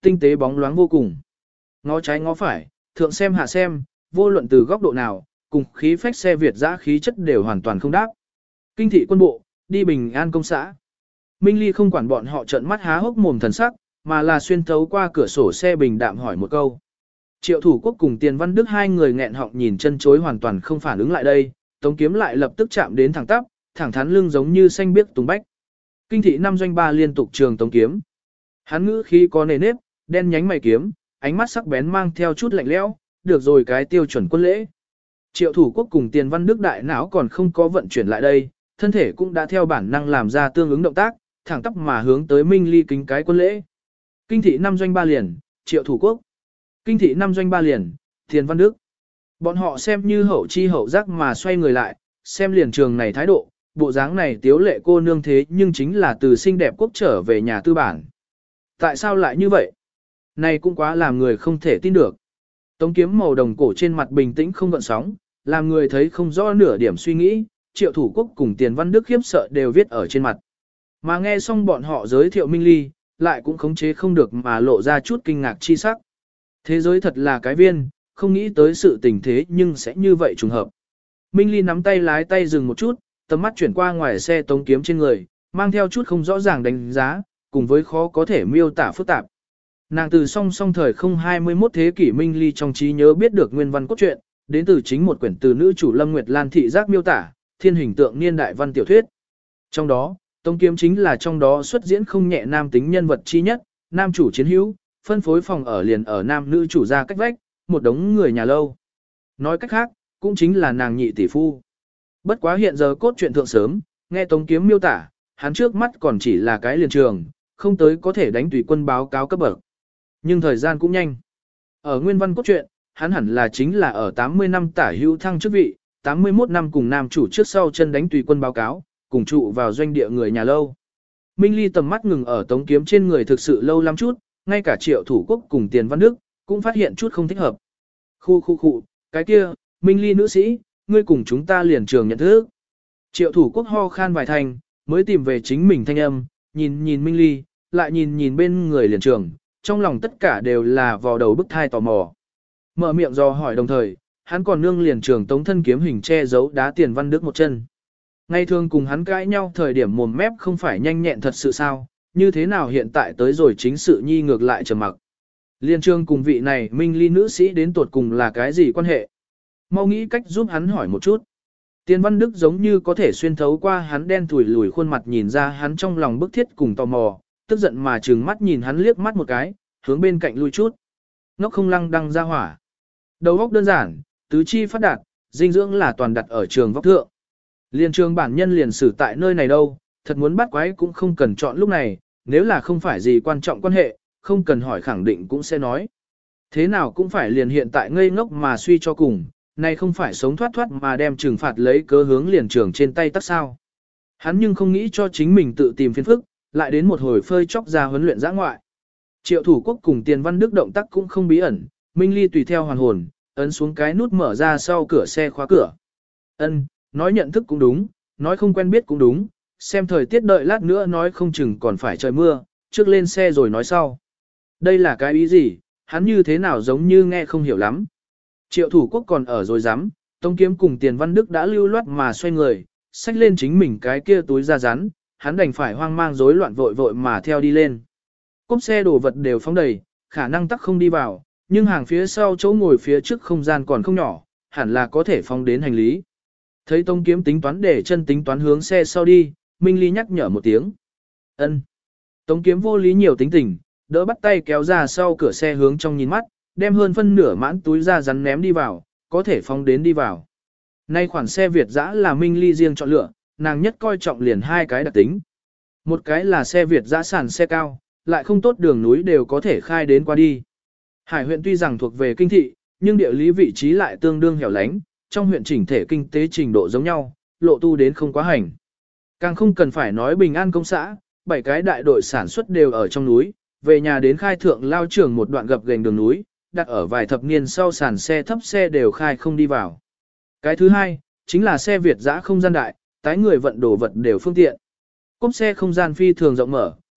S1: tinh tế bóng loáng vô cùng. Ngó trái ngó phải, thượng xem hạ xem, vô luận từ góc độ nào, cùng khí phách xe Việt dã khí chất đều hoàn toàn không đáp. Kinh thị quân bộ, đi Bình An công xã. Minh Ly không quản bọn họ trợn mắt há hốc mồm thần sắc, mà là xuyên thấu qua cửa sổ xe bình đạm hỏi một câu. Triệu Thủ Quốc cùng Tiền Văn Đức hai người nghẹn họng nhìn chân chối hoàn toàn không phản ứng lại đây, Tống Kiếm lại lập tức chạm đến thẳng tắp, thẳng thắn lưng giống như xanh biếc tùng bách. Kinh thị năm doanh ba liên tục trường Tống Kiếm. Hắn ngữ khí có nề nếp, đen nhánh mày kiếm, ánh mắt sắc bén mang theo chút lạnh lẽo, được rồi cái tiêu chuẩn quân lễ. Triệu Thủ Quốc cùng Tiền Văn Đức đại não còn không có vận chuyển lại đây, thân thể cũng đã theo bản năng làm ra tương ứng động tác, thẳng tắp mà hướng tới Minh Ly kính cái quân lễ. Kinh thị năm doanh ba liền, Triệu Thủ Quốc. Kinh thị năm doanh ba liền, Tiền Văn Đức. Bọn họ xem như hậu chi hậu giác mà xoay người lại, xem liền trường này thái độ, bộ dáng này tiếu lệ cô nương thế nhưng chính là từ xinh đẹp quốc trở về nhà tư bản. Tại sao lại như vậy? Này cũng quá làm người không thể tin được. Tống Kiếm màu đồng cổ trên mặt bình tĩnh không gợn sóng, làm người thấy không rõ nửa điểm suy nghĩ, Triệu Thủ Quốc cùng Tiền Văn Đức khiếp sợ đều viết ở trên mặt. Mà nghe xong bọn họ giới thiệu Minh Ly, lại cũng khống chế không được mà lộ ra chút kinh ngạc chi sắc. Thế giới thật là cái viên, không nghĩ tới sự tình thế nhưng sẽ như vậy trùng hợp. Minh Ly nắm tay lái tay dừng một chút, tầm mắt chuyển qua ngoài xe Tống Kiếm trên người, mang theo chút không rõ ràng đánh giá, cùng với khó có thể miêu tả phức tạp. Nàng từ song song thời không hai mươi mốt thế kỷ Minh Ly trong trí nhớ biết được nguyên văn cốt truyện, đến từ chính một quyển từ nữ chủ Lâm Nguyệt Lan thị giác miêu tả, thiên hình tượng niên đại văn tiểu thuyết. Trong đó, Tống Kiếm chính là trong đó xuất diễn không nhẹ nam tính nhân vật chi nhất, nam chủ chiến hữu, phân phối phòng ở liền ở nam nữ chủ gia cách vách, một đống người nhà lâu. Nói cách khác, cũng chính là nàng nhị tỷ phu. Bất quá hiện giờ cốt truyện thượng sớm, nghe Tống Kiếm miêu tả, hắn trước mắt còn chỉ là cái liền trường, không tới có thể đánh tùy quân báo cáo cấp bậc. Nhưng thời gian cũng nhanh. Ở nguyên văn cốt truyện, hắn hẳn là chính là ở tám mươi năm tả hữu thăng chức vị, tám mươi mốt năm cùng nam chủ trước sau chân đánh tùy quân báo cáo, cùng trụ vào doanh địa người nhà lâu. Minh Ly tầm mắt ngừng ở Tống Kiếm trên người thực sự lâu lắm chút, ngay cả Triệu Thủ Quốc cùng Tiền Văn Đức, cũng phát hiện chút không thích hợp. Khu khu khu, cái kia, Minh Ly nữ sĩ, ngươi cùng chúng ta liền trường nhận thức. Triệu Thủ Quốc ho khan vài thành, mới tìm về chính mình thanh âm, nhìn nhìn Minh Ly, lại nhìn nhìn bên người liền trường, trong lòng tất cả đều là vò đầu bức thai tò mò. Mở miệng do hỏi đồng thời, hắn còn nương liền trường Tống thân kiếm hình che giấu đá Tiền Văn Đức một chân. Ngày thường cùng hắn cãi nhau thời điểm mồm mép không phải nhanh nhẹn thật sự sao, như thế nào hiện tại tới rồi chính sự nhi ngược lại trầm mặc. Liên trường cùng vị này Minh Ly nữ sĩ đến tuột cùng là cái gì quan hệ? Mau nghĩ cách giúp hắn hỏi một chút. Tiền Văn Đức giống như có thể xuyên thấu qua hắn đen thủi lùi khuôn mặt nhìn ra hắn trong lòng bức thiết cùng tò mò, tức giận mà trừng mắt nhìn hắn liếc mắt một cái, hướng bên cạnh lui chút. Ngốc không lăng đăng ra hỏa. Đầu óc đơn giản, tứ chi phát đạt, dinh dưỡng là toàn đặt ở trường vóc thượng. Liên trường bản nhân liền xử tại nơi này đâu, thật muốn bắt quái cũng không cần chọn lúc này, nếu là không phải gì quan trọng quan hệ, không cần hỏi khẳng định cũng sẽ nói. Thế nào cũng phải liền hiện tại ngây ngốc mà suy cho cùng, này không phải sống thoát thoát mà đem trừng phạt lấy cớ hướng liền trường trên tay tắt sao. Hắn nhưng không nghĩ cho chính mình tự tìm phiền phức, lại đến một hồi phơi chóc ra huấn luyện giã ngoại. Triệu Thủ Quốc cùng Tiền Văn Đức động tác cũng không bí ẩn, Minh Ly tùy theo hoàn hồn, ấn xuống cái nút mở ra sau cửa xe khóa cửa. Ân, nói nhận thức cũng đúng, nói không quen biết cũng đúng, xem thời tiết đợi lát nữa nói không chừng còn phải trời mưa, trước lên xe rồi nói sau. Đây là cái ý gì, hắn như thế nào giống như nghe không hiểu lắm. Triệu Thủ Quốc còn ở rồi dám, Tống Kiếm cùng Tiền Văn Đức đã lưu loát mà xoay người, xách lên chính mình cái kia túi da rắn, hắn đành phải hoang mang rối loạn vội vội mà theo đi lên. Cốp xe đồ vật đều phóng đầy, khả năng tắc không đi vào, nhưng hàng phía sau chỗ ngồi phía trước không gian còn không nhỏ, hẳn là có thể phóng đến hành lý. Thấy Tống Kiếm tính toán để chân tính toán hướng xe sau đi, Minh Ly nhắc nhở một tiếng. Ân. Tống Kiếm vô lý nhiều tính tình, đỡ bắt tay kéo ra sau cửa xe hướng trong nhìn mắt, đem hơn phân nửa mãn túi da rắn ném đi vào, có thể phóng đến đi vào. Nay khoản xe Việt dã là Minh Ly riêng chọn lựa, nàng nhất coi trọng liền hai cái đặc tính. Một cái là xe Việt dã sàn xe cao, lại không tốt đường núi đều có thể khai đến qua đi. Hải huyện tuy rằng thuộc về kinh thị, nhưng địa lý vị trí lại tương đương hẻo lánh, trong huyện chỉnh thể kinh tế trình độ giống nhau, lộ tu đến không quá hành. Càng không cần phải nói Bình An công xã, bảy cái đại đội sản xuất đều ở trong núi, về nhà đến khai thượng lao trường một đoạn gập ghềnh đường núi, đặt ở vài thập niên sau sàn xe thấp xe đều khai không đi vào. Cái thứ hai, chính là xe Việt dã không gian đại, tái người vận đồ vật đều phương tiện. Cốp xe không gian phi thường rộng mở,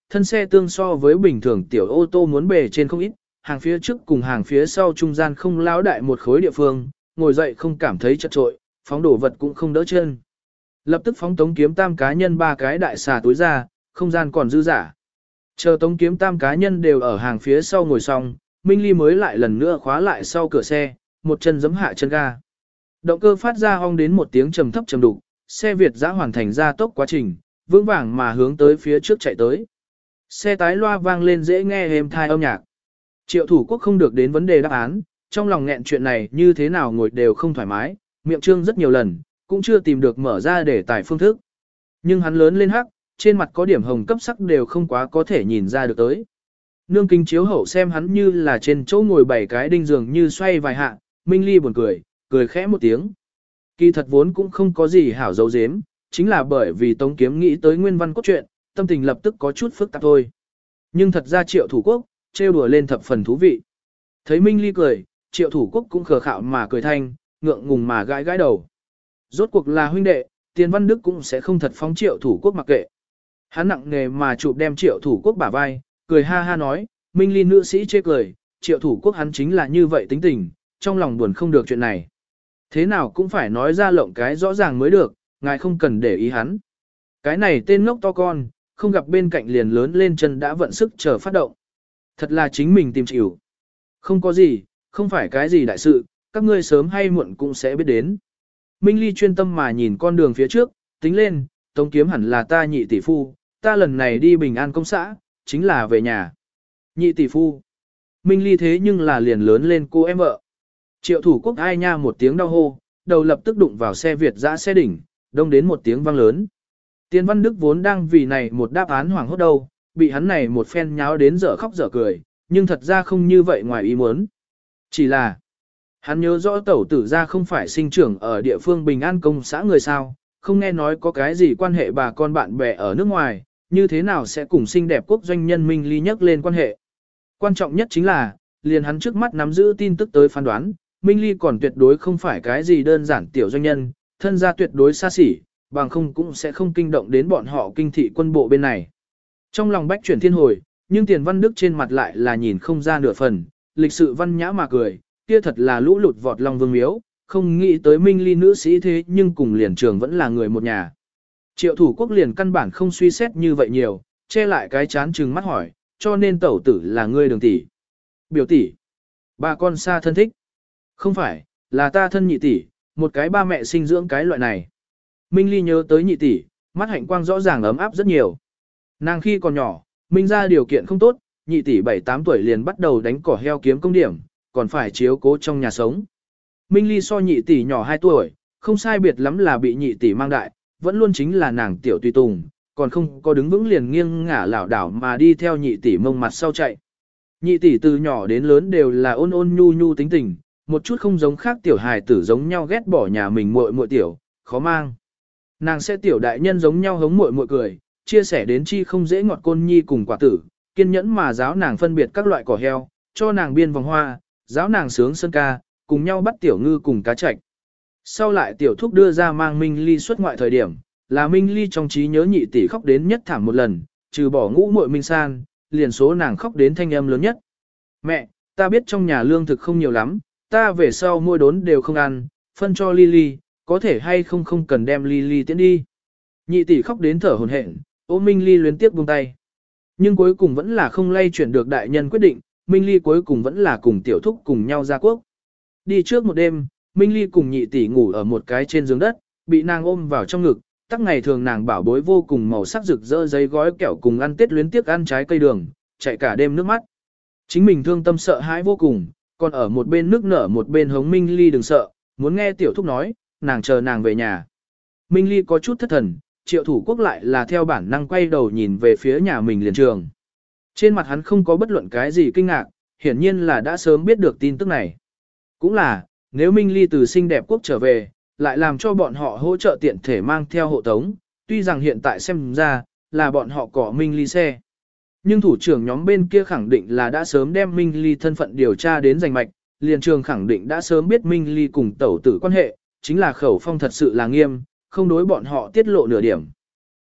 S1: thân xe tương so với bình thường tiểu ô tô muốn bề trên không ít, hàng phía trước cùng hàng phía sau trung gian không lão đại một khối địa phương, ngồi dậy không cảm thấy chật trội, phóng đổ vật cũng không đỡ chân. Lập tức phóng Tống Kiếm Tam cá nhân ba cái đại xà túi ra, không gian còn dư giả. Chờ Tống Kiếm Tam cá nhân đều ở hàng phía sau ngồi xong, Minh Ly mới lại lần nữa khóa lại sau cửa xe, một chân giẫm hạ chân ga. Động cơ phát ra ong đến một tiếng trầm thấp trầm đục, xe Việt giã hoàn thành ra tốc quá trình, vững vàng mà hướng tới phía trước chạy tới. Xe tái loa vang lên dễ nghe êm thai âm nhạc. Triệu Thủ Quốc không được đến vấn đề đáp án, trong lòng nghẹn chuyện này như thế nào ngồi đều không thoải mái, miệng trương rất nhiều lần, cũng chưa tìm được mở ra để tải phương thức. Nhưng hắn lớn lên hắc, trên mặt có điểm hồng cấp sắc đều không quá có thể nhìn ra được tới. Nương kính chiếu hậu xem hắn như là trên chỗ ngồi bảy cái đinh dường như xoay vài hạ, Minh Ly buồn cười, cười khẽ một tiếng. Kỳ thật vốn cũng không có gì hảo dấu dếm, chính là bởi vì Tống Kiếm nghĩ tới nguyên văn cốt truyện, tâm tình lập tức có chút phức tạp thôi. Nhưng thật ra Triệu Thủ Quốc, trêu đùa lên thập phần thú vị. Thấy Minh Ly cười, Triệu Thủ Quốc cũng khờ khạo mà cười thanh, ngượng ngùng mà gãi gãi đầu. Rốt cuộc là huynh đệ, Tiền Văn Đức cũng sẽ không thật phóng Triệu Thủ Quốc mặc kệ. Hắn nặng nề mà chụp đem Triệu Thủ Quốc bả vai, cười ha ha nói, Minh Ly nữ sĩ chê cười, Triệu Thủ Quốc hắn chính là như vậy tính tình, trong lòng buồn không được chuyện này. Thế nào cũng phải nói ra lộng cái rõ ràng mới được, ngài không cần để ý hắn. Cái này tên ngốc to con, không gặp bên cạnh liền lớn lên chân đã vận sức chờ phát động. Thật là chính mình tìm chịu. Không có gì, không phải cái gì đại sự, các ngươi sớm hay muộn cũng sẽ biết đến. Minh Ly chuyên tâm mà nhìn con đường phía trước, tính lên, Tống Kiếm hẳn là ta nhị tỷ phu, ta lần này đi Bình An công xã, chính là về nhà. Nhị tỷ phu. Minh Ly thế nhưng là liền lớn lên cô em vợ. Triệu Thủ Quốc ai nha một tiếng đau hô, đầu lập tức đụng vào xe Việt dã xe đỉnh, đông đến một tiếng vang lớn. Tiền Văn Đức vốn đang vì này một đáp án hoảng hốt đâu, bị hắn này một phen nháo đến dở khóc dở cười, nhưng thật ra không như vậy ngoài ý muốn. Chỉ là, hắn nhớ rõ tẩu tử ra không phải sinh trưởng ở địa phương Bình An công xã người sao, không nghe nói có cái gì quan hệ bà con bạn bè ở nước ngoài, như thế nào sẽ cùng xinh đẹp quốc doanh nhân Minh Ly nhắc lên quan hệ. Quan trọng nhất chính là, liền hắn trước mắt nắm giữ tin tức tới phán đoán, Minh Ly còn tuyệt đối không phải cái gì đơn giản tiểu doanh nhân, thân gia tuyệt đối xa xỉ, bằng không cũng sẽ không kinh động đến bọn họ kinh thị quân bộ bên này. Trong lòng bách chuyển thiên hồi, nhưng Tiền Văn Đức trên mặt lại là nhìn không ra nửa phần, lịch sự văn nhã mà cười, kia thật là lũ lụt vọt lòng vương miếu, không nghĩ tới Minh Ly nữ sĩ thế nhưng cùng liền trường vẫn là người một nhà. Triệu Thủ Quốc liền căn bản không suy xét như vậy nhiều, che lại cái chán trừng mắt hỏi, cho nên tẩu tử là ngươi Đường tỷ, biểu tỷ, bà con xa thân thích. Không phải, là ta thân nhị tỷ, một cái ba mẹ sinh dưỡng cái loại này. Minh Ly nhớ tới nhị tỷ, mắt hạnh quang rõ ràng ấm áp rất nhiều. Nàng khi còn nhỏ, Minh ra điều kiện không tốt, nhị tỷ bảy tám tuổi liền bắt đầu đánh cỏ heo kiếm công điểm, còn phải chiếu cố trong nhà sống. Minh Ly so nhị tỷ nhỏ hai tuổi, không sai biệt lắm là bị nhị tỷ mang đại, vẫn luôn chính là nàng tiểu tùy tùng, còn không có đứng vững liền nghiêng ngả lảo đảo mà đi theo nhị tỷ mông mặt sau chạy. Nhị tỷ từ nhỏ đến lớn đều là ôn ôn nhu nhu tính tình, một chút không giống khác tiểu hài tử giống nhau ghét bỏ nhà mình muội muội tiểu, khó mang. Nàng sẽ tiểu đại nhân giống nhau hống muội muội cười, chia sẻ đến chi không dễ ngọt côn nhi cùng quả tử, kiên nhẫn mà giáo nàng phân biệt các loại cỏ heo, cho nàng biên vòng hoa, giáo nàng sướng sân ca, cùng nhau bắt tiểu ngư cùng cá trạch. Sau lại tiểu thúc đưa ra mang Minh Ly xuất ngoại thời điểm, là Minh Ly trong trí nhớ nhị tỷ khóc đến nhất thảm một lần, trừ bỏ ngũ muội Minh San, liền số nàng khóc đến thanh âm lớn nhất. Mẹ, ta biết trong nhà lương thực không nhiều lắm, ta về sau mua đốn đều không ăn, phân cho Lily, có thể hay không không cần đem Lily tiễn đi. Nhị tỷ khóc đến thở hổn hển, ôm Minh Ly luyến tiếc buông tay. Nhưng cuối cùng vẫn là không lay chuyển được đại nhân quyết định, Minh Ly cuối cùng vẫn là cùng tiểu thúc cùng nhau ra quốc. Đi trước một đêm, Minh Ly cùng nhị tỷ ngủ ở một cái trên giường đất, bị nàng ôm vào trong ngực, tắc ngày thường nàng bảo bối vô cùng màu sắc rực rỡ giấy gói kẹo cùng ăn tết luyến tiếc ăn trái cây đường, chạy cả đêm nước mắt. Chính mình thương tâm sợ hãi vô cùng, còn ở một bên nước nở một bên hống Minh Ly đừng sợ, muốn nghe tiểu thúc nói, nàng chờ nàng về nhà. Minh Ly có chút thất thần, Triệu Thủ Quốc lại là theo bản năng quay đầu nhìn về phía nhà mình liền trường. Trên mặt hắn không có bất luận cái gì kinh ngạc, hiển nhiên là đã sớm biết được tin tức này. Cũng là, nếu Minh Ly từ xinh đẹp quốc trở về, lại làm cho bọn họ hỗ trợ tiện thể mang theo hộ tống, tuy rằng hiện tại xem ra, là bọn họ cỏ Minh Ly xe. Nhưng thủ trưởng nhóm bên kia khẳng định là đã sớm đem Minh Ly thân phận điều tra đến rành mạch, liền trường khẳng định đã sớm biết Minh Ly cùng tẩu tử quan hệ, chính là khẩu phong thật sự là nghiêm, không đối bọn họ tiết lộ nửa điểm.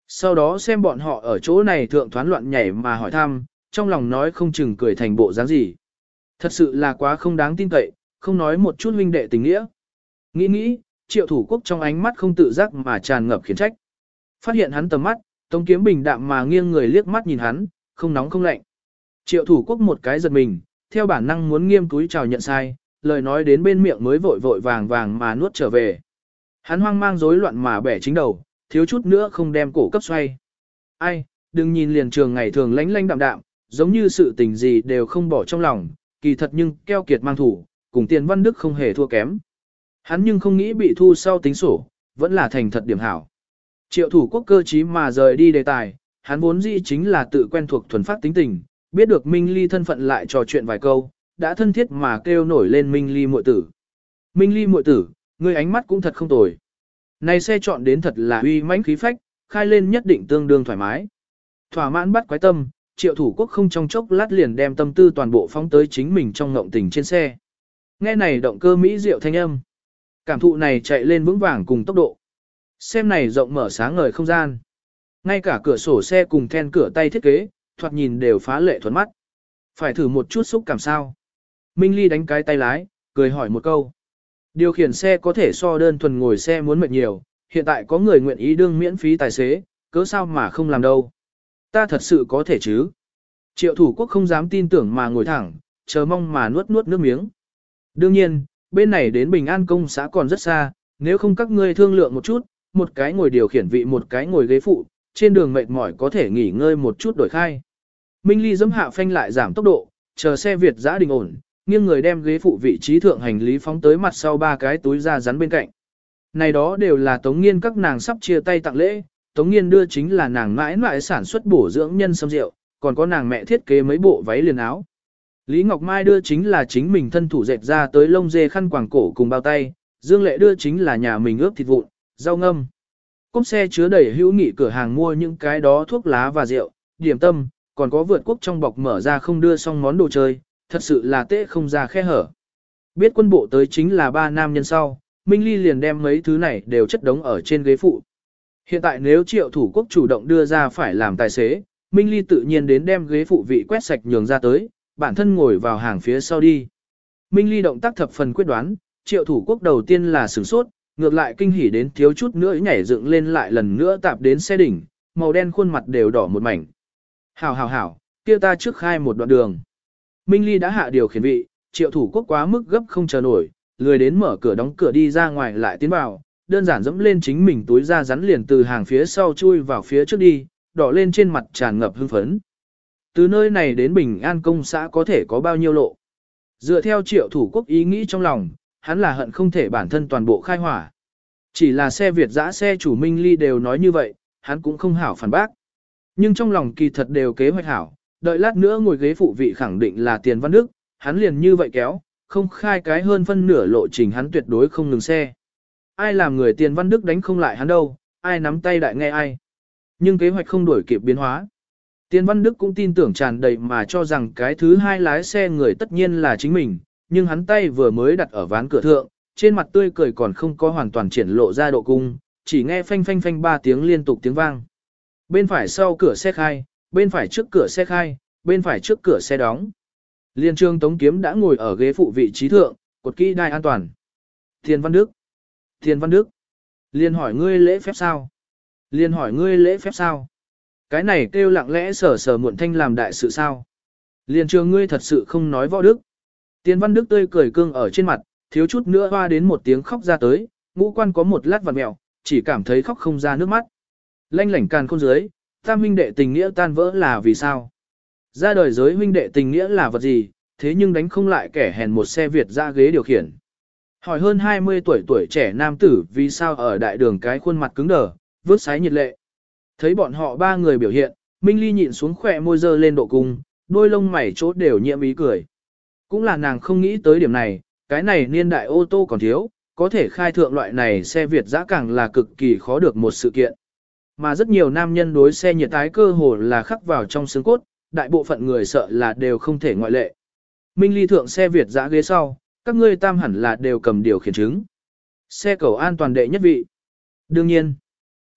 S1: Sau đó xem bọn họ ở chỗ này thượng thoán loạn nhảy mà hỏi thăm, trong lòng nói không chừng cười thành bộ dáng gì. Thật sự là quá không đáng tin cậy, không nói một chút huynh đệ tình nghĩa. Nghĩ nghĩ, Triệu Thủ Quốc trong ánh mắt không tự giác mà tràn ngập khiển trách. Phát hiện hắn tầm mắt, Tống Kiếm bình đạm mà nghiêng người liếc mắt nhìn hắn, không nóng không lạnh. Triệu Thủ Quốc một cái giật mình, theo bản năng muốn nghiêm túi chào nhận sai, lời nói đến bên miệng mới vội vội vàng vàng mà nuốt trở về. Hắn hoang mang rối loạn mà bẻ chính đầu, thiếu chút nữa không đem cổ cấp xoay. Ai, đừng nhìn liền trường ngày thường lánh lánh đạm đạm, giống như sự tình gì đều không bỏ trong lòng, kỳ thật nhưng keo kiệt mang thủ, cùng Tiền Văn Đức không hề thua kém. Hắn nhưng không nghĩ bị thu sau tính sổ, vẫn là thành thật điểm hảo. Triệu Thủ Quốc cơ trí mà rời đi đề tài, hắn vốn dĩ chính là tự quen thuộc thuần phát tính tình, biết được Minh Ly thân phận lại trò chuyện vài câu, đã thân thiết mà kêu nổi lên Minh Ly muội tử. Minh Ly muội tử, ngươi ánh mắt cũng thật không tồi. Này xe chọn đến thật là uy mãnh khí phách, khai lên nhất định tương đương thoải mái. Thỏa mãn bắt quái tâm, Triệu Thủ Quốc không trong chốc lát liền đem tâm tư toàn bộ phóng tới chính mình trong ngộng tình trên xe. Nghe này động cơ mỹ diệu thanh âm. Cảm thụ này chạy lên vững vàng cùng tốc độ. Xem này rộng mở sáng ngời không gian. Ngay cả cửa sổ xe cùng then cửa tay thiết kế, thoạt nhìn đều phá lệ thuần mắt. Phải thử một chút xúc cảm sao. Minh Ly đánh cái tay lái, cười hỏi một câu. Điều khiển xe có thể so đơn thuần ngồi xe muốn mệt nhiều, hiện tại có người nguyện ý đương miễn phí tài xế, cớ sao mà không làm đâu. Ta thật sự có thể chứ. Triệu Thủ Quốc không dám tin tưởng mà ngồi thẳng, chờ mong mà nuốt nuốt nước miếng. Đương nhiên, bên này đến Bình An công xã còn rất xa, nếu không các ngươi thương lượng một chút, một cái ngồi điều khiển vị một cái ngồi ghế phụ, trên đường mệt mỏi có thể nghỉ ngơi một chút đổi khai. Minh Ly giẫm hạ phanh lại giảm tốc độ, chờ xe Việt giã đình ổn, nghiêng người đem ghế phụ vị trí thượng hành lý phóng tới mặt sau ba cái túi da rắn bên cạnh. Này đó đều là Tống Nghiên các nàng sắp chia tay tặng lễ, Tống Nghiên đưa chính là nàng mãi mãi sản xuất bổ dưỡng nhân sâm rượu, còn có nàng mẹ thiết kế mấy bộ váy liền áo. Lý Ngọc Mai đưa chính là chính mình thân thủ dệt ra tới lông dê khăn quàng cổ cùng bao tay, Dương Lệ đưa chính là nhà mình ướp thịt vụn, rau ngâm. Cốp xe chứa đầy hữu nghị cửa hàng mua những cái đó thuốc lá và rượu, điểm tâm, còn có vượt quốc trong bọc mở ra không đưa xong món đồ chơi, thật sự là tệ không ra khe hở. Biết quân bộ tới chính là ba nam nhân sau, Minh Ly liền đem mấy thứ này đều chất đống ở trên ghế phụ. Hiện tại nếu Triệu Thủ Quốc chủ động đưa ra phải làm tài xế, Minh Ly tự nhiên đến đem ghế phụ vị quét sạch nhường ra tới, bản thân ngồi vào hàng phía sau đi. Minh Ly động tác thập phần quyết đoán, Triệu Thủ Quốc đầu tiên là sửng sốt, ngược lại kinh hỉ đến thiếu chút nữa nhảy dựng lên lại lần nữa tạp đến xe đỉnh, màu đen khuôn mặt đều đỏ một mảnh. Hảo hảo hảo, kia ta trước khai một đoạn đường. Minh Ly đã hạ điều khiển vị, Triệu Thủ Quốc quá mức gấp không chờ nổi, lười đến mở cửa đóng cửa đi ra ngoài lại tiến vào, đơn giản dẫm lên chính mình túi ra rắn liền từ hàng phía sau chui vào phía trước đi, đỏ lên trên mặt tràn ngập hưng phấn. Từ nơi này đến Bình An công xã có thể có bao nhiêu lộ. Dựa theo Triệu Thủ Quốc ý nghĩ trong lòng, hắn là hận không thể bản thân toàn bộ khai hỏa. Chỉ là xe Việt dã xe chủ Minh Ly đều nói như vậy, hắn cũng không hảo phản bác. Nhưng trong lòng kỳ thật đều kế hoạch hảo, đợi lát nữa ngồi ghế phụ vị khẳng định là Tiền Văn Đức, hắn liền như vậy kéo, không khai cái hơn phân nửa lộ trình hắn tuyệt đối không ngừng xe. Ai làm người Tiền Văn Đức đánh không lại hắn đâu, ai nắm tay đại nghe ai. Nhưng kế hoạch không đuổi kịp biến hóa. Tiền Văn Đức cũng tin tưởng tràn đầy mà cho rằng cái thứ hai lái xe người tất nhiên là chính mình, nhưng hắn tay vừa mới đặt ở ván cửa thượng, trên mặt tươi cười còn không có hoàn toàn triển lộ ra độ cung, chỉ nghe phanh phanh phanh ba tiếng liên tục tiếng vang. Bên phải sau cửa xe khai, bên phải trước cửa xe khai, bên phải trước cửa xe đóng. Liên Trương Tống Kiếm đã ngồi ở ghế phụ vị trí thượng, cột kỹ đai an toàn. Tiền Văn Đức, Tiền Văn Đức, liền hỏi ngươi lễ phép sao? Liền hỏi ngươi lễ phép sao? Cái này kêu lặng lẽ sờ sờ muộn thanh làm đại sự sao? Liền Trường ngươi thật sự không nói võ đức. Tiền Văn Đức tươi cười cương ở trên mặt, thiếu chút nữa hoa đến một tiếng khóc ra tới, ngũ quan có một lát vặn mẹo, chỉ cảm thấy khóc không ra nước mắt. Lanh lảnh càn khôn dưới, tam huynh đệ tình nghĩa tan vỡ là vì sao? Ra đời giới huynh đệ tình nghĩa là vật gì, thế nhưng đánh không lại kẻ hèn một xe Việt ra ghế điều khiển. Hỏi hơn hai mươi tuổi tuổi trẻ nam tử vì sao ở đại đường cái khuôn mặt cứng đờ, vớt sái nhiệt lệ. Thấy bọn họ ba người biểu hiện, Minh Ly nhịn xuống khỏe môi dơ lên độ cung, đôi lông mày chốt đều nhiễm ý cười. Cũng là nàng không nghĩ tới điểm này, cái này niên đại ô tô còn thiếu, có thể khai thượng loại này xe Việt giã càng là cực kỳ khó được một sự kiện. Mà rất nhiều nam nhân đối xe nhiệt tái cơ hồ là khắc vào trong xương cốt, đại bộ phận người sợ là đều không thể ngoại lệ. Minh Ly thượng xe Việt giã ghế sau, các ngươi tam hẳn là đều cầm điều khiển chứng. Xe cầu an toàn đệ nhất vị. Đương nhiên,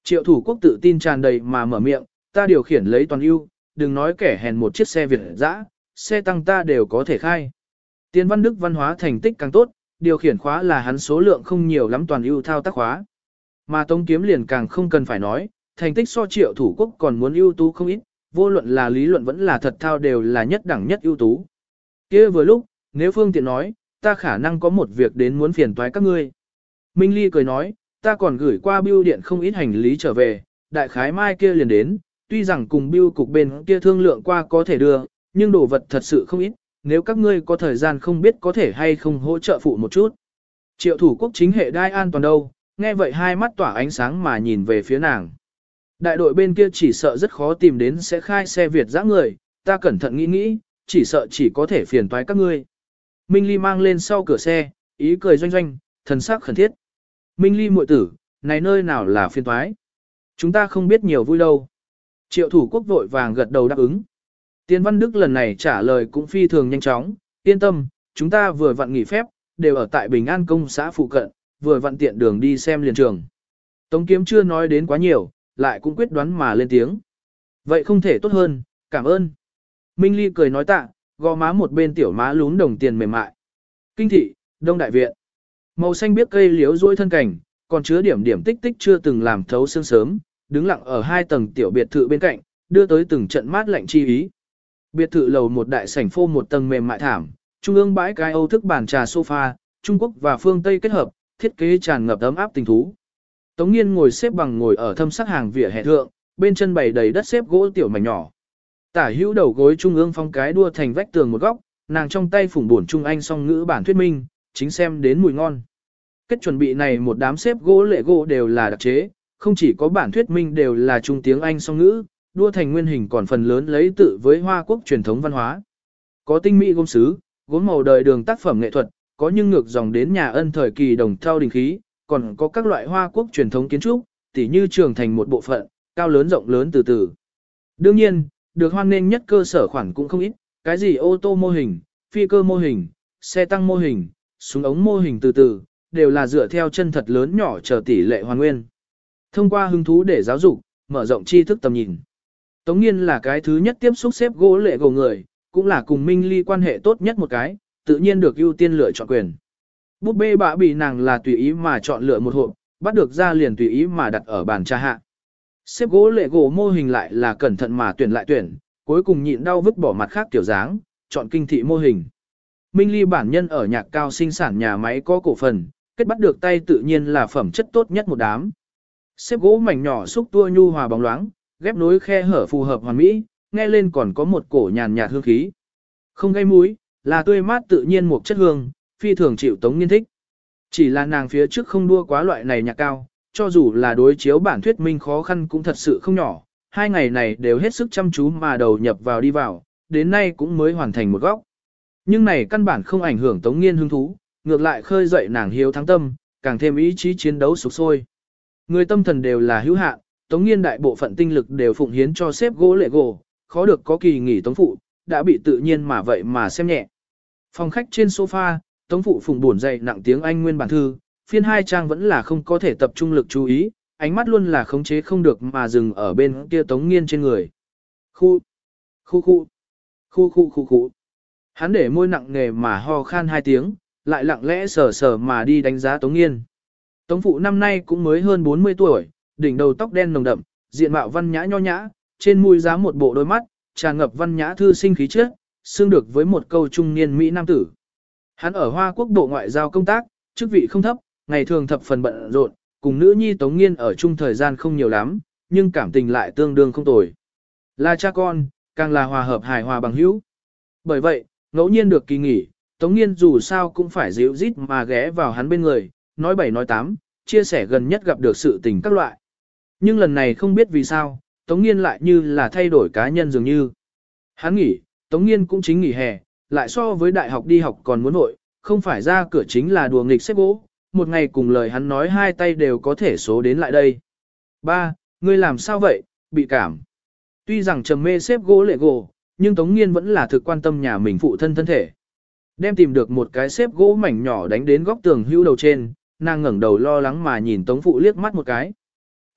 S1: Triệu thủ quốc tự tin tràn đầy mà mở miệng, ta điều khiển lấy toàn ưu, đừng nói kẻ hèn một chiếc xe Việt dã, xe tăng ta đều có thể khai. Tiền Văn Đức văn hóa thành tích càng tốt, điều khiển khóa là hắn số lượng không nhiều lắm toàn ưu thao tác khóa. Mà Tống Kiếm liền càng không cần phải nói, thành tích so Triệu thủ quốc còn muốn ưu tú không ít, vô luận là lý luận vẫn là thật thao đều là nhất đẳng nhất ưu tú. Kia vừa lúc, nếu phương tiện nói, ta khả năng có một việc đến muốn phiền toái các ngươi. Minh Ly cười nói, ta còn gửi qua bưu điện không ít hành lý trở về, đại khái mai kia liền đến, tuy rằng cùng bưu cục bên kia thương lượng qua có thể đưa, nhưng đồ vật thật sự không ít, nếu các ngươi có thời gian không biết có thể hay không hỗ trợ phụ một chút. Triệu thủ quốc chính hệ đai an toàn đâu, nghe vậy hai mắt tỏa ánh sáng mà nhìn về phía nàng. Đại đội bên kia chỉ sợ rất khó tìm đến sẽ khai xe Việt dã người, ta cẩn thận nghĩ nghĩ, chỉ sợ chỉ có thể phiền toái các ngươi. Minh Ly mang lên sau cửa xe, ý cười doanh doanh, thần sắc khẩn thiết. Minh Ly muội tử, này nơi nào là phiền toái? Chúng ta không biết nhiều vui đâu. Triệu thủ quốc vội vàng gật đầu đáp ứng. Tiên Văn Đức lần này trả lời cũng phi thường nhanh chóng, yên tâm, chúng ta vừa vặn nghỉ phép, đều ở tại Bình An công xã phụ cận, vừa vặn tiện đường đi xem liền trường. Tống Kiếm chưa nói đến quá nhiều, lại cũng quyết đoán mà lên tiếng. Vậy không thể tốt hơn, cảm ơn. Minh Ly cười nói tạ, gò má một bên tiểu má lún đồng tiền mềm mại. Kinh thị, Đông Đại Viện. Màu xanh biếc cây liễu rỗi thân cảnh, còn chứa điểm điểm tích tích chưa từng làm thấu sương sớm, đứng lặng ở hai tầng tiểu biệt thự bên cạnh, đưa tới từng trận mát lạnh chi ý. Biệt thự lầu một đại sảnh phô một tầng mềm mại thảm, trung ương bãi cái Âu thức bàn trà sofa, Trung Quốc và phương Tây kết hợp, thiết kế tràn ngập ấm áp tình thú. Tống Nghiên ngồi xếp bằng ngồi ở thâm sắc hàng vỉa hè thượng, bên chân bày đầy đất xếp gỗ tiểu mảnh nhỏ. Tả hữu đầu gối trung ương phong cái đua thành vách tường một góc, nàng trong tay phủng bổn trung anh song ngữ bản thuyết minh, chính xem đến mùi ngon. Kết chuẩn bị này một đám xếp gỗ lệ gỗ đều là đặc chế, không chỉ có bản thuyết minh đều là trung tiếng Anh song ngữ, đua thành nguyên hình còn phần lớn lấy tự với Hoa Quốc truyền thống văn hóa. Có tinh mỹ gốm sứ, gốm màu đời đường tác phẩm nghệ thuật, có nhưng ngược dòng đến nhà Ân thời kỳ đồng thau đình khí, còn có các loại Hoa Quốc truyền thống kiến trúc, tỉ như trường thành một bộ phận, cao lớn rộng lớn từ từ. Đương nhiên, được hoan nghênh nhất cơ sở khoản cũng không ít, cái gì ô tô mô hình, phi cơ mô hình, xe tăng mô hình, súng ống mô hình từ từ, đều là dựa theo chân thật lớn nhỏ chờ tỷ lệ hoàn nguyên. Thông qua hứng thú để giáo dục, mở rộng tri thức tầm nhìn. Tống Nghiên là cái thứ nhất tiếp xúc xếp gỗ lệ gỗ người, cũng là cùng Minh Ly quan hệ tốt nhất một cái, tự nhiên được ưu tiên lựa chọn quyền. Búp bê bạ bị nàng là tùy ý mà chọn lựa một hộp, bắt được ra liền tùy ý mà đặt ở bàn trà hạ. Xếp gỗ lệ gỗ mô hình lại là cẩn thận mà tuyển lại tuyển, cuối cùng nhịn đau vứt bỏ mặt khác kiểu dáng, chọn kinh thị mô hình. Minh Ly bản nhân ở nhạc cao sinh sản nhà máy có cổ phần, kết bắt được tay tự nhiên là phẩm chất tốt nhất một đám. Xếp gỗ mảnh nhỏ xúc tua nhu hòa bóng loáng, ghép nối khe hở phù hợp hoàn mỹ, nghe lên còn có một cổ nhàn nhạt hương khí. Không gây múi, là tươi mát tự nhiên một chất hương, phi thường chịu Tống Nghiên thích. Chỉ là nàng phía trước không đua quá loại này nhạc cao, cho dù là đối chiếu bản thuyết minh khó khăn cũng thật sự không nhỏ, hai ngày này đều hết sức chăm chú mà đầu nhập vào đi vào, đến nay cũng mới hoàn thành một góc. Nhưng này căn bản không ảnh hưởng Tống Nghiên hứng thú, ngược lại khơi dậy nàng hiếu thắng tâm, càng thêm ý chí chiến đấu sục sôi. Người tâm thần đều là hữu hạn, Tống Nghiên đại bộ phận tinh lực đều phụng hiến cho xếp gỗ lệ gỗ, khó được có kỳ nghỉ Tống phụ, đã bị tự nhiên mà vậy mà xem nhẹ. Phòng khách trên sofa, Tống phụ phụng buồn dậy nặng tiếng Anh nguyên bản thư, phiên hai trang vẫn là không có thể tập trung lực chú ý, ánh mắt luôn là khống chế không được mà dừng ở bên kia Tống Nghiên trên người. Khu, khu khu, khu khu khu khu. Hắn để môi nặng nề mà ho khan hai tiếng, lại lặng lẽ sờ sờ mà đi đánh giá Tống Nghiên. Tống phụ năm nay cũng mới hơn bốn mươi tuổi, đỉnh đầu tóc đen nồng đậm, diện mạo văn nhã nho nhã, trên mũi giá một bộ đôi mắt, tràn ngập văn nhã thư sinh khí chất, xương được với một câu trung niên mỹ nam tử. Hắn ở Hoa Quốc bộ ngoại giao công tác, chức vị không thấp, ngày thường thập phần bận rộn, cùng nữ nhi Tống Nghiên ở chung thời gian không nhiều lắm, nhưng cảm tình lại tương đương không tồi. Là cha con, càng là hòa hợp hài hòa bằng hữu. Bởi vậy, ngẫu nhiên được kỳ nghỉ, Tống Nghiên dù sao cũng phải dịu rít mà ghé vào hắn bên người, nói bảy nói tám, chia sẻ gần nhất gặp được sự tình các loại. Nhưng lần này không biết vì sao, Tống Nghiên lại như là thay đổi cá nhân dường như. Hắn nghỉ, Tống Nghiên cũng chính nghỉ hè, lại so với đại học đi học còn muốn nội, không phải ra cửa chính là đùa nghịch xếp gỗ, một ngày cùng lời hắn nói hai tay đều có thể số đến lại đây. Ba, ngươi làm sao vậy, bị cảm. Tuy rằng trầm mê xếp gỗ lệ gỗ, nhưng Tống Nghiên vẫn là thực quan tâm nhà mình phụ thân thân thể. Đem tìm được một cái xếp gỗ mảnh nhỏ đánh đến góc tường hưu đầu trên, nàng ngẩng đầu lo lắng mà nhìn Tống phụ liếc mắt một cái.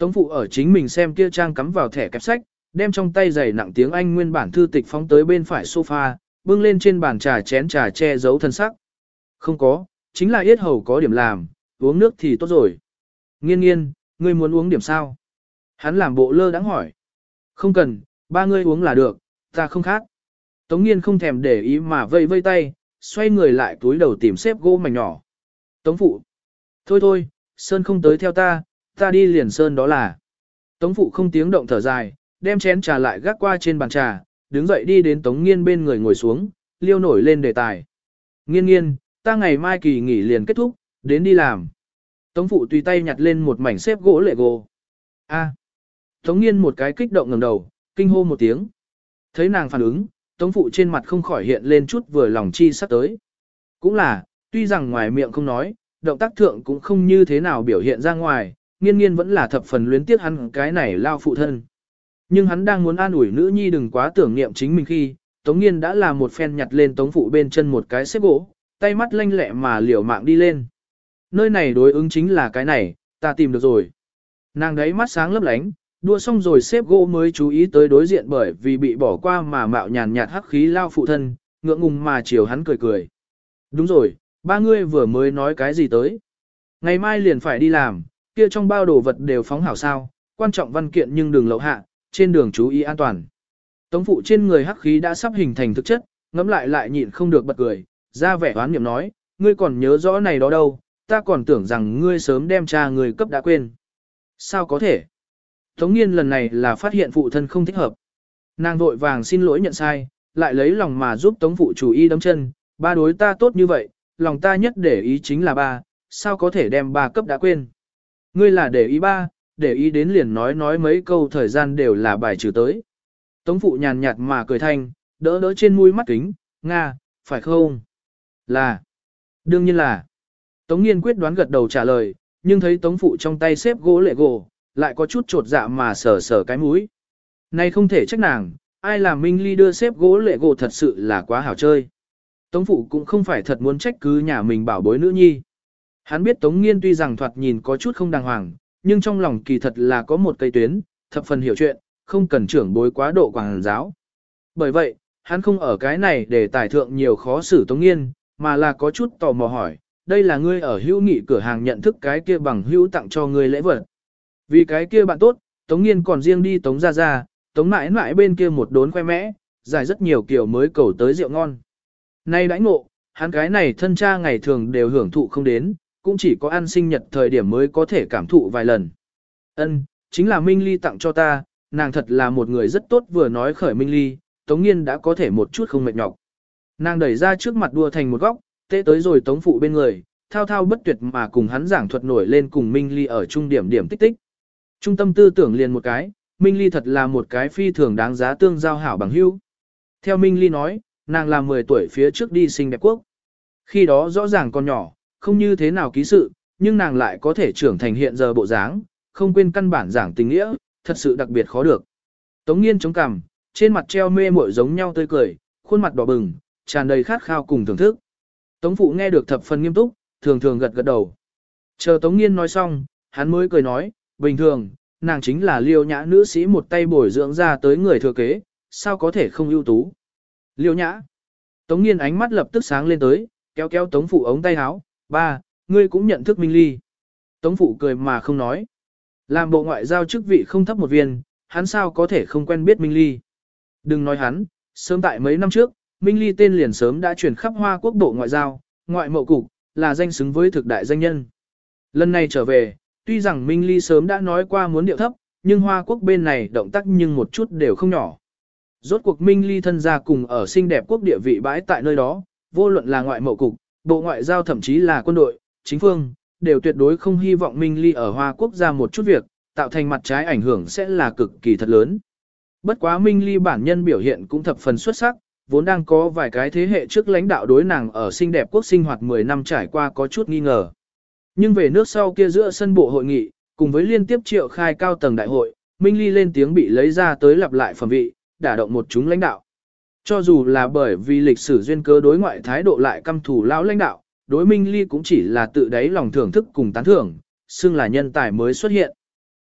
S1: Tống phụ ở chính mình xem kia trang cắm vào thẻ kẹp sách, đem trong tay giày nặng tiếng Anh nguyên bản thư tịch phóng tới bên phải sofa, bưng lên trên bàn trà chén trà che giấu thân sắc. Không có, chính là yết hầu có điểm làm, uống nước thì tốt rồi. Nghiên nghiên, ngươi muốn uống điểm sao? Hắn làm bộ lơ đãng hỏi. Không cần, ba ngươi uống là được, ta không khát. Tống nghiên không thèm để ý mà vây vây tay, xoay người lại túi đầu tìm xếp gỗ mảnh nhỏ. Tống phụ. Thôi thôi, Sơn không tới theo ta, ta đi liền Sơn đó là. Tống phụ không tiếng động thở dài, đem chén trà lại gác qua trên bàn trà, đứng dậy đi đến Tống nghiên bên người ngồi xuống, liêu nổi lên đề tài. Nghiên nghiên, ta ngày mai kỳ nghỉ liền kết thúc, đến đi làm. Tống phụ tùy tay nhặt lên một mảnh xếp gỗ lệ gỗ. A. Tống nghiên một cái kích động ngẩng đầu, kinh hô một tiếng. Thấy nàng phản ứng, Tống phụ trên mặt không khỏi hiện lên chút vừa lòng chi sắp tới. Cũng là, tuy rằng ngoài miệng không nói, động tác thượng cũng không như thế nào biểu hiện ra ngoài, nghiên nghiên vẫn là thập phần luyến tiếc hắn cái này lao phụ thân. Nhưng hắn đang muốn an ủi nữ nhi đừng quá tưởng niệm chính mình khi, Tống nghiên đã là một phen nhặt lên Tống phụ bên chân một cái xếp gỗ, tay mắt lanh lẹ mà liều mạng đi lên. Nơi này đối ứng chính là cái này, ta tìm được rồi. Nàng đấy mắt sáng lấp lánh, đua xong rồi xếp gỗ mới chú ý tới đối diện bởi vì bị bỏ qua mà mạo nhàn nhạt hắc khí lao phụ thân, ngượng ngùng mà chiều hắn cười cười. Đúng rồi, ba ngươi vừa mới nói cái gì tới. Ngày mai liền phải đi làm, kia trong bao đồ vật đều phóng hảo sao, quan trọng văn kiện nhưng đừng lậu hạ, trên đường chú ý an toàn. Tống phụ trên người hắc khí đã sắp hình thành thực chất, ngẫm lại lại nhịn không được bật cười, ra vẻ oán niệm nói, ngươi còn nhớ rõ này đó đâu, ta còn tưởng rằng ngươi sớm đem cha người cấp đã quên. Sao có thể? Tống nghiên lần này là phát hiện phụ thân không thích hợp. Nàng vội vàng xin lỗi nhận sai, lại lấy lòng mà giúp tống phụ chủ y đấm chân, ba đối ta tốt như vậy, lòng ta nhất để ý chính là ba, sao có thể đem ba cấp đã quên. Ngươi là để ý ba, để ý đến liền nói nói mấy câu thời gian đều là bài trừ tới. Tống phụ nhàn nhạt mà cười thanh, đỡ đỡ trên mũi mắt kính, Nga, phải không? Là. Đương nhiên là. Tống nghiên quyết đoán gật đầu trả lời, nhưng thấy tống phụ trong tay xếp gỗ lệ gỗ, lại có chút trột dạ mà sờ sờ cái mũi. Này không thể trách nàng, ai làm Minh Ly đưa xếp gỗ lệ gỗ thật sự là quá hảo chơi. Tống phụ cũng không phải thật muốn trách cứ nhà mình bảo bối nữ nhi. Hắn biết Tống nghiên tuy rằng thoạt nhìn có chút không đàng hoàng, nhưng trong lòng kỳ thật là có một cây tuyến, thập phần hiểu chuyện, không cần trưởng bối quá độ quảng giáo. Bởi vậy, hắn không ở cái này để tài thượng nhiều khó xử Tống nghiên, mà là có chút tò mò hỏi, đây là ngươi ở hữu nghị cửa hàng nhận thức cái kia bằng hữu tặng cho ngươi lễ vật. Vì cái kia bạn tốt, Tống nghiên còn riêng đi Tống ra ra, Tống mãi mãi bên kia một đốn khoe mẽ, giải rất nhiều kiểu mới cầu tới rượu ngon. Nay đãi ngộ, hắn cái này thân cha ngày thường đều hưởng thụ không đến, cũng chỉ có ăn sinh nhật thời điểm mới có thể cảm thụ vài lần. Ân, chính là Minh Ly tặng cho ta, nàng thật là một người rất tốt vừa nói khởi Minh Ly, Tống nghiên đã có thể một chút không mệt nhọc. Nàng đẩy ra trước mặt đua thành một góc, tê tới rồi Tống phụ bên người, thao thao bất tuyệt mà cùng hắn giảng thuật nổi lên cùng Minh Ly ở trung điểm điểm tích tích. Trung tâm tư tưởng liền một cái, Minh Ly thật là một cái phi thường đáng giá tương giao hảo bằng hữu. Theo Minh Ly nói, nàng là mười tuổi phía trước đi sinh đẹp quốc. Khi đó rõ ràng còn nhỏ, không như thế nào ký sự, nhưng nàng lại có thể trưởng thành hiện giờ bộ dáng, không quên căn bản giảng tình nghĩa, thật sự đặc biệt khó được. Tống nghiên chống cằm, trên mặt treo mê mội giống nhau tươi cười, khuôn mặt đỏ bừng, tràn đầy khát khao cùng thưởng thức. Tống phụ nghe được thập phần nghiêm túc, thường thường gật gật đầu. Chờ Tống nghiên nói xong, hắn mới cười nói, bình thường, nàng chính là Liêu Nhã nữ sĩ một tay bồi dưỡng ra tới người thừa kế, sao có thể không ưu tú. Liêu Nhã. Tống nghiên ánh mắt lập tức sáng lên tới, kéo kéo Tống phụ ống tay áo, ba, ngươi cũng nhận thức Minh Ly. Tống phụ cười mà không nói. Làm bộ ngoại giao chức vị không thấp một viên, hắn sao có thể không quen biết Minh Ly. Đừng nói hắn, sớm tại mấy năm trước, Minh Ly tên liền sớm đã truyền khắp Hoa Quốc bộ ngoại giao, ngoại mậu cục, là danh xứng với thực đại danh nhân. Lần này trở về, tuy rằng Minh Ly sớm đã nói qua muốn điệu thấp, nhưng Hoa Quốc bên này động tác nhưng một chút đều không nhỏ. Rốt cuộc Minh Ly thân gia cùng ở xinh đẹp quốc địa vị bãi tại nơi đó, vô luận là ngoại mậu cục, bộ ngoại giao thậm chí là quân đội, chính phương, đều tuyệt đối không hy vọng Minh Ly ở Hoa Quốc ra một chút việc, tạo thành mặt trái ảnh hưởng sẽ là cực kỳ thật lớn. Bất quá Minh Ly bản nhân biểu hiện cũng thập phần xuất sắc, vốn đang có vài cái thế hệ trước lãnh đạo đối nàng ở xinh đẹp quốc sinh hoạt mười năm trải qua có chút nghi ngờ. Nhưng về nước sau kia giữa sân bộ hội nghị, cùng với liên tiếp triệu khai cao tầng đại hội, Minh Ly lên tiếng bị lấy ra tới lặp lại phẩm vị, đả động một chúng lãnh đạo. Cho dù là bởi vì lịch sử duyên cớ đối ngoại thái độ lại căm thù lão lãnh đạo, đối Minh Ly cũng chỉ là tự đáy lòng thưởng thức cùng tán thưởng, xưng là nhân tài mới xuất hiện.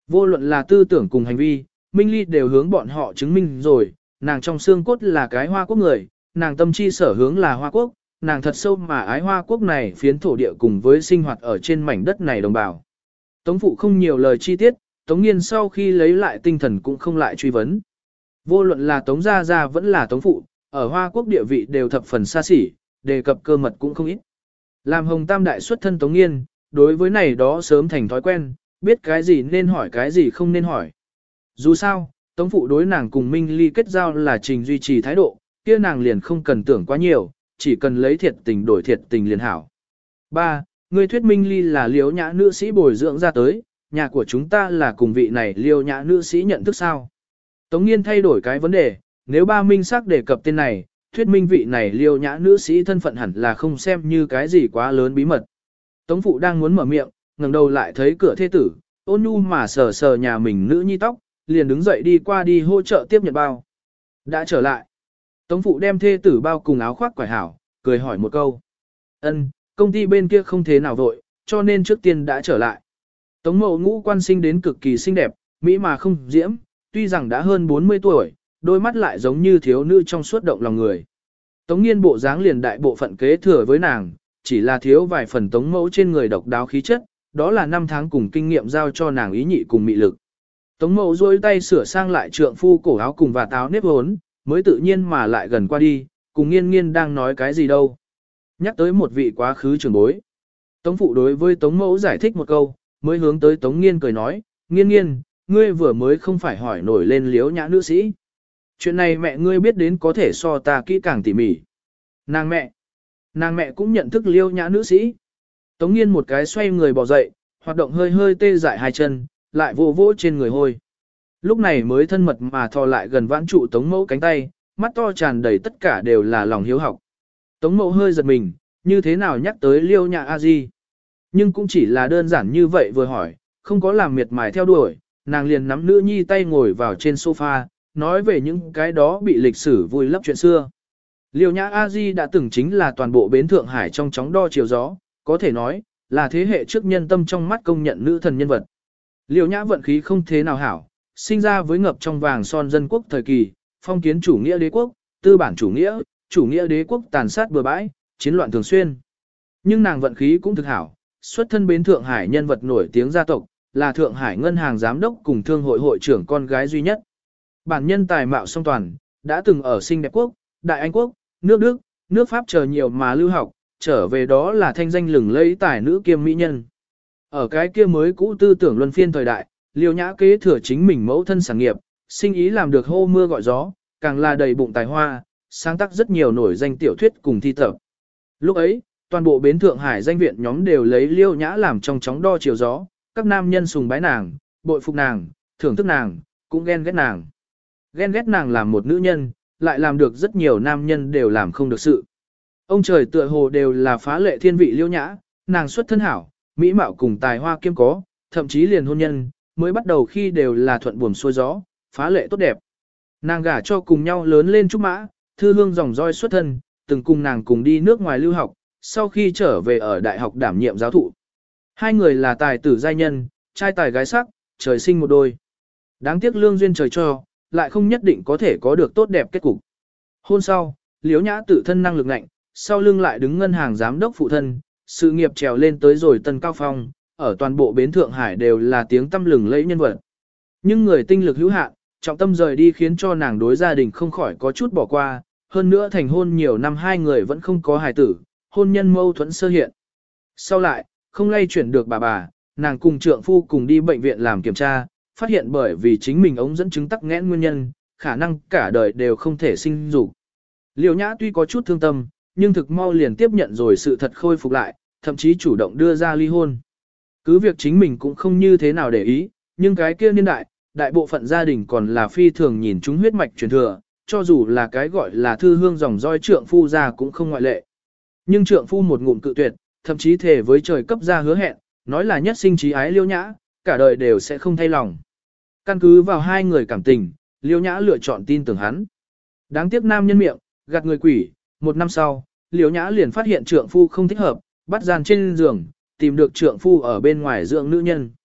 S1: Vô luận là tư tưởng cùng hành vi, Minh Ly đều hướng bọn họ chứng minh rồi, nàng trong xương cốt là cái Hoa Quốc người, nàng tâm chi sở hướng là Hoa Quốc, nàng thật sâu mà ái Hoa Quốc này phiến thổ địa cùng với sinh hoạt ở trên mảnh đất này đồng bào. Tống phụ không nhiều lời chi tiết, Tống Nghiên sau khi lấy lại tinh thần cũng không lại truy vấn. Vô luận là Tống Gia Gia vẫn là Tống phụ, ở Hoa Quốc địa vị đều thập phần xa xỉ, đề cập cơ mật cũng không ít. Làm Hồng Tam đại xuất thân Tống Nghiên, đối với này đó sớm thành thói quen, biết cái gì nên hỏi cái gì không nên hỏi. Dù sao, Tống phụ đối nàng cùng Minh Ly kết giao là trình duy trì thái độ, kia nàng liền không cần tưởng quá nhiều, chỉ cần lấy thiệt tình đổi thiệt tình liền hảo. ba. Ngươi thuyết Minh Ly là liếu nhã nữ sĩ bồi dưỡng ra tới, nhà của chúng ta là cùng vị này liêu nhã nữ sĩ nhận thức sao. Tống Nghiên thay đổi cái vấn đề, nếu ba minh xác đề cập tên này, thuyết minh vị này liêu nhã nữ sĩ thân phận hẳn là không xem như cái gì quá lớn bí mật. Tống phụ đang muốn mở miệng, ngẩng đầu lại thấy cửa thê tử, ôn nhu mà sờ sờ nhà mình nữ nhi tóc, liền đứng dậy đi qua đi hỗ trợ tiếp nhận bao. Đã trở lại. Tống phụ đem thê tử bao cùng áo khoác quải hảo, cười hỏi một câu. Ân, công ty bên kia không thế nào vội, cho nên trước tiên đã trở lại. Tống mậu ngũ quan sinh đến cực kỳ xinh đẹp, mỹ mà không diễm, tuy rằng đã hơn bốn mươi tuổi, đôi mắt lại giống như thiếu nữ trong suốt động lòng người. Tống Nghiên bộ dáng liền đại bộ phận kế thừa với nàng, chỉ là thiếu vài phần tống mẫu trên người độc đáo khí chất, đó là năm tháng cùng kinh nghiệm giao cho nàng ý nhị cùng mị lực. Tống mẫu duỗi tay sửa sang lại trượng phu cổ áo cùng và táo nếp hốn, mới tự nhiên mà lại gần qua đi, cùng Nghiên Nghiên đang nói cái gì đâu. Nhắc tới một vị quá khứ trưởng bối. Tống phụ đối với Tống mẫu giải thích một câu, mới hướng tới Tống Nghiên cười nói, Nghiên Nghiên, ngươi vừa mới không phải hỏi nổi lên liếu nhã nữ sĩ. Chuyện này mẹ ngươi biết đến có thể so ta kỹ càng tỉ mỉ. Nàng mẹ. Nàng mẹ cũng nhận thức liêu nhã nữ sĩ. Tống Nghiên một cái xoay người bỏ dậy, hoạt động hơi hơi tê dại hai chân, lại vô vỗ trên người hôi. Lúc này mới thân mật mà thò lại gần vãn trụ Tống mẫu cánh tay, mắt to tràn đầy tất cả đều là lòng hiếu học. Tống mẫu hơi giật mình, như thế nào nhắc tới liêu nhã a di. Nhưng cũng chỉ là đơn giản như vậy vừa hỏi, không có làm miệt mài theo đuổi, nàng liền nắm nữ nhi tay ngồi vào trên sofa, nói về những cái đó bị lịch sử vui lấp chuyện xưa. Liêu nhã a di đã từng chính là toàn bộ bến Thượng Hải trong chóng đo chiều gió, có thể nói, là thế hệ trước nhân tâm trong mắt công nhận nữ thần nhân vật. Liêu nhã vận khí không thế nào hảo, sinh ra với ngập trong vàng son dân quốc thời kỳ, phong kiến chủ nghĩa đế quốc, tư bản chủ nghĩa, chủ nghĩa đế quốc tàn sát bừa bãi, chiến loạn thường xuyên. Nhưng nàng vận khí cũng thực hảo, xuất thân bến Thượng Hải nhân vật nổi tiếng gia tộc, là Thượng Hải ngân hàng giám đốc cùng thương hội hội trưởng con gái duy nhất. Bản nhân tài mạo song toàn, đã từng ở Sinh Đẹp Quốc, Đại Anh Quốc, nước Đức, nước Pháp chờ nhiều mà lưu học, trở về đó là thanh danh lừng lẫy tài nữ kiêm mỹ nhân. Ở cái kia mới cũ tư tưởng luân phiên thời đại, Liêu Nhã kế thừa chính mình mẫu thân sản nghiệp, sinh ý làm được hô mưa gọi gió, càng là đầy bụng tài hoa, sáng tác rất nhiều nổi danh tiểu thuyết cùng thi tập. Lúc ấy, toàn bộ bến Thượng Hải danh viện nhóm đều lấy Liêu Nhã làm trong chóng đo chiều gió, các nam nhân sùng bái nàng, bội phục nàng, thưởng thức nàng, cũng ghen ghét nàng. Ghen ghét nàng làm một nữ nhân, lại làm được rất nhiều nam nhân đều làm không được sự. Ông trời tựa hồ đều là phá lệ thiên vị Liêu Nhã, nàng xuất thân hảo, mỹ mạo cùng tài hoa kiêm có, thậm chí liền hôn nhân, mới bắt đầu khi đều là thuận buồm xuôi gió, phá lệ tốt đẹp. Nàng gả cho cùng nhau lớn lên trúc mã, thư hương dòng roi xuất thân, từng cùng nàng cùng đi nước ngoài lưu học, sau khi trở về ở đại học đảm nhiệm giáo thụ. Hai người là tài tử giai nhân, trai tài gái sắc, trời sinh một đôi. Đáng tiếc lương duyên trời cho, lại không nhất định có thể có được tốt đẹp kết cục. Hôn sau, Liễu Nhã tự thân năng lực nạnh, sau lưng lại đứng ngân hàng giám đốc phụ thân, sự nghiệp trèo lên tới rồi tân cao phong, ở toàn bộ bến Thượng Hải đều là tiếng tăm lừng lẫy nhân vật. Nhưng người tinh lực hữu hạn, trọng tâm rời đi khiến cho nàng đối gia đình không khỏi có chút bỏ qua, hơn nữa thành hôn nhiều năm hai người vẫn không có hài tử, hôn nhân mâu thuẫn sơ hiện. Sau lại, không lay chuyển được bà bà, nàng cùng trượng phu cùng đi bệnh viện làm kiểm tra, phát hiện bởi vì chính mình ống dẫn chứng tắc nghẽn nguyên nhân, khả năng cả đời đều không thể sinh dục. Liễu Nhã tuy có chút thương tâm, nhưng thực mau liền tiếp nhận rồi sự thật khôi phục lại, thậm chí chủ động đưa ra ly hôn. Cứ việc chính mình cũng không như thế nào để ý, nhưng cái kia niên đại, đại bộ phận gia đình còn là phi thường nhìn chúng huyết mạch truyền thừa, cho dù là cái gọi là thư hương dòng roi trượng phu ra cũng không ngoại lệ. Nhưng trượng phu một ngụm cự tuyệt, thậm chí thề với trời cấp ra hứa hẹn, nói là nhất sinh trí ái Liễu Nhã, cả đời đều sẽ không thay lòng. Căn cứ vào hai người cảm tình, Liễu Nhã lựa chọn tin tưởng hắn. Đáng tiếc nam nhân miệng, gạt người quỷ, một năm sau, Liễu Nhã liền phát hiện trượng phu không thích hợp, bắt gian trên giường, tìm được trượng phu ở bên ngoài dưỡng nữ nhân.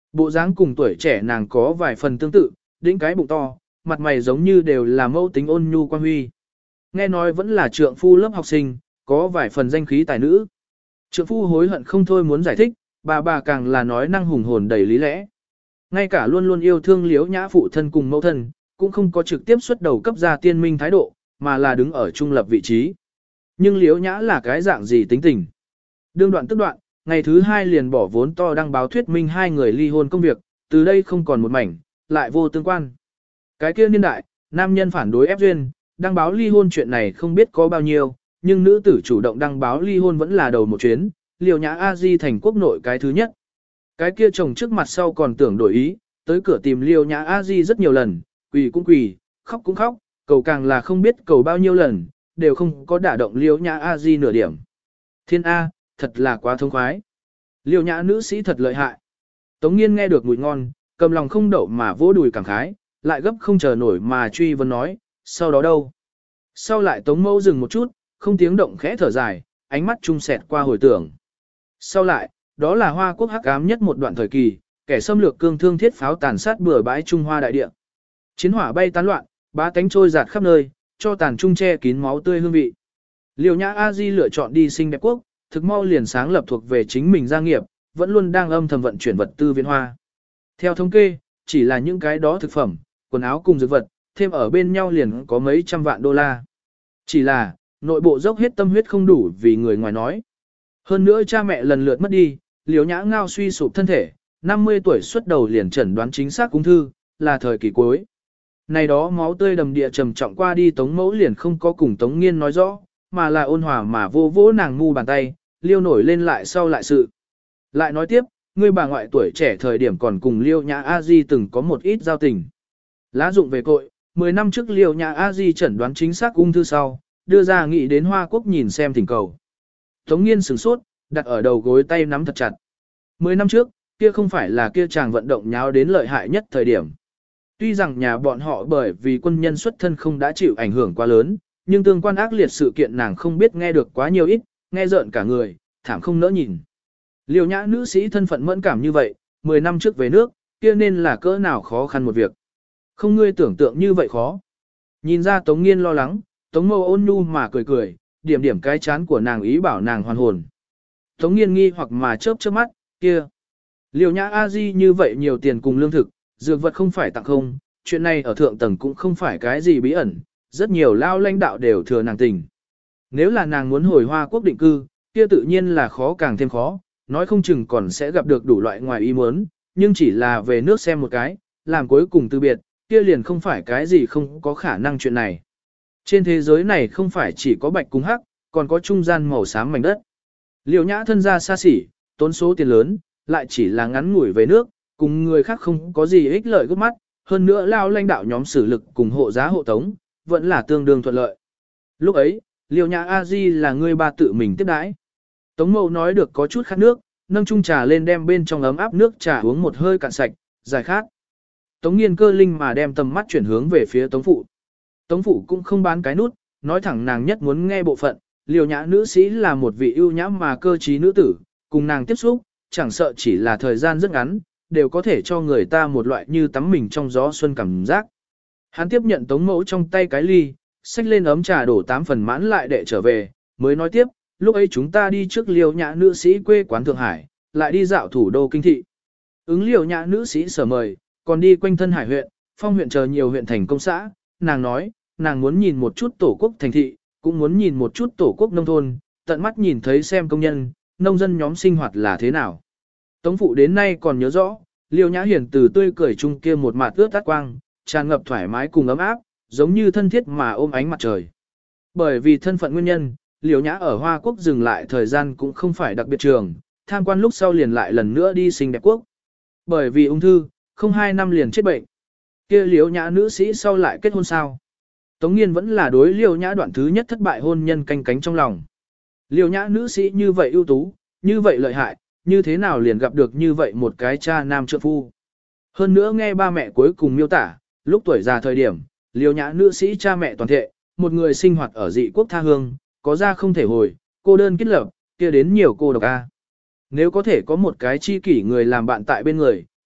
S1: Bộ dáng cùng tuổi trẻ nàng có vài phần tương tự, đĩnh cái bụng to, mặt mày giống như đều là mẫu tính ôn nhu quan huy. Nghe nói vẫn là trượng phu lớp học sinh, có vài phần danh khí tài nữ. Trượng phu hối hận không thôi muốn giải thích, bà bà càng là nói năng hùng hồn đầy lý lẽ. Ngay cả luôn luôn yêu thương Liễu Nhã phụ thân cùng mẫu thân, cũng không có trực tiếp xuất đầu cấp ra tiên minh thái độ, mà là đứng ở trung lập vị trí. Nhưng Liễu Nhã là cái dạng gì tính tình? Đương đoạn tức đoạn, ngày thứ hai liền bỏ vốn to đăng báo thuyết minh hai người ly hôn công việc, từ đây không còn một mảnh, lại vô tương quan. Cái kia niên đại, nam nhân phản đối ép duyên, đăng báo ly hôn chuyện này không biết có bao nhiêu, nhưng nữ tử chủ động đăng báo ly hôn vẫn là đầu một chuyến, Liễu Nhã A Di thành quốc nội cái thứ nhất. Cái kia chồng trước mặt sau còn tưởng đổi ý, tới cửa tìm Liễu Nhã A Di rất nhiều lần, quỳ cũng quỳ, khóc cũng khóc, cầu càng là không biết cầu bao nhiêu lần, đều không có đả động Liễu Nhã A Di nửa điểm. Thiên A, thật là quá thông khoái. Liễu Nhã nữ sĩ thật lợi hại. Tống Nghiên nghe được mùi ngon, cầm lòng không đậu mà vỗ đùi cảm khái, lại gấp không chờ nổi mà truy vấn nói, sau đó đâu? Sau lại Tống Mẫu dừng một chút, không tiếng động khẽ thở dài, ánh mắt trung sẹt qua hồi tưởng. Sau lại, đó là Hoa Quốc hắc ám nhất một đoạn thời kỳ, kẻ xâm lược cương thương thiết pháo tàn sát bừa bãi Trung Hoa đại địa. Chiến hỏa bay tán loạn, bá tánh trôi giạt khắp nơi, cho tàn trung che kín máu tươi hương vị. Liễu Nhã A Di lựa chọn đi sinh đẹp quốc, thực mau liền sáng lập thuộc về chính mình gia nghiệp, vẫn luôn đang âm thầm vận chuyển vật tư viện hoa. Theo thống kê, chỉ là những cái đó thực phẩm, quần áo cùng dược vật, thêm ở bên nhau liền có mấy trăm vạn đô la. Chỉ là, nội bộ dốc hết tâm huyết không đủ vì người ngoài nói. Hơn nữa cha mẹ lần lượt mất đi, Liễu Nhã ngao suy sụp thân thể, năm mươi tuổi xuất đầu liền chẩn đoán chính xác ung thư, là thời kỳ cuối. Này đó máu tươi đầm địa trầm trọng qua đi Tống Mẫu liền không có cùng Tống Nghiên nói rõ, mà là ôn hòa mà vô vỗ nàng ngu bàn tay, liêu nổi lên lại sau lại sự. Lại nói tiếp, ngươi bà ngoại tuổi trẻ thời điểm còn cùng Liễu Nhã A Di từng có một ít giao tình. Lá dụng về cội, mười năm trước Liễu Nhã A Di chẩn đoán chính xác ung thư sau, đưa ra nghị đến Hoa Quốc nhìn xem thỉnh cầu. Tống Nghiên sửng sốt, đặt ở đầu gối tay nắm thật chặt. Mười năm trước, kia không phải là kia chàng vận động nháo đến lợi hại nhất thời điểm. Tuy rằng nhà bọn họ bởi vì quân nhân xuất thân không đã chịu ảnh hưởng quá lớn, nhưng tương quan ác liệt sự kiện nàng không biết nghe được quá nhiều ít, nghe rợn cả người, thảm không nỡ nhìn. Liễu Nhã nữ sĩ thân phận mẫn cảm như vậy, mười năm trước về nước, kia nên là cỡ nào khó khăn một việc. Không ngươi tưởng tượng như vậy khó. Nhìn ra Tống Nghiên lo lắng, Tống Mâu ôn nhu mà cười cười, điểm điểm cái chán của nàng ý bảo nàng hoàn hồn. Tống Nghiên nghi hoặc mà chớp chớp mắt, kia. Liễu Nhã A Di như vậy nhiều tiền cùng lương thực, dược vật không phải tặng không, chuyện này ở thượng tầng cũng không phải cái gì bí ẩn, rất nhiều lao lãnh đạo đều thừa nàng tình. Nếu là nàng muốn hồi Hoa Quốc định cư, kia tự nhiên là khó càng thêm khó, nói không chừng còn sẽ gặp được đủ loại ngoài ý muốn, nhưng chỉ là về nước xem một cái, làm cuối cùng từ biệt, kia liền không phải cái gì không có khả năng chuyện này. Trên thế giới này không phải chỉ có bạch cùng hắc, còn có trung gian màu xám mảnh đất. Liễu Nhã thân gia xa xỉ, tốn số tiền lớn, lại chỉ là ngắn ngủi về nước, cùng người khác không có gì ích lợi gấp mắt, hơn nữa lao lãnh đạo nhóm xử lực cùng hộ giá hộ tống, vẫn là tương đương thuận lợi. Lúc ấy, Liễu Nhã A Di là người ba tự mình tiếp đãi. Tống Mậu nói được có chút khát nước, nâng chung trà lên đem bên trong ấm áp nước trà uống một hơi cạn sạch, giải khát. Tống Nghiên cơ linh mà đem tầm mắt chuyển hướng về phía Tống Phụ. Tống Phụ cũng không bán cái nút, nói thẳng nàng nhất muốn nghe bộ phận, Liễu Nhã nữ sĩ là một vị ưu nhã mà cơ trí nữ tử, cùng nàng tiếp xúc, chẳng sợ chỉ là thời gian rất ngắn, đều có thể cho người ta một loại như tắm mình trong gió xuân cảm giác. Hắn tiếp nhận Tống Mẫu trong tay cái ly, xách lên ấm trà đổ tám phần mãn lại để trở về, mới nói tiếp, lúc ấy chúng ta đi trước Liễu Nhã nữ sĩ quê quán Thượng Hải, lại đi dạo thủ đô kinh thị. Ứng Liễu Nhã nữ sĩ sở mời, còn đi quanh thân Hải huyện, Phong huyện chờ nhiều huyện thành công xã, nàng nói, nàng muốn nhìn một chút tổ quốc thành thị, cũng muốn nhìn một chút tổ quốc nông thôn, tận mắt nhìn thấy xem công nhân, nông dân nhóm sinh hoạt là thế nào. Tống Phụ đến nay còn nhớ rõ, Liễu Nhã hiền từ tươi cười chung kia một mặt ướt át quang, tràn ngập thoải mái cùng ấm áp, giống như thân thiết mà ôm ánh mặt trời. Bởi vì thân phận nguyên nhân, Liễu Nhã ở Hoa Quốc dừng lại thời gian cũng không phải đặc biệt trường, tham quan lúc sau liền lại lần nữa đi sinh đẹp quốc. Bởi vì ung thư, không hai năm liền chết bệnh. Kia Liễu Nhã nữ sĩ sau lại kết hôn sao? Tống Nghiên vẫn là đối Liễu Nhã đoạn thứ nhất thất bại hôn nhân canh cánh trong lòng. Liễu Nhã nữ sĩ như vậy ưu tú, như vậy lợi hại, như thế nào liền gặp được như vậy một cái cha nam trượng phu. Hơn nữa nghe ba mẹ cuối cùng miêu tả, lúc tuổi già thời điểm, Liễu Nhã nữ sĩ cha mẹ toàn thệ, một người sinh hoạt ở dị quốc tha hương, có ra không thể hồi, cô đơn kết lập, kia đến nhiều cô độc a. Nếu có thể có một cái chi kỷ người làm bạn tại bên người,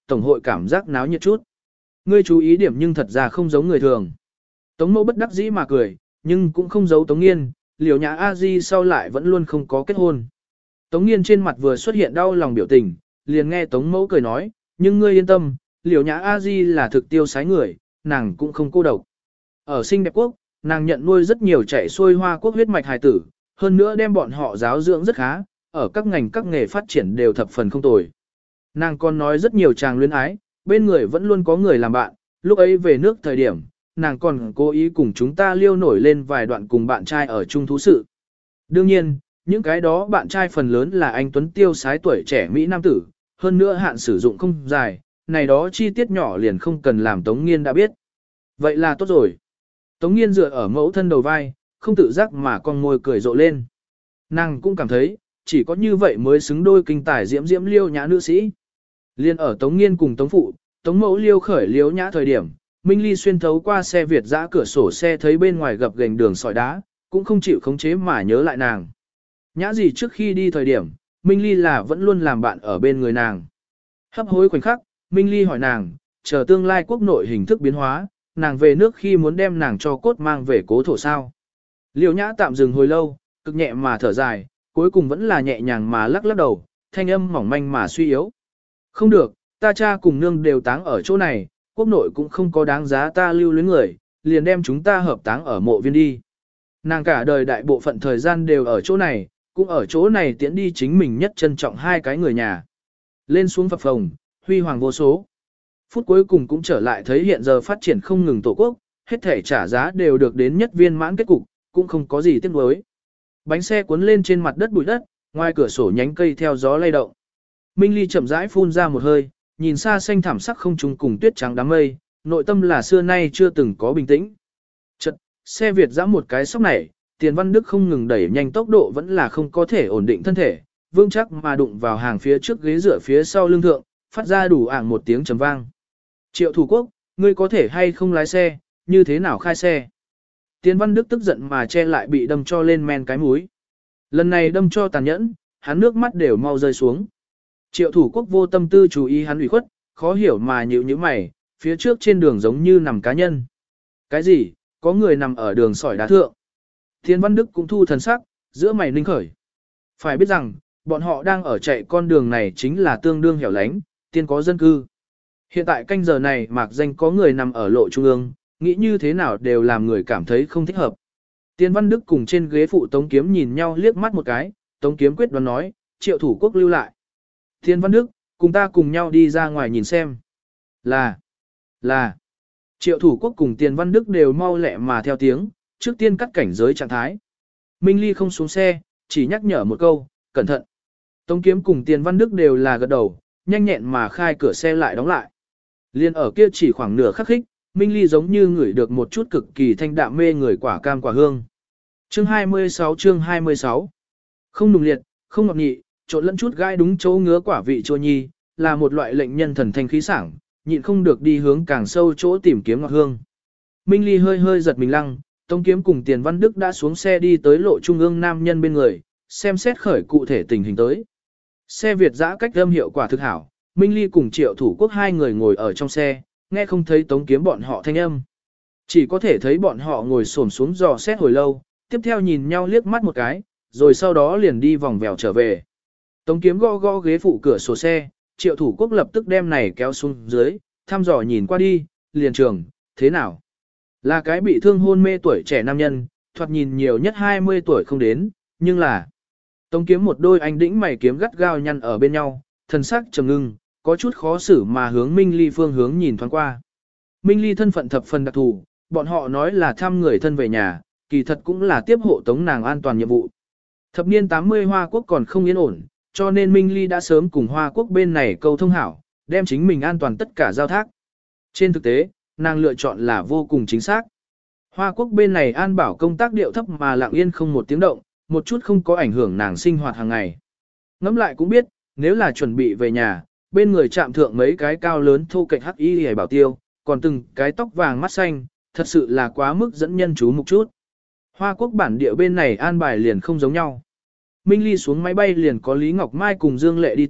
S1: tổng hội cảm giác náo nhiệt chút. Ngươi chú ý điểm nhưng thật ra không giống người thường. Tống mẫu bất đắc dĩ mà cười, nhưng cũng không giấu Tống Nghiên, Liễu Nhã A Di sau lại vẫn luôn không có kết hôn. Tống Nghiên trên mặt vừa xuất hiện đau lòng biểu tình, liền nghe Tống mẫu cười nói, nhưng ngươi yên tâm, Liễu Nhã A Di là thực tiêu sái người, nàng cũng không cô độc. Ở Xinh Đẹp Quốc, nàng nhận nuôi rất nhiều chạy xuôi Hoa Quốc huyết mạch hài tử, hơn nữa đem bọn họ giáo dưỡng rất khá, ở các ngành các nghề phát triển đều thập phần không tồi. Nàng còn nói rất nhiều chàng luyến ái, bên người vẫn luôn có người làm bạn, lúc ấy về nước thời điểm, nàng còn cố ý cùng chúng ta liêu nổi lên vài đoạn cùng bạn trai ở chung thú sự. Đương nhiên, những cái đó bạn trai phần lớn là anh Tuấn tiêu sái tuổi trẻ Mỹ Nam tử, hơn nữa hạn sử dụng không dài, này đó chi tiết nhỏ liền không cần làm Tống Nghiên đã biết. Vậy là tốt rồi. Tống Nghiên dựa ở mẫu thân đầu vai, không tự giác mà con môi cười rộ lên. Nàng cũng cảm thấy, chỉ có như vậy mới xứng đôi kinh tài diễm diễm liêu nhã nữ sĩ. Liên ở Tống Nghiên cùng Tống Phụ, Tống Mẫu liêu khởi liêu nhã thời điểm, Minh Ly xuyên thấu qua xe Việt dã cửa sổ xe thấy bên ngoài gập ghềnh đường sỏi đá, cũng không chịu khống chế mà nhớ lại nàng. Nhã gì trước khi đi thời điểm, Minh Ly là vẫn luôn làm bạn ở bên người nàng. Hấp hối khoảnh khắc, Minh Ly hỏi nàng, chờ tương lai quốc nội hình thức biến hóa, nàng về nước khi muốn đem nàng cho cốt mang về cố thổ sao. Liêu nhã tạm dừng hồi lâu, cực nhẹ mà thở dài, cuối cùng vẫn là nhẹ nhàng mà lắc lắc đầu, thanh âm mỏng manh mà suy yếu. Không được, ta cha cùng nương đều táng ở chỗ này, quốc nội cũng không có đáng giá ta lưu luyến người, liền đem chúng ta hợp táng ở mộ viên đi. Nàng cả đời đại bộ phận thời gian đều ở chỗ này, cũng ở chỗ này tiễn đi chính mình nhất trân trọng hai cái người nhà. Lên xuống phập phồng, huy hoàng vô số. Phút cuối cùng cũng trở lại thấy hiện giờ phát triển không ngừng tổ quốc, hết thể trả giá đều được đến nhất viên mãn kết cục, cũng không có gì tiếc nuối. Bánh xe cuốn lên trên mặt đất bụi đất, ngoài cửa sổ nhánh cây theo gió lay động. Minh Ly chậm rãi phun ra một hơi, nhìn xa xanh thảm sắc không trùng cùng tuyết trắng đám mây, nội tâm là xưa nay chưa từng có bình tĩnh. Chợt, xe Việt giẫm một cái sóc này, Tiền Văn Đức không ngừng đẩy nhanh tốc độ vẫn là không có thể ổn định thân thể, vương chắc mà đụng vào hàng phía trước ghế dựa phía sau lưng thượng, phát ra đủ ảng một tiếng trầm vang. Triệu Thủ Quốc, ngươi có thể hay không lái xe, như thế nào khai xe? Tiền Văn Đức tức giận mà che lại bị đâm cho lên men cái mũi. Lần này đâm cho tàn nhẫn, hắn nước mắt đều mau rơi xuống. Triệu Thủ Quốc vô tâm tư chú ý hắn ủy khuất, khó hiểu mà nhíu nhíu mày, phía trước trên đường giống như nằm cá nhân. Cái gì? Có người nằm ở đường sỏi đá thượng. Tiền Văn Đức cũng thu thần sắc, giữa mày ninh khởi. Phải biết rằng, bọn họ đang ở chạy con đường này chính là tương đương hẻo lánh, tiên có dân cư. Hiện tại canh giờ này mạc danh có người nằm ở lộ trung ương, nghĩ như thế nào đều làm người cảm thấy không thích hợp. Tiền Văn Đức cùng trên ghế phụ Tống Kiếm nhìn nhau liếc mắt một cái, Tống Kiếm quyết đoán nói, Triệu Thủ Quốc lưu lại. Tiền Văn Đức, cùng ta cùng nhau đi ra ngoài nhìn xem. Là, là, Triệu Thủ Quốc cùng Tiền Văn Đức đều mau lẹ mà theo tiếng, trước tiên cắt cảnh giới trạng thái. Minh Ly không xuống xe, chỉ nhắc nhở một câu, cẩn thận. Tống Kiếm cùng Tiền Văn Đức đều là gật đầu, nhanh nhẹn mà khai cửa xe lại đóng lại. Liên ở kia chỉ khoảng nửa khắc khích, Minh Ly giống như ngửi được một chút cực kỳ thanh đạm mê người quả cam quả hương. Chương hai mươi sáu chương hai mươi sáu Không nùng liệt, không ngọt nhị, trộn lẫn chút gai đúng chỗ ngứa quả vị chua nhi, là một loại lệnh nhân thần thanh khí sảng, nhịn không được đi hướng càng sâu chỗ tìm kiếm ngọt hương. Minh Ly hơi hơi giật mình lăng, Tống Kiếm cùng Tiền Văn Đức đã xuống xe đi tới lộ trung ương nam nhân bên người, xem xét khởi cụ thể tình hình tới. Xe Việt dã cách âm hiệu quả thực hảo, Minh Ly cùng Triệu Thủ Quốc hai người ngồi ở trong xe, nghe không thấy Tống Kiếm bọn họ thanh âm. Chỉ có thể thấy bọn họ ngồi xổm xuống dò xét hồi lâu, tiếp theo nhìn nhau liếc mắt một cái, rồi sau đó liền đi vòng vèo trở về. Tống Kiếm gõ gõ ghế phụ cửa sổ xe, Triệu Thủ Quốc lập tức đem này kéo xuống dưới, thăm dò nhìn qua đi, liền trường, thế nào? Là cái bị thương hôn mê tuổi trẻ nam nhân, thoạt nhìn nhiều nhất hai mươi tuổi không đến, nhưng là... Tống Kiếm một đôi anh đĩnh mày kiếm gắt gao nhăn ở bên nhau, thần sắc trầm ngưng, có chút khó xử mà hướng Minh Ly phương hướng nhìn thoáng qua. Minh Ly thân phận thập phần đặc thù, bọn họ nói là thăm người thân về nhà, kỳ thật cũng là tiếp hộ tống nàng an toàn nhiệm vụ. Thập niên tám mươi Hoa Quốc còn không yên ổn, cho nên Minh Ly đã sớm cùng Hoa Quốc bên này câu thông hảo, đem chính mình an toàn tất cả giao thác. Trên thực tế, nàng lựa chọn là vô cùng chính xác. Hoa Quốc bên này an bảo công tác điệu thấp mà lặng yên không một tiếng động, một chút không có ảnh hưởng nàng sinh hoạt hàng ngày. Ngẫm lại cũng biết, nếu là chuẩn bị về nhà, bên người chạm thượng mấy cái cao lớn thô kệch hắc y hề bảo tiêu, còn từng cái tóc vàng mắt xanh, thật sự là quá mức dẫn nhân chú mục chút. Hoa Quốc bản địa bên này an bài liền không giống nhau. Minh Ly xuống máy bay liền có Lý Ngọc Mai cùng Dương Lệ đi tiếp,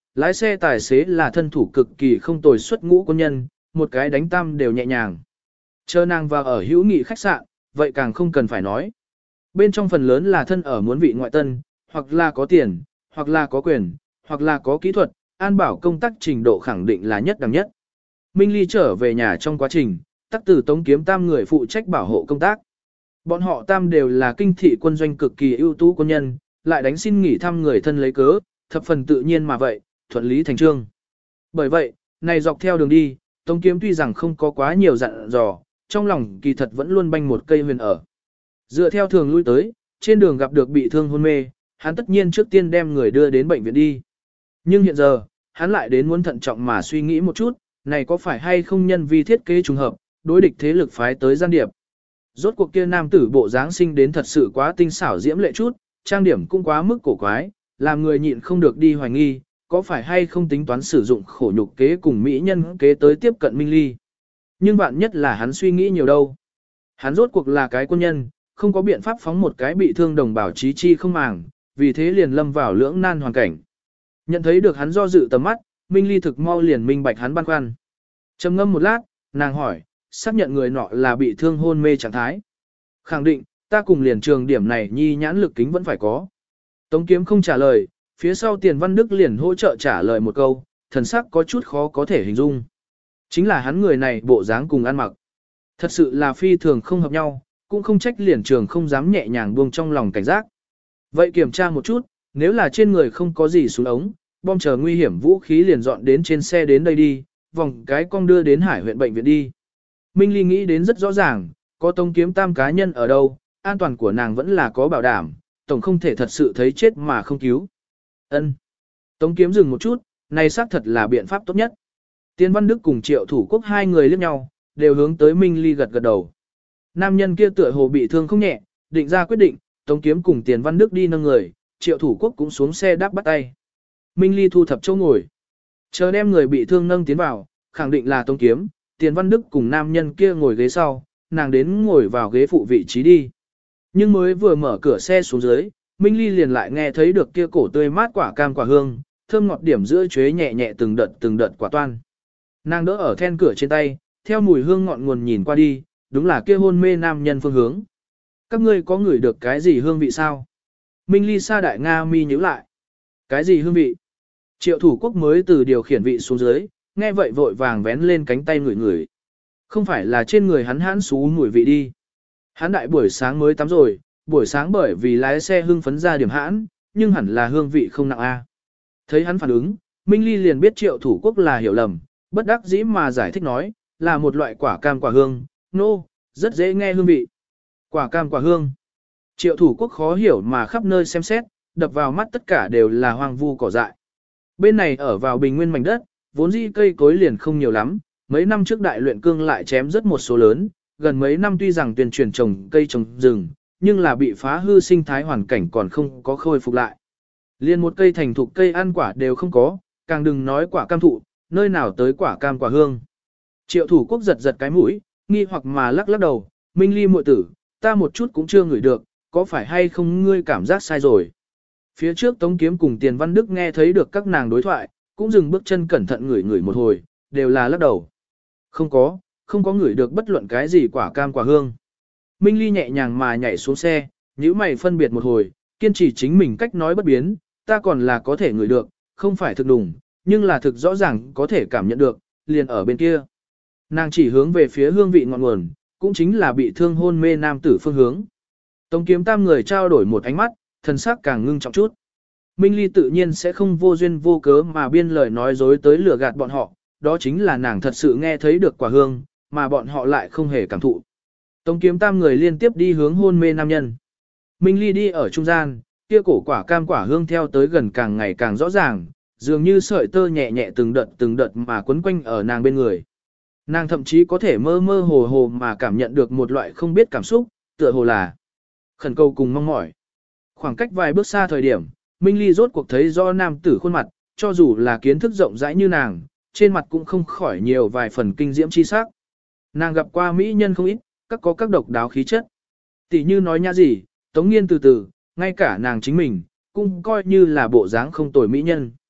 S1: lái xe tài xế là thân thủ cực kỳ không tồi xuất ngũ quân nhân, một cái đánh tam đều nhẹ nhàng. Chờ nàng vào ở hữu nghị khách sạn, vậy càng không cần phải nói. Bên trong phần lớn là thân ở muốn vị ngoại tân, hoặc là có tiền, hoặc là có quyền, hoặc là có kỹ thuật, an bảo công tác trình độ khẳng định là nhất đẳng nhất. Minh Ly trở về nhà trong quá trình, tắc từ Tống Kiếm Tam người phụ trách bảo hộ công tác. Bọn họ Tam đều là kinh thị quân doanh cực kỳ ưu tú quân nhân, lại đánh xin nghỉ thăm người thân lấy cớ, thập phần tự nhiên mà vậy, thuận lý thành trương. Bởi vậy, này dọc theo đường đi, Tống Kiếm tuy rằng không có quá nhiều dặn dò, trong lòng kỳ thật vẫn luôn banh một cây huyền ở. Dựa theo thường lui tới, trên đường gặp được bị thương hôn mê, hắn tất nhiên trước tiên đem người đưa đến bệnh viện đi. Nhưng hiện giờ, hắn lại đến muốn thận trọng mà suy nghĩ một chút, này có phải hay không nhân vi thiết kế trùng hợp, đối địch thế lực phái tới gian điệp. Rốt cuộc kia nam tử bộ dáng sinh đến thật sự quá tinh xảo diễm lệ chút, trang điểm cũng quá mức cổ quái, làm người nhịn không được đi hoài nghi, có phải hay không tính toán sử dụng khổ nhục kế cùng mỹ nhân kế tới tiếp cận Minh Ly. Nhưng bạn nhất là hắn suy nghĩ nhiều đâu. Hắn rốt cuộc là cái quân nhân, không có biện pháp phóng một cái bị thương đồng bào chí chi không màng, vì thế liền lâm vào lưỡng nan hoàn cảnh. Nhận thấy được hắn do dự tầm mắt, Minh Ly thực mau liền minh bạch hắn băn khoăn. Trầm ngâm một lát, nàng hỏi, xác nhận người nọ là bị thương hôn mê trạng thái. Khẳng định, ta cùng liền trường điểm này nhi nhãn lực kính vẫn phải có. Tống Kiếm không trả lời, phía sau Tiền Văn Đức liền hỗ trợ trả lời một câu, thần sắc có chút khó có thể hình dung. Chính là hắn người này bộ dáng cùng ăn mặc. Thật sự là phi thường không hợp nhau, cũng không trách liền trường không dám nhẹ nhàng buông trong lòng cảnh giác. Vậy kiểm tra một chút, nếu là trên người không có gì xuống ống, bom chờ nguy hiểm vũ khí liền dọn đến trên xe đến đây đi, vòng cái cong đưa đến Hải huyện bệnh viện đi. Minh Ly nghĩ đến rất rõ ràng, có Tống Kiếm Tam cá nhân ở đâu, an toàn của nàng vẫn là có bảo đảm, tổng không thể thật sự thấy chết mà không cứu. Ân. Tống Kiếm dừng một chút, này xác thật là biện pháp tốt nhất. Tiên Văn Đức cùng Triệu Thủ Quốc hai người liếc nhau, đều hướng tới Minh Ly gật gật đầu. Nam nhân kia tựa hồ bị thương không nhẹ, định ra quyết định, Tống Kiếm cùng Tiền Văn Đức đi nâng người, Triệu Thủ Quốc cũng xuống xe đáp bắt tay. Minh Ly thu thập chỗ ngồi. Chờ đem người bị thương nâng tiến vào, khẳng định là Tống Kiếm, Tiền Văn Đức cùng nam nhân kia ngồi ghế sau, nàng đến ngồi vào ghế phụ vị trí đi. Nhưng mới vừa mở cửa xe xuống dưới, Minh Ly liền lại nghe thấy được kia cổ tươi mát quả cam quả hương, thơm ngọt điểm giữa chuế nhẹ nhẹ từng đợt từng đợt quả toan. Nàng đỡ ở then cửa trên tay, theo mùi hương ngọn nguồn nhìn qua đi, đúng là kia hôn mê nam nhân phương hướng. Các ngươi có ngửi được cái gì hương vị sao? Minh Ly sa đại Nga mi nhíu lại. Cái gì hương vị? Triệu Thủ Quốc mới từ điều khiển vị xuống dưới, nghe vậy vội vàng vén lên cánh tay ngửi ngửi. Không phải là trên người hắn hãn xú mùi vị đi. Hắn đại buổi sáng mới tắm rồi, buổi sáng bởi vì lái xe hưng phấn ra điểm hãn, nhưng hẳn là hương vị không nặng a. Thấy hắn phản ứng, Minh Ly liền biết Triệu Thủ Quốc là hiểu lầm, bất đắc dĩ mà giải thích nói, là một loại quả cam quả hương, nô, no, rất dễ nghe hương vị. Quả cam quả hương. Triệu Thủ Quốc khó hiểu mà khắp nơi xem xét, đập vào mắt tất cả đều là hoang vu cỏ dại. Bên này ở vào bình nguyên mảnh đất, vốn dĩ cây cối liền không nhiều lắm, mấy năm trước đại luyện cương lại chém rất một số lớn, gần mấy năm tuy rằng tuyên truyền trồng cây trồng rừng, nhưng là bị phá hư sinh thái hoàn cảnh còn không có khôi phục lại. Liên một cây thành thục cây ăn quả đều không có, càng đừng nói quả cam thụ, nơi nào tới quả cam quả hương. Triệu Thủ Quốc giật giật cái mũi, nghi hoặc mà lắc lắc đầu, Minh Ly muội tử, ta một chút cũng chưa ngửi được, có phải hay không ngươi cảm giác sai rồi. Phía trước Tống Kiếm cùng Tiền Văn Đức nghe thấy được các nàng đối thoại, cũng dừng bước chân cẩn thận ngửi ngửi một hồi, đều là lắc đầu. Không có, không có ngửi được bất luận cái gì quả cam quả hương. Minh Ly nhẹ nhàng mà nhảy xuống xe, nhíu mày phân biệt một hồi, kiên trì chính mình cách nói bất biến, ta còn là có thể ngửi được, không phải thực đủng, nhưng là thực rõ ràng có thể cảm nhận được, liền ở bên kia. Nàng chỉ hướng về phía hương vị ngọn nguồn, cũng chính là bị thương hôn mê nam tử phương hướng. Tống Kiếm Tam người trao đổi một ánh mắt, thần sắc càng ngưng trọng chút. Minh Ly tự nhiên sẽ không vô duyên vô cớ mà biên lời nói dối tới lừa gạt bọn họ, đó chính là nàng thật sự nghe thấy được quả hương, mà bọn họ lại không hề cảm thụ. Tống Kiếm Tam người liên tiếp đi hướng hôn mê nam nhân. Minh Ly đi ở trung gian, kia cổ quả cam quả hương theo tới gần càng ngày càng rõ ràng, dường như sợi tơ nhẹ nhẹ từng đợt từng đợt mà quấn quanh ở nàng bên người. Nàng thậm chí có thể mơ mơ hồ hồ mà cảm nhận được một loại không biết cảm xúc, tựa hồ là khẩn cầu cùng mong mỏi. Khoảng cách vài bước xa thời điểm, Minh Ly rốt cuộc thấy do nam tử khuôn mặt, cho dù là kiến thức rộng rãi như nàng, trên mặt cũng không khỏi nhiều vài phần kinh diễm chi sắc. Nàng gặp qua mỹ nhân không ít, các có các độc đáo khí chất. Tỷ như nói nhã gì, Tống Nghiên từ từ, ngay cả nàng chính mình, cũng coi như là bộ dáng không tồi mỹ nhân.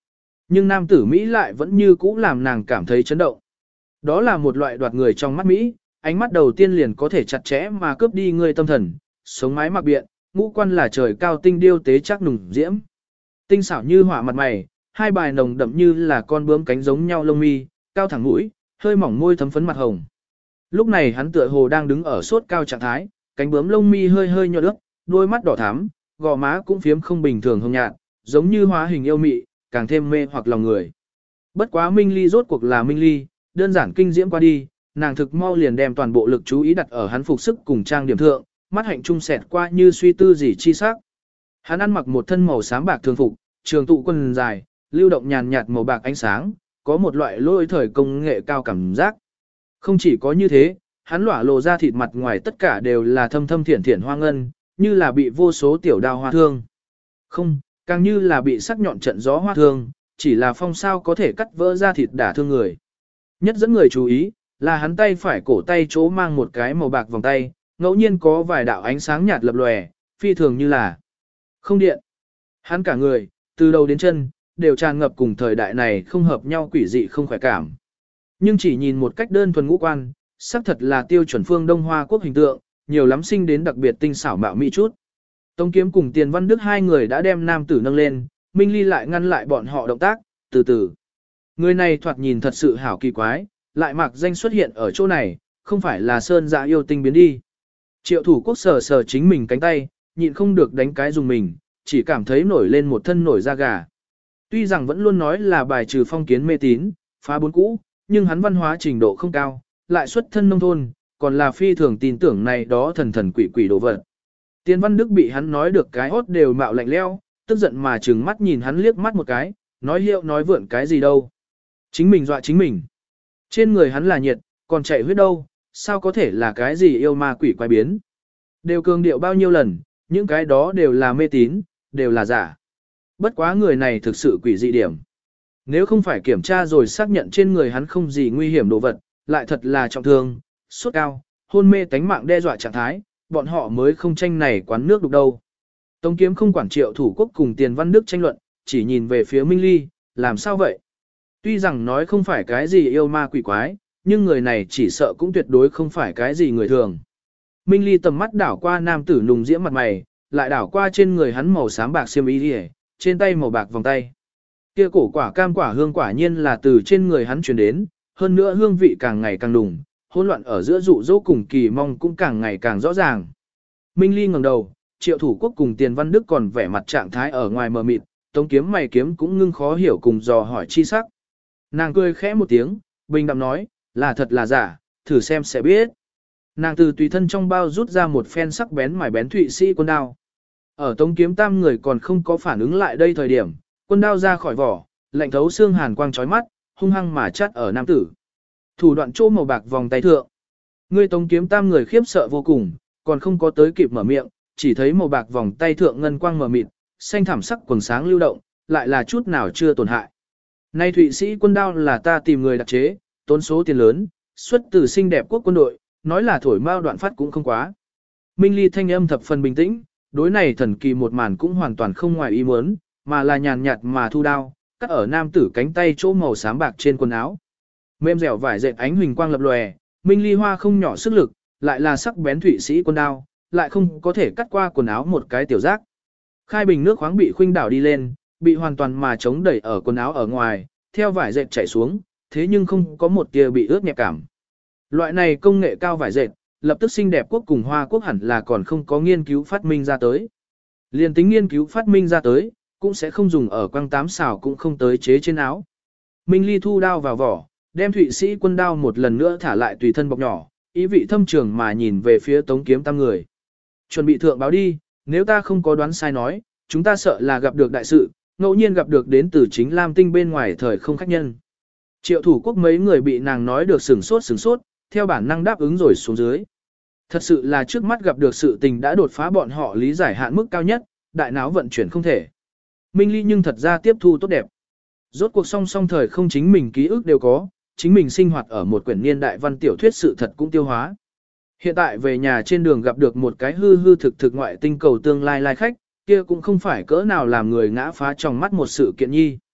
S1: Nhưng nam tử Mỹ lại vẫn như cũ làm nàng cảm thấy chấn động. Đó là một loại đoạt người trong mắt Mỹ, ánh mắt đầu tiên liền có thể chặt chẽ mà cướp đi người tâm thần, sống mái mặc biện, ngũ quan là trời cao tinh điêu tế chắc nùng diễm. Tinh xảo như họa mặt mày, hai bài nồng đậm như là con bướm cánh giống nhau lông mi, cao thẳng mũi, hơi mỏng môi thấm phấn mặt hồng. Lúc này hắn tựa hồ đang đứng ở sốt cao trạng thái, cánh bướm lông mi hơi hơi nhợt nước, đôi mắt đỏ thắm, gò má cũng phiếm không bình thường hồng nhạt, giống như hóa hình yêu mị, càng thêm mê hoặc lòng người. Bất quá Minh Ly rốt cuộc là Minh Ly, đơn giản kinh diễm qua đi, nàng thực mau liền đem toàn bộ lực chú ý đặt ở hắn phục sức cùng trang điểm thượng, mắt hạnh trung xẹt qua như suy tư gì chi sắc. Hắn ăn mặc một thân màu xám bạc thường phục, trường tụ quần dài, lưu động nhàn nhạt màu bạc ánh sáng, có một loại lôi thời công nghệ cao cảm giác. Không chỉ có như thế, hắn lỏa lộ ra thịt mặt ngoài tất cả đều là thâm thâm thiển thiển hoa ngân, như là bị vô số tiểu đao hoa thương. Không, càng như là bị sắc nhọn trận gió hoa thương, chỉ là phong sao có thể cắt vỡ ra thịt đả thương người. Nhất dẫn người chú ý, là hắn tay phải cổ tay chỗ mang một cái màu bạc vòng tay, ngẫu nhiên có vài đạo ánh sáng nhạt lập lòe, phi thường như là không điện. Hắn cả người, từ đầu đến chân, đều tràn ngập cùng thời đại này không hợp nhau quỷ dị không khỏe cảm. Nhưng chỉ nhìn một cách đơn thuần ngũ quan, xác thật là tiêu chuẩn phương Đông Hoa quốc hình tượng, nhiều lắm sinh đến đặc biệt tinh xảo mạo mỹ chút. Tống Kiếm cùng Tiền Văn Đức hai người đã đem nam tử nâng lên, Minh Ly lại ngăn lại bọn họ động tác, từ từ. Người này thoạt nhìn thật sự hảo kỳ quái, lại mặc danh xuất hiện ở chỗ này, không phải là sơn dạ yêu tinh biến đi. Triệu thủ quốc sờ sờ chính mình cánh tay, nhịn không được đánh cái dùng mình, chỉ cảm thấy nổi lên một thân nổi da gà. Tuy rằng vẫn luôn nói là bài trừ phong kiến mê tín, phá bốn cũ, nhưng hắn văn hóa trình độ không cao, lại xuất thân nông thôn, còn là phi thường tin tưởng này đó thần thần quỷ quỷ đồ vật. Tiền Văn Đức bị hắn nói được cái hốt đều mạo lạnh leo, tức giận mà trừng mắt nhìn hắn liếc mắt một cái, nói hiệu nói vượn cái gì đâu. Chính mình dọa chính mình. Trên người hắn là nhiệt, còn chạy huyết đâu, sao có thể là cái gì yêu ma quỷ quái biến. Đều cường điệu bao nhiêu lần, những cái đó đều là mê tín, đều là giả. Bất quá người này thực sự quỷ dị điểm. Nếu không phải kiểm tra rồi xác nhận trên người hắn không gì nguy hiểm đồ vật, lại thật là trọng thương, sốt cao, hôn mê tánh mạng đe dọa trạng thái, bọn họ mới không tranh này quán nước đục đâu. Tống Kiếm không quản Triệu thủ quốc cùng Tiền Văn Đức tranh luận, chỉ nhìn về phía Minh Ly, làm sao vậy? Tuy rằng nói không phải cái gì yêu ma quỷ quái, nhưng người này chỉ sợ cũng tuyệt đối không phải cái gì người thường. Minh Ly tầm mắt đảo qua nam tử nùng diễm mặt mày, lại đảo qua trên người hắn màu xám bạc xiêm y đi, trên tay màu bạc vòng tay. Kia cổ quả cam quả hương quả nhiên là từ trên người hắn truyền đến, hơn nữa hương vị càng ngày càng đùng, hỗn loạn ở giữa dụ dỗ cùng kỳ mong cũng càng ngày càng rõ ràng. Minh Ly ngẩng đầu, Triệu thủ quốc cùng Tiền Văn Đức còn vẻ mặt trạng thái ở ngoài mờ mịt, Tống Kiếm mày kiếm cũng ngưng khó hiểu cùng dò hỏi chi sắc. Nàng cười khẽ một tiếng, bình đạm nói, là thật là giả, thử xem sẽ biết. Nàng từ tùy thân trong bao rút ra một phen sắc bén mài bén thụy sĩ quân đao. Ở Tống Kiếm tam người còn không có phản ứng lại đây thời điểm, quân đao ra khỏi vỏ, lạnh thấu xương hàn quang chói mắt, hung hăng mà chát ở nam tử. Thủ đoạn trô màu bạc vòng tay thượng. Người Tống Kiếm tam người khiếp sợ vô cùng, còn không có tới kịp mở miệng, chỉ thấy màu bạc vòng tay thượng ngân quang mờ mịt, xanh thảm sắc quần sáng lưu động, lại là chút nào chưa tổn hại. Nay Thụy Sĩ quân đao là ta tìm người đặc chế, tốn số tiền lớn, xuất từ xinh đẹp quốc quân đội, nói là thổi mao đoạn phát cũng không quá. Minh Ly thanh âm thập phần bình tĩnh, đối này thần kỳ một màn cũng hoàn toàn không ngoài ý muốn, mà là nhàn nhạt mà thu đao, cắt ở nam tử cánh tay chỗ màu xám bạc trên quần áo. Mềm dẻo vải dệt ánh huỳnh quang lập lòe, Minh Ly hoa không nhỏ sức lực, lại là sắc bén Thụy Sĩ quân đao, lại không có thể cắt qua quần áo một cái tiểu giác. Khai bình nước khoáng bị khuynh đảo đi lên, bị hoàn toàn mà chống đẩy ở quần áo ở ngoài, theo vải dệt chảy xuống, thế nhưng không có một tia bị ướt nhẹp cảm. Loại này công nghệ cao vải dệt, lập tức xinh đẹp quốc cùng Hoa quốc hẳn là còn không có nghiên cứu phát minh ra tới. Liên tính nghiên cứu phát minh ra tới, cũng sẽ không dùng ở quăng tám xào cũng không tới chế trên áo. Minh Ly thu đao vào vỏ, đem Thụy Sĩ quân đao một lần nữa thả lại tùy thân bọc nhỏ, ý vị thâm trường mà nhìn về phía Tống Kiếm tam người. Chuẩn bị thượng báo đi, nếu ta không có đoán sai nói, chúng ta sợ là gặp được đại sự, ngẫu nhiên gặp được đến từ chính Lam Tinh bên ngoài thời không khách nhân. Triệu thủ quốc mấy người bị nàng nói được sửng sốt sửng sốt, theo bản năng đáp ứng rồi xuống dưới. Thật sự là trước mắt gặp được sự tình đã đột phá bọn họ lý giải hạn mức cao nhất, đại não vận chuyển không thể. Minh Ly nhưng thật ra tiếp thu tốt đẹp. Rốt cuộc song song thời không chính mình ký ức đều có, chính mình sinh hoạt ở một quyển niên đại văn tiểu thuyết sự thật cũng tiêu hóa. Hiện tại về nhà trên đường gặp được một cái hư hư thực thực ngoại tinh cầu tương lai lai khách, kia cũng không phải cỡ nào làm người ngã phá trong mắt một sự kiện nhi.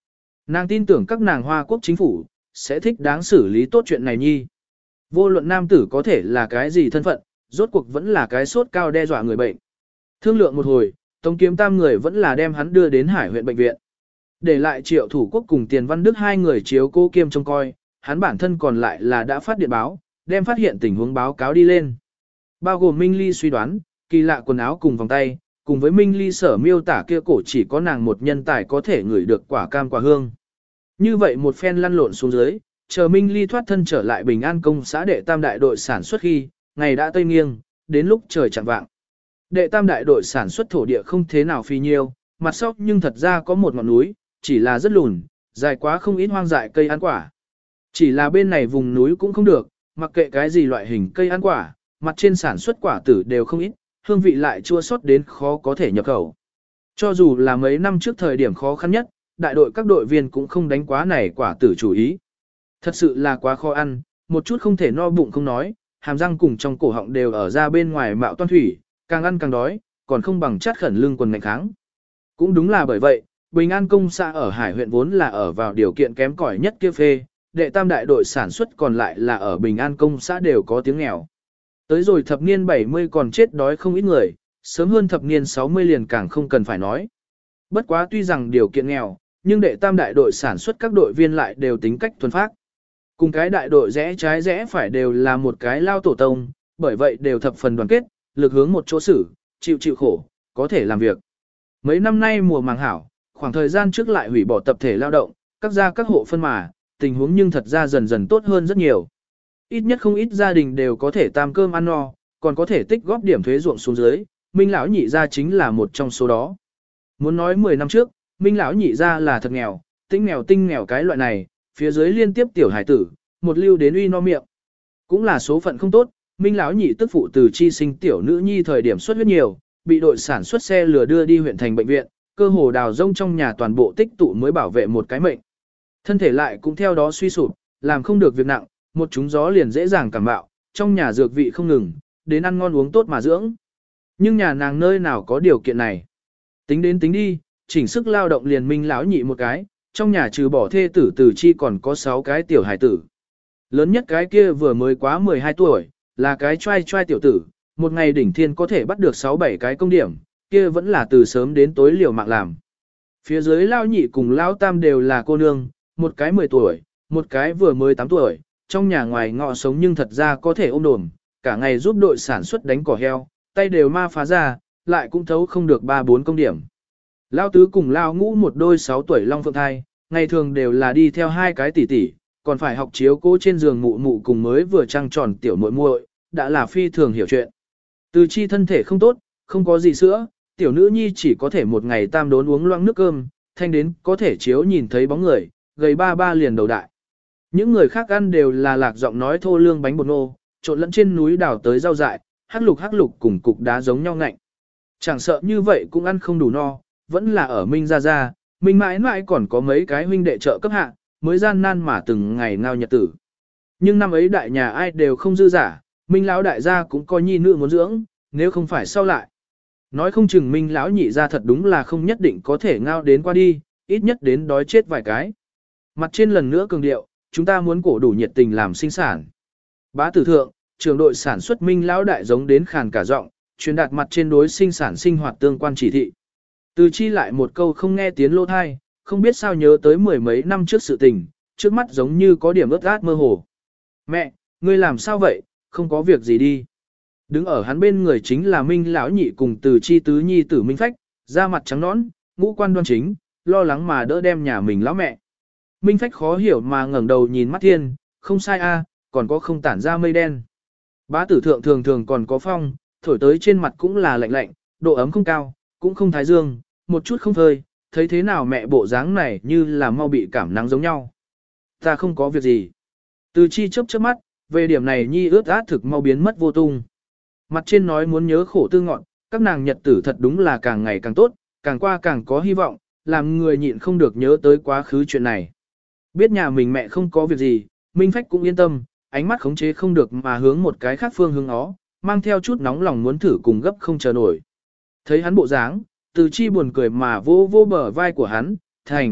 S1: Nàng tin tưởng các nàng Hoa Quốc chính phủ, sẽ thích đáng xử lý tốt chuyện này nhi. Vô luận nam tử có thể là cái gì thân phận, rốt cuộc vẫn là cái sốt cao đe dọa người bệnh. Thương lượng một hồi, Tống Kiếm Tam người vẫn là đem hắn đưa đến Hải huyện bệnh viện. Để lại Triệu Thủ Quốc cùng Tiền Văn Đức hai người chiếu cô kiêm trông coi, hắn bản thân còn lại là đã phát điện báo, đem phát hiện tình huống báo cáo đi lên. Bao gồm Minh Ly suy đoán, kỳ lạ quần áo cùng vòng tay, cùng với Minh Ly sở miêu tả kia cổ chỉ có nàng một nhân tài có thể ngửi được quả cam quả hương. Như vậy một phen lăn lộn xuống dưới, chờ Minh Ly thoát thân trở lại Bình An công xã đệ tam đại đội sản xuất khi, ngày đã tây nghiêng, đến lúc trời chạng vạng. Đệ tam đại đội sản xuất thổ địa không thế nào phi nhiêu, mặt sau nhưng thật ra có một ngọn núi, chỉ là rất lùn, dài quá không ít hoang dại cây ăn quả. Chỉ là bên này vùng núi cũng không được, mặc kệ cái gì loại hình cây ăn quả, mặt trên sản xuất quả tử đều không ít, hương vị lại chua xót đến khó có thể nhập khẩu. Cho dù là mấy năm trước thời điểm khó khăn nhất, đại đội các đội viên cũng không đánh quá này quả tử chủ ý. Thật sự là quá khó ăn, một chút không thể no bụng không nói, hàm răng cùng trong cổ họng đều ở ra bên ngoài mạo toan thủy, càng ăn càng đói, còn không bằng chát khẩn lưng quần ngạnh kháng. Cũng đúng là bởi vậy, Bình An công xã ở Hải huyện vốn là ở vào điều kiện kém cỏi nhất kia phê, đệ tam đại đội sản xuất còn lại là ở Bình An công xã đều có tiếng nghèo. Tới rồi thập niên bảy mươi còn chết đói không ít người, sớm hơn thập niên sáu mươi liền càng không cần phải nói. Bất quá tuy rằng điều kiện nghèo, nhưng đệ tam đại đội sản xuất các đội viên lại đều tính cách thuần phác. Cùng cái đại đội rẽ trái rẽ phải đều là một cái lao tổ tông, bởi vậy đều thập phần đoàn kết, lực hướng một chỗ xử, chịu chịu khổ, có thể làm việc. Mấy năm nay mùa màng hảo, khoảng thời gian trước lại hủy bỏ tập thể lao động, các gia các hộ phân mà, tình huống nhưng thật ra dần dần tốt hơn rất nhiều. Ít nhất không ít gia đình đều có thể tam cơm ăn no, còn có thể tích góp điểm thuế ruộng xuống dưới, Minh lão nhị gia chính là một trong số đó. Muốn nói mười năm trước, Minh lão nhị gia là thật nghèo, tinh nghèo tinh nghèo cái loại này, phía dưới liên tiếp tiểu hải tử, một lưu đến uy no miệng. Cũng là số phận không tốt, Minh lão nhị tức phụ từ chi sinh tiểu nữ nhi thời điểm xuất huyết nhiều, bị đội sản xuất xe lừa đưa đi huyện thành bệnh viện, cơ hồ đào rông trong nhà toàn bộ tích tụ mới bảo vệ một cái mệnh. Thân thể lại cũng theo đó suy sụp, làm không được việc nặng, một trúng gió liền dễ dàng cảm bạo, trong nhà dược vị không ngừng, đến ăn ngon uống tốt mà dưỡng. Nhưng nhà nàng nơi nào có điều kiện này. Tính đến tính đi, chỉnh sức lao động liền Minh lão nhị một cái, trong nhà trừ bỏ thê tử tử chi còn có sáu cái tiểu hải tử. Lớn nhất cái kia vừa mới quá mười hai tuổi, là cái trai trai tiểu tử, một ngày đỉnh thiên có thể bắt được sáu bảy cái công điểm, kia vẫn là từ sớm đến tối liều mạng làm. Phía dưới lao nhị cùng lao tam đều là cô nương, một cái mười tuổi, một cái vừa mới tám tuổi, trong nhà ngoài ngọ sống nhưng thật ra có thể ôm đồm, cả ngày giúp đội sản xuất đánh cỏ heo, tay đều ma phá ra, lại cũng thấu không được ba bốn công điểm. Lao tứ cùng lao ngũ một đôi sáu tuổi long phượng thai, ngày thường đều là đi theo hai cái tỷ tỷ, còn phải học chiếu cố trên giường mụ mụ cùng mới vừa trăng tròn tiểu muội muội, đã là phi thường hiểu chuyện. Từ chi thân thể không tốt, không có gì sữa, tiểu nữ nhi chỉ có thể một ngày tam đốn uống loãng nước cơm, thanh đến có thể chiếu nhìn thấy bóng người, gầy ba ba liền đầu đại. Những người khác ăn đều là lạc giọng nói thô lương bánh bột nô, trộn lẫn trên núi đào tới rau dại, hắc lục hắc lục cùng cục đá giống nhau ngạnh. Chẳng sợ như vậy cũng ăn không đủ no, vẫn là ở Minh Gia Gia, Minh mãi mãi còn có mấy cái huynh đệ trợ cấp hạ, mới gian nan mà từng ngày ngao nhật tử. Nhưng năm ấy đại nhà ai đều không dư giả, Minh lão đại gia cũng có nhi nữ muốn dưỡng, nếu không phải sau lại. Nói không chừng Minh lão nhị gia thật đúng là không nhất định có thể ngao đến qua đi, ít nhất đến đói chết vài cái. Mặt trên lần nữa cường điệu, chúng ta muốn cổ đủ nhiệt tình làm sinh sản. Bá tử thượng, trường đội sản xuất Minh lão đại giống đến khàn cả giọng, truyền đạt mặt trên đối sinh sản sinh hoạt tương quan chỉ thị. Từ chi lại một câu không nghe tiếng lô thai, không biết sao nhớ tới mười mấy năm trước sự tình, trước mắt giống như có điểm ướt át mơ hồ. Mẹ, ngươi làm sao vậy, không có việc gì đi. Đứng ở hắn bên người chính là Minh lão nhị cùng từ chi tứ nhi tử Minh Phách, da mặt trắng nõn, ngũ quan đoan chính, lo lắng mà đỡ đem nhà mình lão mẹ. Minh Phách khó hiểu mà ngẩng đầu nhìn mắt thiên, không sai a, còn có không tản ra mây đen. Bá tử thượng thường thường còn có phong, thổi tới trên mặt cũng là lạnh lạnh, độ ấm không cao, cũng không thái dương, một chút không phơi, thấy thế nào mẹ bộ dáng này như là mau bị cảm nắng giống nhau. Ta không có việc gì. Từ chi chớp chớp mắt, về điểm này nhi ướt át thực mau biến mất vô tung. Mặt trên nói muốn nhớ khổ tư ngọn, các nàng nhật tử thật đúng là càng ngày càng tốt, càng qua càng có hy vọng, làm người nhịn không được nhớ tới quá khứ chuyện này. Biết nhà mình mẹ không có việc gì, Minh Phách cũng yên tâm, ánh mắt khống chế không được mà hướng một cái khác phương hướng ó, mang theo chút nóng lòng muốn thử cùng gấp không chờ nổi. Thấy hắn bộ dáng, từ chi buồn cười mà vô vô bờ vai của hắn, thành,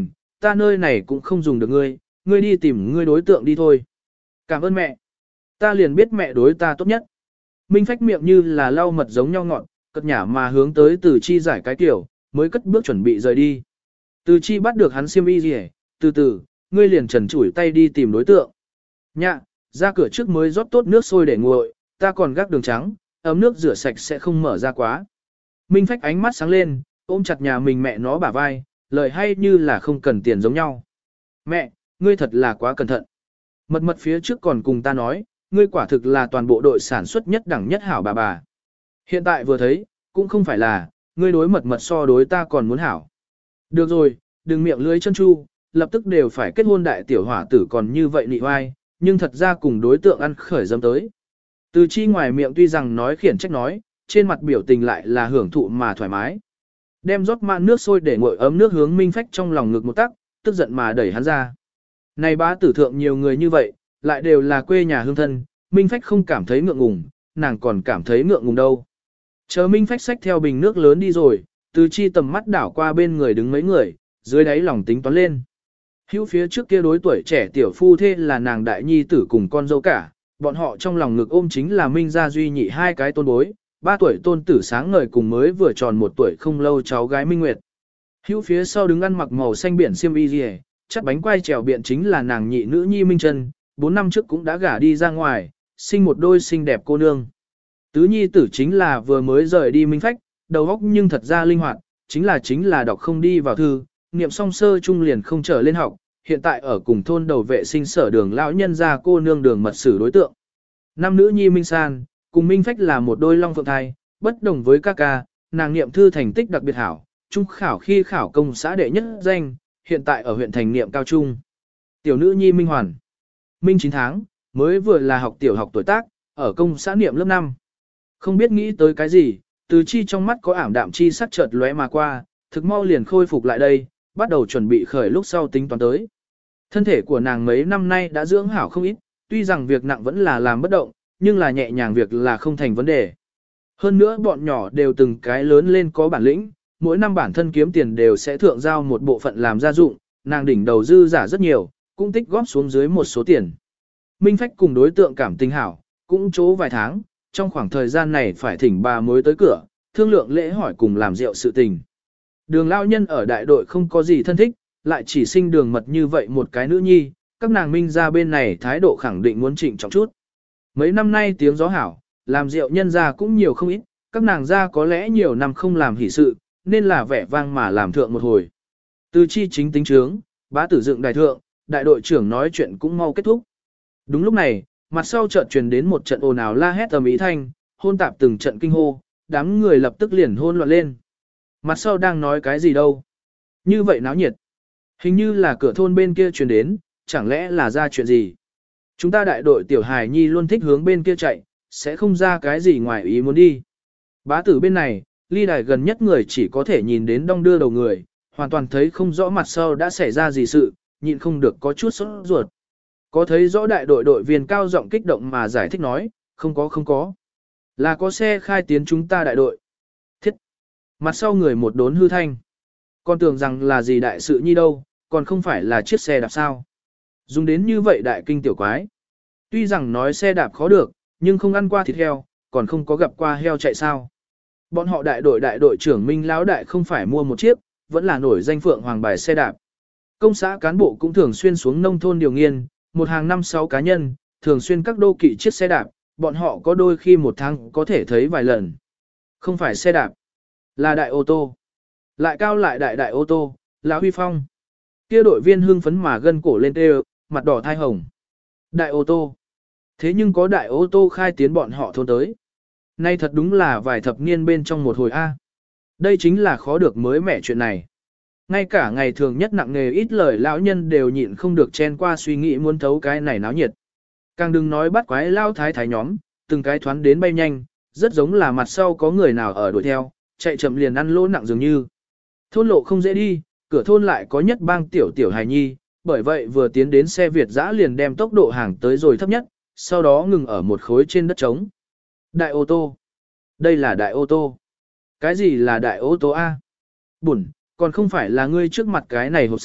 S1: ta nơi này cũng không dùng được ngươi, ngươi đi tìm ngươi đối tượng đi thôi. Cảm ơn mẹ. Ta liền biết mẹ đối ta tốt nhất. Minh Phách miệng như là lau mật giống nhau ngọn, cất nhả mà hướng tới Từ Chi giải cái kiểu, mới cất bước chuẩn bị rời đi. Từ Chi bắt được hắn xiêm y gì hết, từ từ, ngươi liền trần chủi tay đi tìm đối tượng. Nhạ, ra cửa trước mới rót tốt nước sôi để nguội, ta còn gác đường trắng, ấm nước rửa sạch sẽ không mở ra quá. Minh Phách ánh mắt sáng lên, ôm chặt nhà mình mẹ nó bả vai, lời hay như là không cần tiền giống nhau. Mẹ, ngươi thật là quá cẩn thận. Mật mật phía trước còn cùng ta nói, ngươi quả thực là toàn bộ đội sản xuất nhất đẳng nhất hảo bà bà. Hiện tại vừa thấy, cũng không phải là, ngươi đối mật mật so đối ta còn muốn hảo. Được rồi, đừng miệng lưới chân chu, lập tức đều phải kết hôn đại tiểu hỏa tử còn như vậy nị oai, nhưng thật ra cùng đối tượng ăn khởi dâm tới. Từ Chi ngoài miệng tuy rằng nói khiển trách nói, trên mặt biểu tình lại là hưởng thụ mà thoải mái. Đem rót mạn nước sôi để nguội ấm nước hướng Minh Phách trong lòng ngực một tắc, tức giận mà đẩy hắn ra. Này bá tử thượng nhiều người như vậy, lại đều là quê nhà hương thân, Minh Phách không cảm thấy ngượng ngùng, nàng còn cảm thấy ngượng ngùng đâu. Chờ Minh Phách xách theo bình nước lớn đi rồi, Từ Chi tầm mắt đảo qua bên người đứng mấy người, dưới đáy lòng tính toán lên. Hữu phía trước kia đối tuổi trẻ tiểu phu thê là nàng đại nhi tử cùng con dâu cả, bọn họ trong lòng ngực ôm chính là Minh gia duy nhị hai cái tôn bối, ba tuổi tôn tử sáng ngời cùng mới vừa tròn một tuổi không lâu cháu gái Minh Nguyệt. Hữu phía sau đứng ăn mặc màu xanh biển xiêm y rìa, chắc bánh quai trèo biện chính là nàng nhị nữ nhi Minh Trân, bốn năm trước cũng đã gả đi ra ngoài, sinh một đôi xinh đẹp cô nương. Tứ nhi tử chính là vừa mới rời đi Minh Phách, đầu óc nhưng thật ra linh hoạt, chính là chính là đọc không đi vào thư, niệm song sơ trung liền không trở lên học, hiện tại ở cùng thôn đầu vệ sinh sở đường lão nhân gia cô nương đường mật sử đối tượng. Năm nữ nhi Minh San, cùng Minh Phách là một đôi long phượng thai, bất đồng với ca ca, nàng niệm thư thành tích đặc biệt hảo, trung khảo khi khảo công xã đệ nhất danh, hiện tại ở huyện thành niệm cao trung. Tiểu nữ nhi Minh Hoàn, Minh chín tháng, mới vừa là học tiểu học tuổi tác, ở công xã niệm lớp năm. Không biết nghĩ tới cái gì, Từ Chi trong mắt có ảm đạm chi sắc chợt lóe mà qua, thực mau liền khôi phục lại đây, bắt đầu chuẩn bị khởi lúc sau tính toán tới. Thân thể của nàng mấy năm nay đã dưỡng hảo không ít, tuy rằng việc nặng vẫn là làm bất động, nhưng là nhẹ nhàng việc là không thành vấn đề. Hơn nữa bọn nhỏ đều từng cái lớn lên có bản lĩnh, mỗi năm bản thân kiếm tiền đều sẽ thượng giao một bộ phận làm gia dụng, nàng đỉnh đầu dư giả rất nhiều, cũng tích góp xuống dưới một số tiền. Minh Phách cùng đối tượng cảm tình hảo, cũng chố vài tháng, trong khoảng thời gian này phải thỉnh bà mới tới cửa, thương lượng lễ hỏi cùng làm rượu sự tình. Đường lao nhân ở đại đội không có gì thân thích, lại chỉ sinh đường mật như vậy một cái nữ nhi, các nàng Minh ra bên này thái độ khẳng định muốn trịnh trọng chút. Mấy năm nay tiếng gió hảo, làm rượu nhân ra cũng nhiều không ít, các nàng ra có lẽ nhiều năm không làm hỷ sự, nên là vẻ vang mà làm thượng một hồi. Từ Chi chính tính trướng, bá tử dựng đại thượng, đại đội trưởng nói chuyện cũng mau kết thúc. Đúng lúc này, mặt sau chợt truyền đến một trận ồn ào la hét ầm ĩ thanh, hôn tạp từng trận kinh hô, đám người lập tức liền hôn loạn lên. Mặt sau đang nói cái gì đâu? Như vậy náo nhiệt. Hình như là cửa thôn bên kia truyền đến, chẳng lẽ là ra chuyện gì? Chúng ta đại đội tiểu hài nhi luôn thích hướng bên kia chạy, sẽ không ra cái gì ngoài ý muốn đi. Bá tử bên này, ly đài gần nhất người chỉ có thể nhìn đến đong đưa đầu người, hoàn toàn thấy không rõ mặt sau đã xảy ra gì sự, nhịn không được có chút sốt ruột. Có thấy rõ đại đội đội viên cao giọng kích động mà giải thích nói, không có không có. Là có xe khai tiến chúng ta đại đội. Thiết. Mặt sau người một đốn hư thanh. Con tưởng rằng là gì đại sự nhi đâu, còn không phải là chiếc xe đạp sao. Dùng đến như vậy đại kinh tiểu quái. Tuy rằng nói xe đạp khó được, nhưng không ăn qua thịt heo, còn không có gặp qua heo chạy sao. Bọn họ đại đội đại đội trưởng Minh Lão đại không phải mua một chiếc, vẫn là nổi danh phượng hoàng bài xe đạp. Công xã cán bộ cũng thường xuyên xuống nông thôn điều nghiên, một hàng năm sáu cá nhân, thường xuyên các đô kỵ chiếc xe đạp, bọn họ có đôi khi một tháng có thể thấy vài lần. Không phải xe đạp, là đại ô tô. Lại cao lại đại đại ô tô, là huy phong. Kia đội viên hưng phấn mà gân cổ lên tê, mặt đỏ thai hồng. Đại ô tô. Thế nhưng có đại ô tô khai tiến bọn họ thôn tới. Nay thật đúng là vài thập niên bên trong một hồi A. Đây chính là khó được mới mẻ chuyện này. Ngay cả ngày thường nhất nặng nề ít lời lão nhân đều nhịn không được chen qua suy nghĩ muốn thấu cái này náo nhiệt. Càng đừng nói bắt quái lao thái thái nhóm, từng cái thoán đến bay nhanh, rất giống là mặt sau có người nào ở đuổi theo, chạy chậm liền ăn lỗ nặng dường như. Thôn lộ không dễ đi, cửa thôn lại có nhất bang tiểu tiểu hài nhi, bởi vậy vừa tiến đến xe Việt dã liền đem tốc độ hàng tới rồi thấp nhất, sau đó ngừng ở một khối trên đất trống. Đại ô tô. Đây là đại ô tô. Cái gì là đại ô tô A? Bụn, còn không phải là ngươi trước mặt cái này hộp sắt,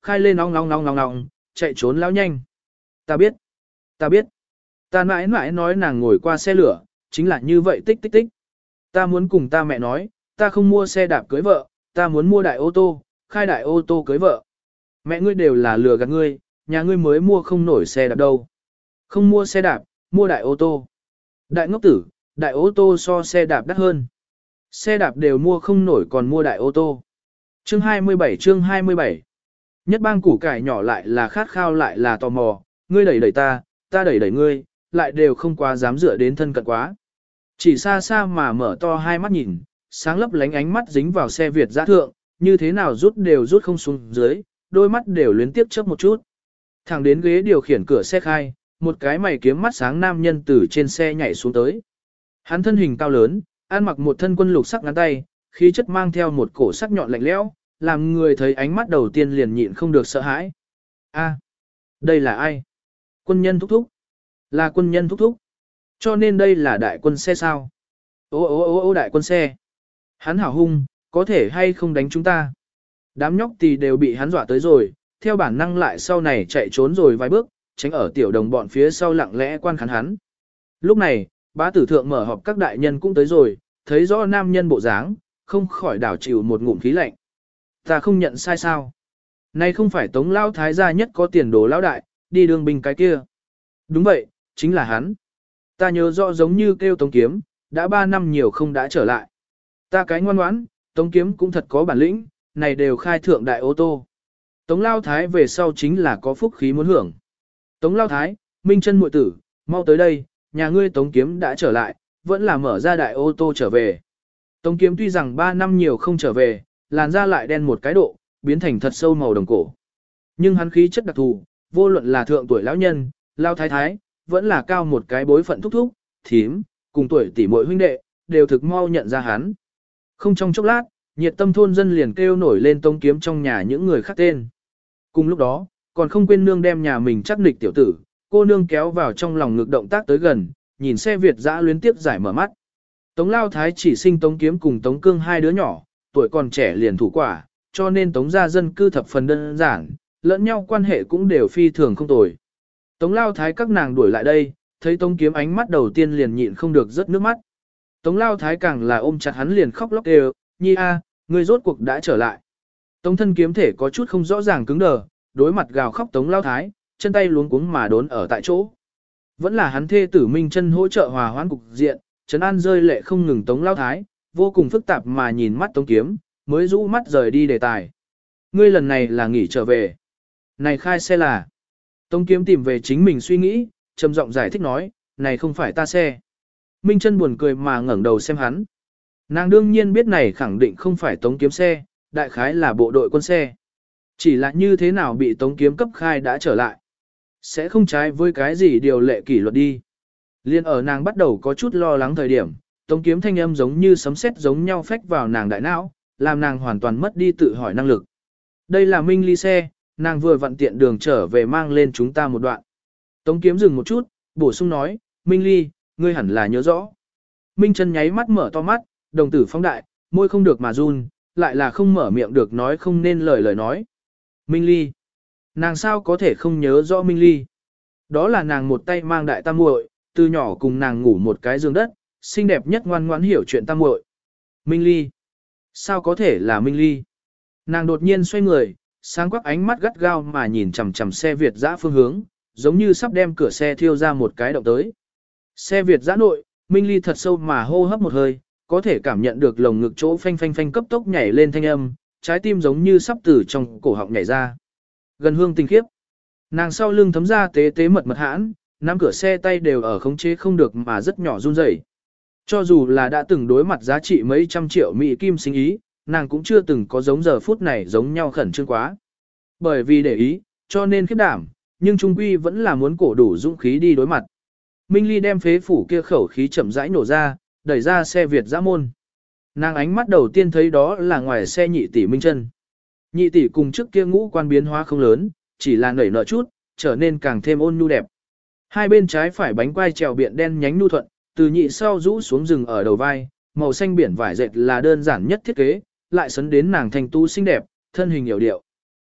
S1: khai lên ong ong ong ong ong, chạy trốn lão nhanh. Ta biết, ta biết. Ta mãi mãi nói nàng ngồi qua xe lửa, chính là như vậy tích tích tích. Ta muốn cùng ta mẹ nói, ta không mua xe đạp cưới vợ, ta muốn mua đại ô tô, khai đại ô tô cưới vợ. Mẹ ngươi đều là lừa gạt ngươi, nhà ngươi mới mua không nổi xe đạp đâu. Không mua xe đạp, mua đại ô tô. Đại ngốc tử, đại ô tô so xe đạp đắt hơn. Xe đạp đều mua không nổi còn mua đại ô tô. Chương hai mươi bảy chương hai mươi bảy. Nhất bang củ cải nhỏ lại là khát khao lại là tò mò, ngươi đẩy đẩy ta, ta đẩy đẩy ngươi, lại đều không quá dám dựa đến thân cận quá. Chỉ xa xa mà mở to hai mắt nhìn, sáng lấp lánh ánh mắt dính vào xe Việt giã thượng, như thế nào rút đều rút không xuống dưới, đôi mắt đều luyến tiếp chớp một chút. Thẳng đến ghế điều khiển cửa xe khai, một cái mày kiếm mắt sáng nam nhân từ trên xe nhảy xuống tới. Hắn thân hình cao lớn, ăn mặc một thân quân lục sắc ngắn tay, khí chất mang theo một cổ sắc nhọn lạnh lẽo, làm người thấy ánh mắt đầu tiên liền nhịn không được sợ hãi. A, đây là ai? Quân nhân thúc thúc. Là quân nhân thúc thúc. Cho nên đây là đại quân xe sao? Ô ô ô ô đại quân xe. Hắn hảo hung, có thể hay không đánh chúng ta? Đám nhóc tì đều bị hắn dọa tới rồi, theo bản năng lại sau này chạy trốn rồi vài bước, tránh ở tiểu đồng bọn phía sau lặng lẽ quan khán hắn. Lúc này, bá tử thượng mở họp các đại nhân cũng tới rồi, thấy rõ nam nhân bộ dáng, không khỏi đảo chịu một ngụm khí lạnh. Ta không nhận sai sao? Này không phải Tống Lão Thái gia nhất có tiền đồ lão đại, đi đường binh cái kia. Đúng vậy, chính là hắn. Ta nhớ rõ giống như kêu Tống Kiếm, đã ba năm nhiều không đã trở lại. Ta cái ngoan ngoãn, Tống Kiếm cũng thật có bản lĩnh, này đều khai thượng đại ô tô. Tống Lao Thái về sau chính là có phúc khí muốn hưởng. Tống Lao Thái, Minh Chân muội tử, mau tới đây, nhà ngươi Tống Kiếm đã trở lại, vẫn là mở ra đại ô tô trở về. Tống Kiếm tuy rằng ba năm nhiều không trở về, làn da lại đen một cái độ, biến thành thật sâu màu đồng cổ. Nhưng hắn khí chất đặc thù, vô luận là thượng tuổi lão nhân, Lao Thái Thái, vẫn là cao một cái bối phận thúc thúc, thím, cùng tuổi tỷ muội huynh đệ, đều thực mau nhận ra hắn. Không trong chốc lát, nhiệt tâm thôn dân liền kêu nổi lên Tống Kiếm trong nhà những người khác tên. Cùng lúc đó, còn không quên nương đem nhà mình chắc nịch tiểu tử, cô nương kéo vào trong lòng ngực động tác tới gần, nhìn xe Việt dã luyến tiếp giải mở mắt. Tống Lao Thái chỉ sinh Tống Kiếm cùng Tống Cương hai đứa nhỏ, tuổi còn trẻ liền thủ quả, cho nên Tống gia dân cư thập phần đơn giản, lẫn nhau quan hệ cũng đều phi thường không tồi. Tống Lao Thái các nàng đuổi lại đây, thấy Tống Kiếm ánh mắt đầu tiên liền nhịn không được rớt nước mắt. Tống Lao Thái càng là ôm chặt hắn liền khóc lóc đều, nhi a, ngươi rốt cuộc đã trở lại. Tống Thân Kiếm thể có chút không rõ ràng cứng đờ, đối mặt gào khóc Tống Lao Thái, chân tay luống cuống mà đốn ở tại chỗ. Vẫn là hắn thê tử Minh Chân hỗ trợ hòa hoãn cục diện, trấn an rơi lệ không ngừng Tống Lao Thái, vô cùng phức tạp mà nhìn mắt Tống Kiếm, mới rũ mắt rời đi đề tài. Ngươi lần này là nghỉ trở về. Này khai xe là. Tống Kiếm tìm về chính mình suy nghĩ, trầm giọng giải thích nói, này không phải ta xe. Minh Chân buồn cười mà ngẩng đầu xem hắn. Nàng đương nhiên biết này khẳng định không phải Tống Kiếm xe, đại khái là bộ đội quân xe. Chỉ là như thế nào bị Tống Kiếm cấp khai đã trở lại. Sẽ không trái với cái gì điều lệ kỷ luật đi. Liên ở nàng bắt đầu có chút lo lắng thời điểm, Tống Kiếm thanh âm giống như sấm sét giống nhau phách vào nàng đại não, làm nàng hoàn toàn mất đi tự hỏi năng lực. Đây là Minh Ly xe, nàng vừa vặn tiện đường trở về mang lên chúng ta một đoạn. Tống Kiếm dừng một chút, bổ sung nói, Minh Ly, ngươi hẳn là nhớ rõ. Minh Chân nháy mắt mở to mắt, đồng tử phóng đại, môi không được mà run, lại là không mở miệng được nói không nên lời lời nói. Minh Ly. Nàng sao có thể không nhớ rõ Minh Ly? Đó là nàng một tay mang đại tam muội, từ nhỏ cùng nàng ngủ một cái giường đất, xinh đẹp nhất ngoan ngoãn hiểu chuyện tam muội. Minh Ly. Sao có thể là Minh Ly? Nàng đột nhiên xoay người, sáng quắc ánh mắt gắt gao mà nhìn chằm chằm xe Việt dã phương hướng, giống như sắp đem cửa xe thiêu ra một cái động tới. Xe Việt dã nội, Minh Ly thật sâu mà hô hấp một hơi, có thể cảm nhận được lồng ngực chỗ phanh phanh phanh cấp tốc nhảy lên thanh âm, trái tim giống như sắp từ trong cổ họng nhảy ra. Gần hương tình khiếp. Nàng sau lưng thấm ra tế tế mật mật hãn, nắm cửa xe tay đều ở khống chế không được mà rất nhỏ run rẩy. Cho dù là đã từng đối mặt giá trị mấy trăm triệu mỹ kim sinh ý, nàng cũng chưa từng có giống giờ phút này giống nhau khẩn trương quá. Bởi vì để ý, cho nên khiếp đảm, nhưng trung quy vẫn là muốn cổ đủ dũng khí đi đối mặt. Minh Ly đem phế phủ kia khẩu khí chậm rãi nổ ra, đẩy ra xe Việt dã môn. Nàng ánh mắt đầu tiên thấy đó là ngoài xe nhị tỷ Minh Chân. Nhị tỷ cùng trước kia ngũ quan biến hóa không lớn, chỉ là nảy nở chút, trở nên càng thêm ôn nhu đẹp. Hai bên trái phải bánh quai trèo biện đen nhánh nhu thuận, từ nhị sau rũ xuống rừng ở đầu vai, màu xanh biển vải dệt là đơn giản nhất thiết kế, lại sấn đến nàng thành tu xinh đẹp, thân hình hiểu điệu.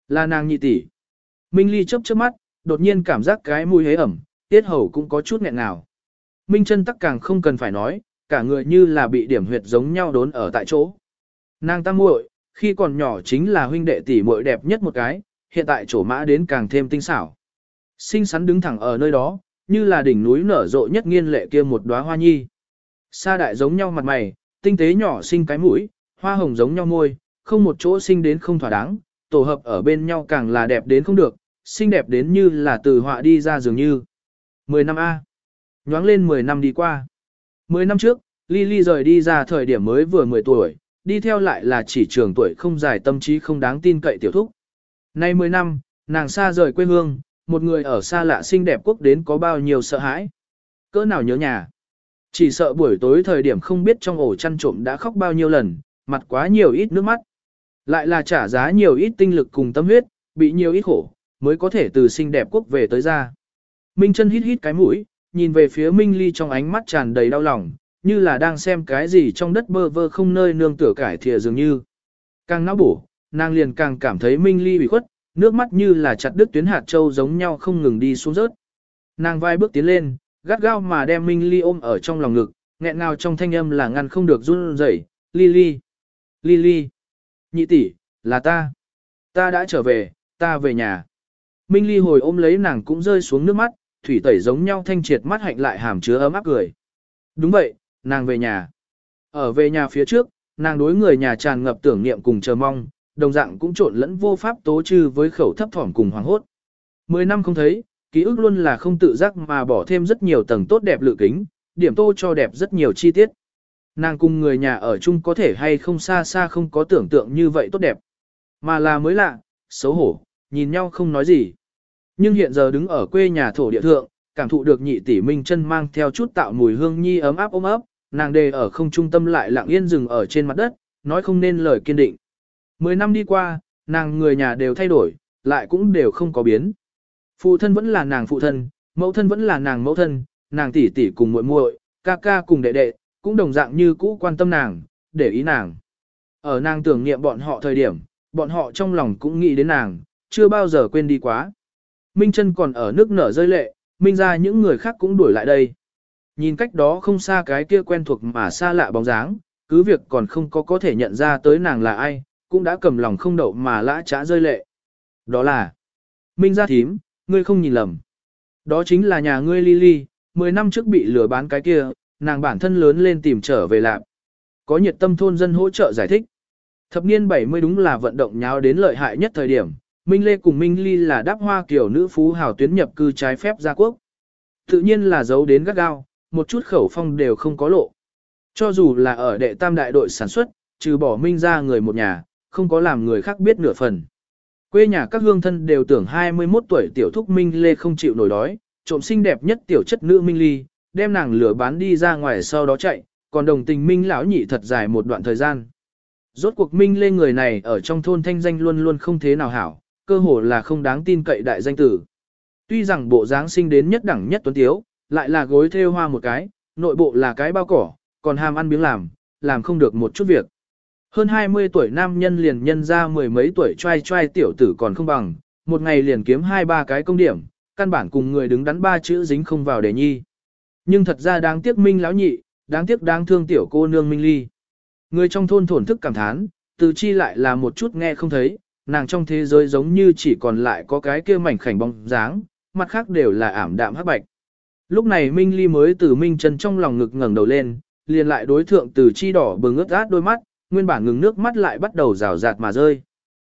S1: Là nàng nhị tỷ. Minh Ly chớp chớp mắt, đột nhiên cảm giác cái mùi hế ẩm, tiết hầu cũng có chút nghẹn nào. Minh Chân tắc càng không cần phải nói, cả người như là bị điểm huyệt giống nhau đốn ở tại chỗ. Nàng tam muội, khi còn nhỏ chính là huynh đệ tỷ muội đẹp nhất một cái, hiện tại trổ mã đến càng thêm tinh xảo. Xinh xắn đứng thẳng ở nơi đó, như là đỉnh núi nở rộ nhất nghiên lệ kia một đóa hoa nhi. Sa đại giống nhau mặt mày, tinh tế nhỏ xinh cái mũi, hoa hồng giống nhau môi, không một chỗ xinh đến không thỏa đáng, tổ hợp ở bên nhau càng là đẹp đến không được, xinh đẹp đến như là từ họa đi ra dường như. Mười năm A. Nhoáng lên mười năm đi qua. Mười năm trước, Lily rời đi ra thời điểm mới vừa mười tuổi, đi theo lại là chỉ trường tuổi không dài tâm trí không đáng tin cậy tiểu thúc. Nay mười năm, nàng xa rời quê hương, một người ở xa lạ xinh đẹp quốc đến có bao nhiêu sợ hãi. Cỡ nào nhớ nhà. Chỉ sợ buổi tối thời điểm không biết trong ổ chăn trộm đã khóc bao nhiêu lần, mặt quá nhiều ít nước mắt. Lại là trả giá nhiều ít tinh lực cùng tâm huyết, bị nhiều ít khổ, mới có thể từ xinh đẹp quốc về tới ra. Minh Chân hít hít cái mũi, nhìn về phía Minh Ly trong ánh mắt tràn đầy đau lòng, như là đang xem cái gì trong đất bơ vơ không nơi nương tựa cải thìa dường như. Càng não bổ, nàng liền càng cảm thấy Minh Ly bị khuất, nước mắt như là chặt đứt tuyến hạt châu giống nhau không ngừng đi xuống rớt. Nàng vai bước tiến lên, gắt gao mà đem Minh Ly ôm ở trong lòng ngực, nghẹn ngào trong thanh âm là ngăn không được run rẩy. Ly Ly, Ly nhị tỷ, là ta. Ta đã trở về, ta về nhà. Minh Ly hồi ôm lấy nàng cũng rơi xuống nước mắt, thủy tẩy giống nhau thanh triệt mắt hạnh lại hàm chứa ấm áp cười. Đúng vậy, nàng về nhà. Ở về nhà phía trước, nàng đối người nhà tràn ngập tưởng niệm cùng chờ mong, đồng dạng cũng trộn lẫn vô pháp tố trừ với khẩu thấp thỏm cùng hoàng hốt. Mười năm không thấy, ký ức luôn là không tự giác mà bỏ thêm rất nhiều tầng tốt đẹp lự kính, điểm tô cho đẹp rất nhiều chi tiết. Nàng cùng người nhà ở chung có thể hay không xa xa không có tưởng tượng như vậy tốt đẹp. Mà là mới lạ, xấu hổ, nhìn nhau không nói gì. Nhưng hiện giờ đứng ở quê nhà thổ địa thượng, cảm thụ được nhị tỷ Minh Chân mang theo chút tạo mùi hương nhi ấm áp ôm ấp, nàng đề ở không trung tâm lại lặng yên dừng ở trên mặt đất, nói không nên lời kiên định. Mười năm đi qua, nàng người nhà đều thay đổi, lại cũng đều không có biến. Phụ thân vẫn là nàng phụ thân, mẫu thân vẫn là nàng mẫu thân, nàng tỷ tỷ cùng muội muội, ca ca cùng đệ đệ, cũng đồng dạng như cũ quan tâm nàng, để ý nàng. Ở nàng tưởng niệm bọn họ thời điểm, bọn họ trong lòng cũng nghĩ đến nàng, chưa bao giờ quên đi quá. Minh Chân còn ở nước nở rơi lệ, Minh ra những người khác cũng đuổi lại đây. Nhìn cách đó không xa cái kia quen thuộc mà xa lạ bóng dáng, cứ việc còn không có có thể nhận ra tới nàng là ai, cũng đã cầm lòng không đậu mà lã trá rơi lệ. Đó là Minh gia thím, ngươi không nhìn lầm. Đó chính là nhà ngươi Lily, mười năm trước bị lừa bán cái kia, nàng bản thân lớn lên tìm trở về lạc. Có nhiệt tâm thôn dân hỗ trợ giải thích. Thập niên bảy mươi đúng là vận động nháo đến lợi hại nhất thời điểm, Minh Lê cùng Minh Ly là đáp hoa kiểu nữ phú hào tuyến nhập cư trái phép ra quốc. Tự nhiên là giấu đến gắt gao, một chút khẩu phong đều không có lộ. Cho dù là ở đệ tam đại đội sản xuất, trừ bỏ Minh ra người một nhà, không có làm người khác biết nửa phần. Quê nhà các hương thân đều tưởng hai mươi mốt tuổi tiểu thúc Minh Lê không chịu nổi đói, trộm xinh đẹp nhất tiểu chất nữ Minh Ly, đem nàng lửa bán đi ra ngoài sau đó chạy, còn đồng tình Minh lão nhị thật dài một đoạn thời gian. Rốt cuộc Minh Lê người này ở trong thôn thanh danh luôn luôn không thế nào hảo, cơ hồ là không đáng tin cậy đại danh tử. Tuy rằng bộ dáng sinh đến nhất đẳng nhất tuấn tiếu, lại là gối thêu hoa một cái, nội bộ là cái bao cỏ, còn ham ăn biếng làm, làm không được một chút việc. Hơn hai mươi tuổi nam nhân liền nhân ra mười mấy tuổi trai trai tiểu tử còn không bằng, một ngày liền kiếm hai ba cái công điểm, căn bản cùng người đứng đắn ba chữ dính không vào đề nhi. Nhưng thật ra đáng tiếc Minh lão nhị, đáng tiếc đáng thương tiểu cô nương Minh Ly. Người trong thôn thổn thức cảm thán, từ chi lại là một chút nghe không thấy, nàng trong thế giới giống như chỉ còn lại có cái kia mảnh khảnh bóng dáng, mặt khác đều là ảm đạm hắc bạch. Lúc này Minh Ly mới từ Minh Chân trong lòng ngực ngẩng đầu lên, liền lại đối thượng từ chi đỏ bừng ướt át đôi mắt, nguyên bản ngừng nước mắt lại bắt đầu rào rạt mà rơi.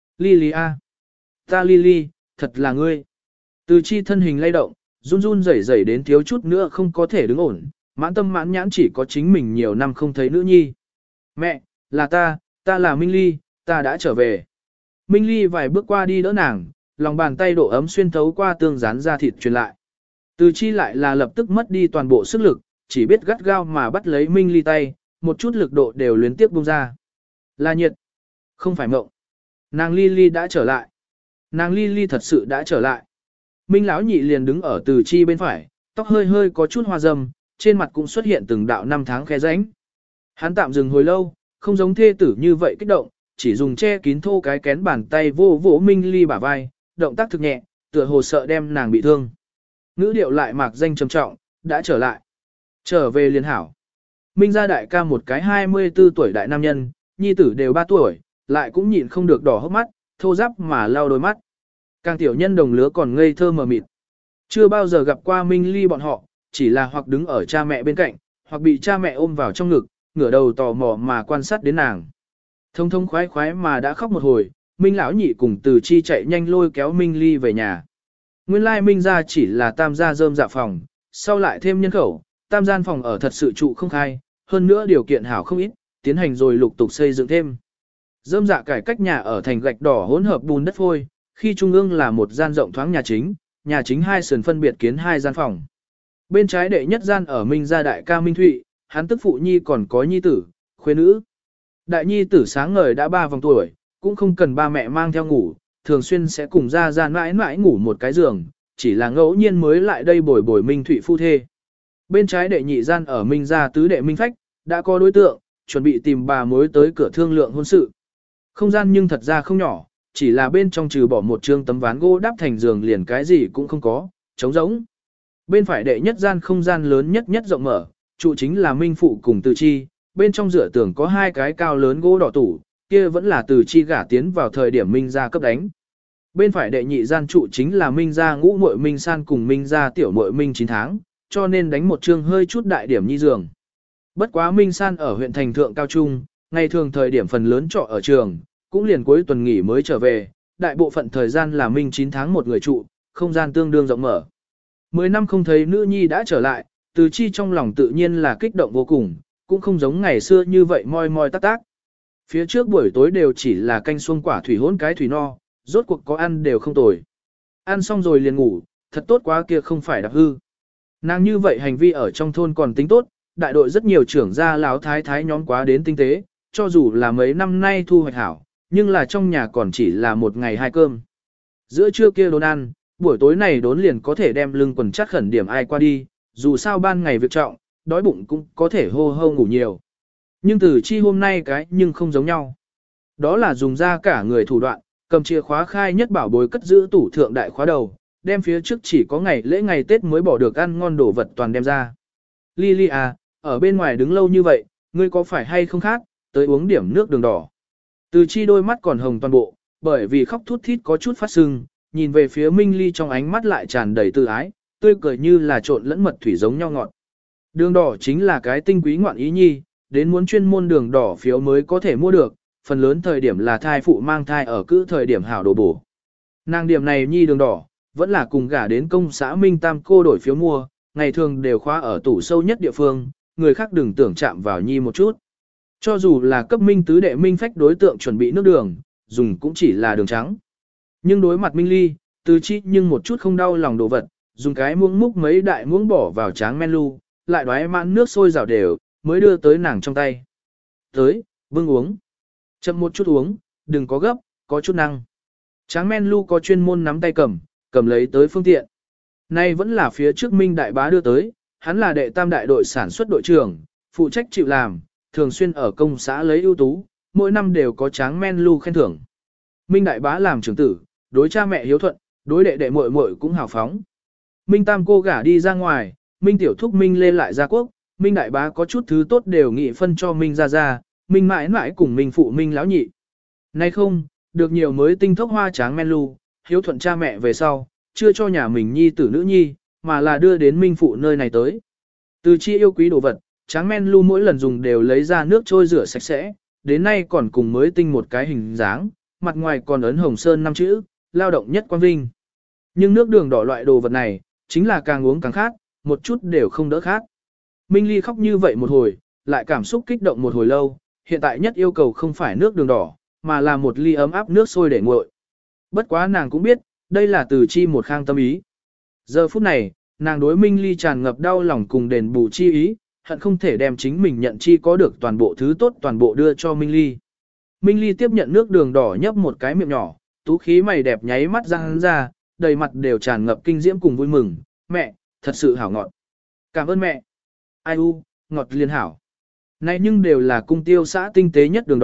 S1: Ly a, ta Ly, thật là ngươi. Từ chi thân hình lay động, run run rẩy rẩy đến thiếu chút nữa không có thể đứng ổn, mãn tâm mãn nhãn chỉ có chính mình nhiều năm không thấy nữ nhi. Mẹ, là ta, ta là Minh Ly, ta đã trở về. Minh Ly vài bước qua đi đỡ nàng, lòng bàn tay độ ấm xuyên thấu qua tương dán da thịt truyền lại. Từ chi lại là lập tức mất đi toàn bộ sức lực, chỉ biết gắt gao mà bắt lấy Minh Ly tay, một chút lực độ đều luyến tiếp buông ra. Là nhiệt, không phải mộng. Nàng Ly Ly đã trở lại. Nàng Ly Ly thật sự đã trở lại. Minh lão nhị liền đứng ở từ chi bên phải, tóc hơi hơi có chút hoa râm, trên mặt cũng xuất hiện từng đạo năm tháng khe rãnh. Hắn tạm dừng hồi lâu, không giống thê tử như vậy kích động, chỉ dùng che kín thô cái kén bàn tay vô vỗ Minh Ly bả vai, động tác thực nhẹ, tựa hồ sợ đem nàng bị thương. Ngữ điệu lại mạc danh trầm trọng, đã trở lại. Trở về liền hảo. Minh gia đại ca một cái hai mươi tư tuổi đại nam nhân, nhi tử đều ba tuổi, lại cũng nhịn không được đỏ hốc mắt, thô giáp mà lau đôi mắt. Càng tiểu nhân đồng lứa còn ngây thơ mờ mịt. Chưa bao giờ gặp qua Minh Ly bọn họ, chỉ là hoặc đứng ở cha mẹ bên cạnh, hoặc bị cha mẹ ôm vào trong ngực, ngửa đầu tò mò mà quan sát đến nàng. Thông thông khoái khoái mà đã khóc một hồi, Minh lão nhị cùng Từ Chi chạy nhanh lôi kéo Minh Ly về nhà. Nguyên lai Minh gia chỉ là tam gia rơm dạ phòng, sau lại thêm nhân khẩu, tam gian phòng ở thật sự trụ không khai, hơn nữa điều kiện hảo không ít, tiến hành rồi lục tục xây dựng thêm. Rơm dạ cải cách nhà ở thành gạch đỏ hỗn hợp bùn đất phôi, khi trung ương là một gian rộng thoáng nhà chính, nhà chính hai sườn phân biệt kiến hai gian phòng. Bên trái đệ nhất gian ở Minh gia đại ca Minh Thụy, hắn tức phụ nhi còn có nhi tử, khuê nữ. Đại nhi tử sáng ngời đã ba vòng tuổi, cũng không cần ba mẹ mang theo ngủ, thường xuyên sẽ cùng ra ra mãi mãi ngủ một cái giường, chỉ là ngẫu nhiên mới lại đây bồi bồi Minh Thụy phu thê. Bên trái đệ nhị gian ở Minh gia tứ đệ Minh Phách, đã có đối tượng, chuẩn bị tìm bà mối tới cửa thương lượng hôn sự. Không gian nhưng thật ra không nhỏ, chỉ là bên trong trừ bỏ một trương tấm ván gỗ đắp thành giường liền cái gì cũng không có, trống rỗng. Bên phải đệ nhất gian không gian lớn nhất nhất rộng mở, trụ chính là Minh Phụ cùng Từ Chi, bên trong dựa tường có hai cái cao lớn gỗ đỏ tủ, kia vẫn là Từ Chi gả tiến vào thời điểm Minh gia cấp đánh. Bên phải đệ nhị gian trụ chính là Minh gia ngũ muội Minh San cùng Minh gia tiểu muội Minh chín tháng, cho nên đánh một chương hơi chút đại điểm nhi giường. Bất quá Minh San ở huyện thành thượng cao trung, ngày thường thời điểm phần lớn trọ ở trường, cũng liền cuối tuần nghỉ mới trở về, đại bộ phận thời gian là Minh chín tháng một người trụ, không gian tương đương rộng mở. Mười năm không thấy nữ nhi đã trở lại, Từ Chi trong lòng tự nhiên là kích động vô cùng, cũng không giống ngày xưa như vậy moi moi tác tác. Phía trước buổi tối đều chỉ là canh xuông quả thủy hỗn cái thủy no, rốt cuộc có ăn đều không tồi. Ăn xong rồi liền ngủ, thật tốt quá kia không phải đạp hư. Nàng như vậy hành vi ở trong thôn còn tính tốt, đại đội rất nhiều trưởng gia láo thái thái nhóm quá đến tinh tế, cho dù là mấy năm nay thu hoạch hảo, nhưng là trong nhà còn chỉ là một ngày hai cơm. Giữa trưa kia đốn ăn, buổi tối này đốn liền có thể đem lưng quần chắc khẩn điểm ai qua đi, dù sao ban ngày việc trọng, đói bụng cũng có thể hô hô ngủ nhiều. Nhưng Từ Chi hôm nay cái nhưng không giống nhau. Đó là dùng ra cả người thủ đoạn, cầm chìa khóa khai nhất bảo bối cất giữ tủ thượng đại khóa đầu, đem phía trước chỉ có ngày lễ ngày Tết mới bỏ được ăn ngon đồ vật toàn đem ra. Lily à, ở bên ngoài đứng lâu như vậy, ngươi có phải hay không khác, tới uống điểm nước đường đỏ. Từ Chi đôi mắt còn hồng toàn bộ, bởi vì khóc thút thít có chút phát sưng, nhìn về phía Minh Ly trong ánh mắt lại tràn đầy tự ái, tươi cười như là trộn lẫn mật thủy giống nhau ngọt. Đường đỏ chính là cái tinh quý ngoạn ý nhi, đến muốn chuyên môn đường đỏ phiếu mới có thể mua được, phần lớn thời điểm là thai phụ mang thai ở cứ thời điểm hảo đồ bổ. Nàng điểm này nhi đường đỏ, vẫn là cùng gả đến công xã Minh Tam cô đổi phiếu mua, ngày thường đều khóa ở tủ sâu nhất địa phương, người khác đừng tưởng chạm vào nhi một chút. Cho dù là cấp Minh tứ đệ Minh Phách đối tượng chuẩn bị nước đường, dùng cũng chỉ là đường trắng. Nhưng đối mặt Minh Ly, Từ Chi nhưng một chút không đau lòng đồ vật, dùng cái muỗng múc mấy đại muỗng bỏ vào tráng men lu, lại đoái mãn nước sôi rào đều, mới đưa tới nàng trong tay. Tới, bưng uống. Chậm một chút uống, đừng có gấp, có chút năng. Tráng men lu có chuyên môn nắm tay cầm, cầm lấy tới phương tiện. Nay vẫn là phía trước Minh đại bá đưa tới, hắn là đệ tam đại đội sản xuất đội trưởng, phụ trách chịu làm, thường xuyên ở công xã lấy ưu tú, mỗi năm đều có tráng men lu khen thưởng. Minh đại bá làm trưởng tử, đối cha mẹ hiếu thuận, đối đệ đệ muội muội cũng hào phóng. Minh tam cô gả đi ra ngoài, Minh tiểu thúc Minh lên lại ra quốc, Minh đại bá có chút thứ tốt đều nghị phân cho Minh ra ra, Minh mãi mãi cùng Minh phụ Minh lão nhị. Nay không, được nhiều mới tinh thốc hoa tráng men lu, hiếu thuận cha mẹ về sau, chưa cho nhà mình nhi tử nữ nhi, mà là đưa đến Minh phụ nơi này tới. Từ Chi yêu quý đồ vật, tráng men lu mỗi lần dùng đều lấy ra nước trôi rửa sạch sẽ, đến nay còn cùng mới tinh một cái hình dáng, mặt ngoài còn ấn hồng sơn năm chữ, lao động nhất quang vinh. Nhưng nước đường đỏ loại đồ vật này, chính là càng uống càng khát, một chút đều không đỡ khát. Minh Ly khóc như vậy một hồi, lại cảm xúc kích động một hồi lâu, hiện tại nhất yêu cầu không phải nước đường đỏ, mà là một ly ấm áp nước sôi để nguội. Bất quá nàng cũng biết, đây là Từ Chi một khang tâm ý. Giờ phút này, nàng đối Minh Ly tràn ngập đau lòng cùng đền bù chi ý, hận không thể đem chính mình nhận chi có được toàn bộ thứ tốt toàn bộ đưa cho Minh Ly. Minh Ly tiếp nhận nước đường đỏ nhấp một cái miệng nhỏ, tú khí mày đẹp nháy mắt răng ra, đầy mặt đều tràn ngập kinh diễm cùng vui mừng, mẹ, thật sự hảo ngọt. Cảm ơn mẹ. Ai u, ngọt liên hảo. Này nhưng đều là cung tiêu xã tinh tế nhất đường đỏ,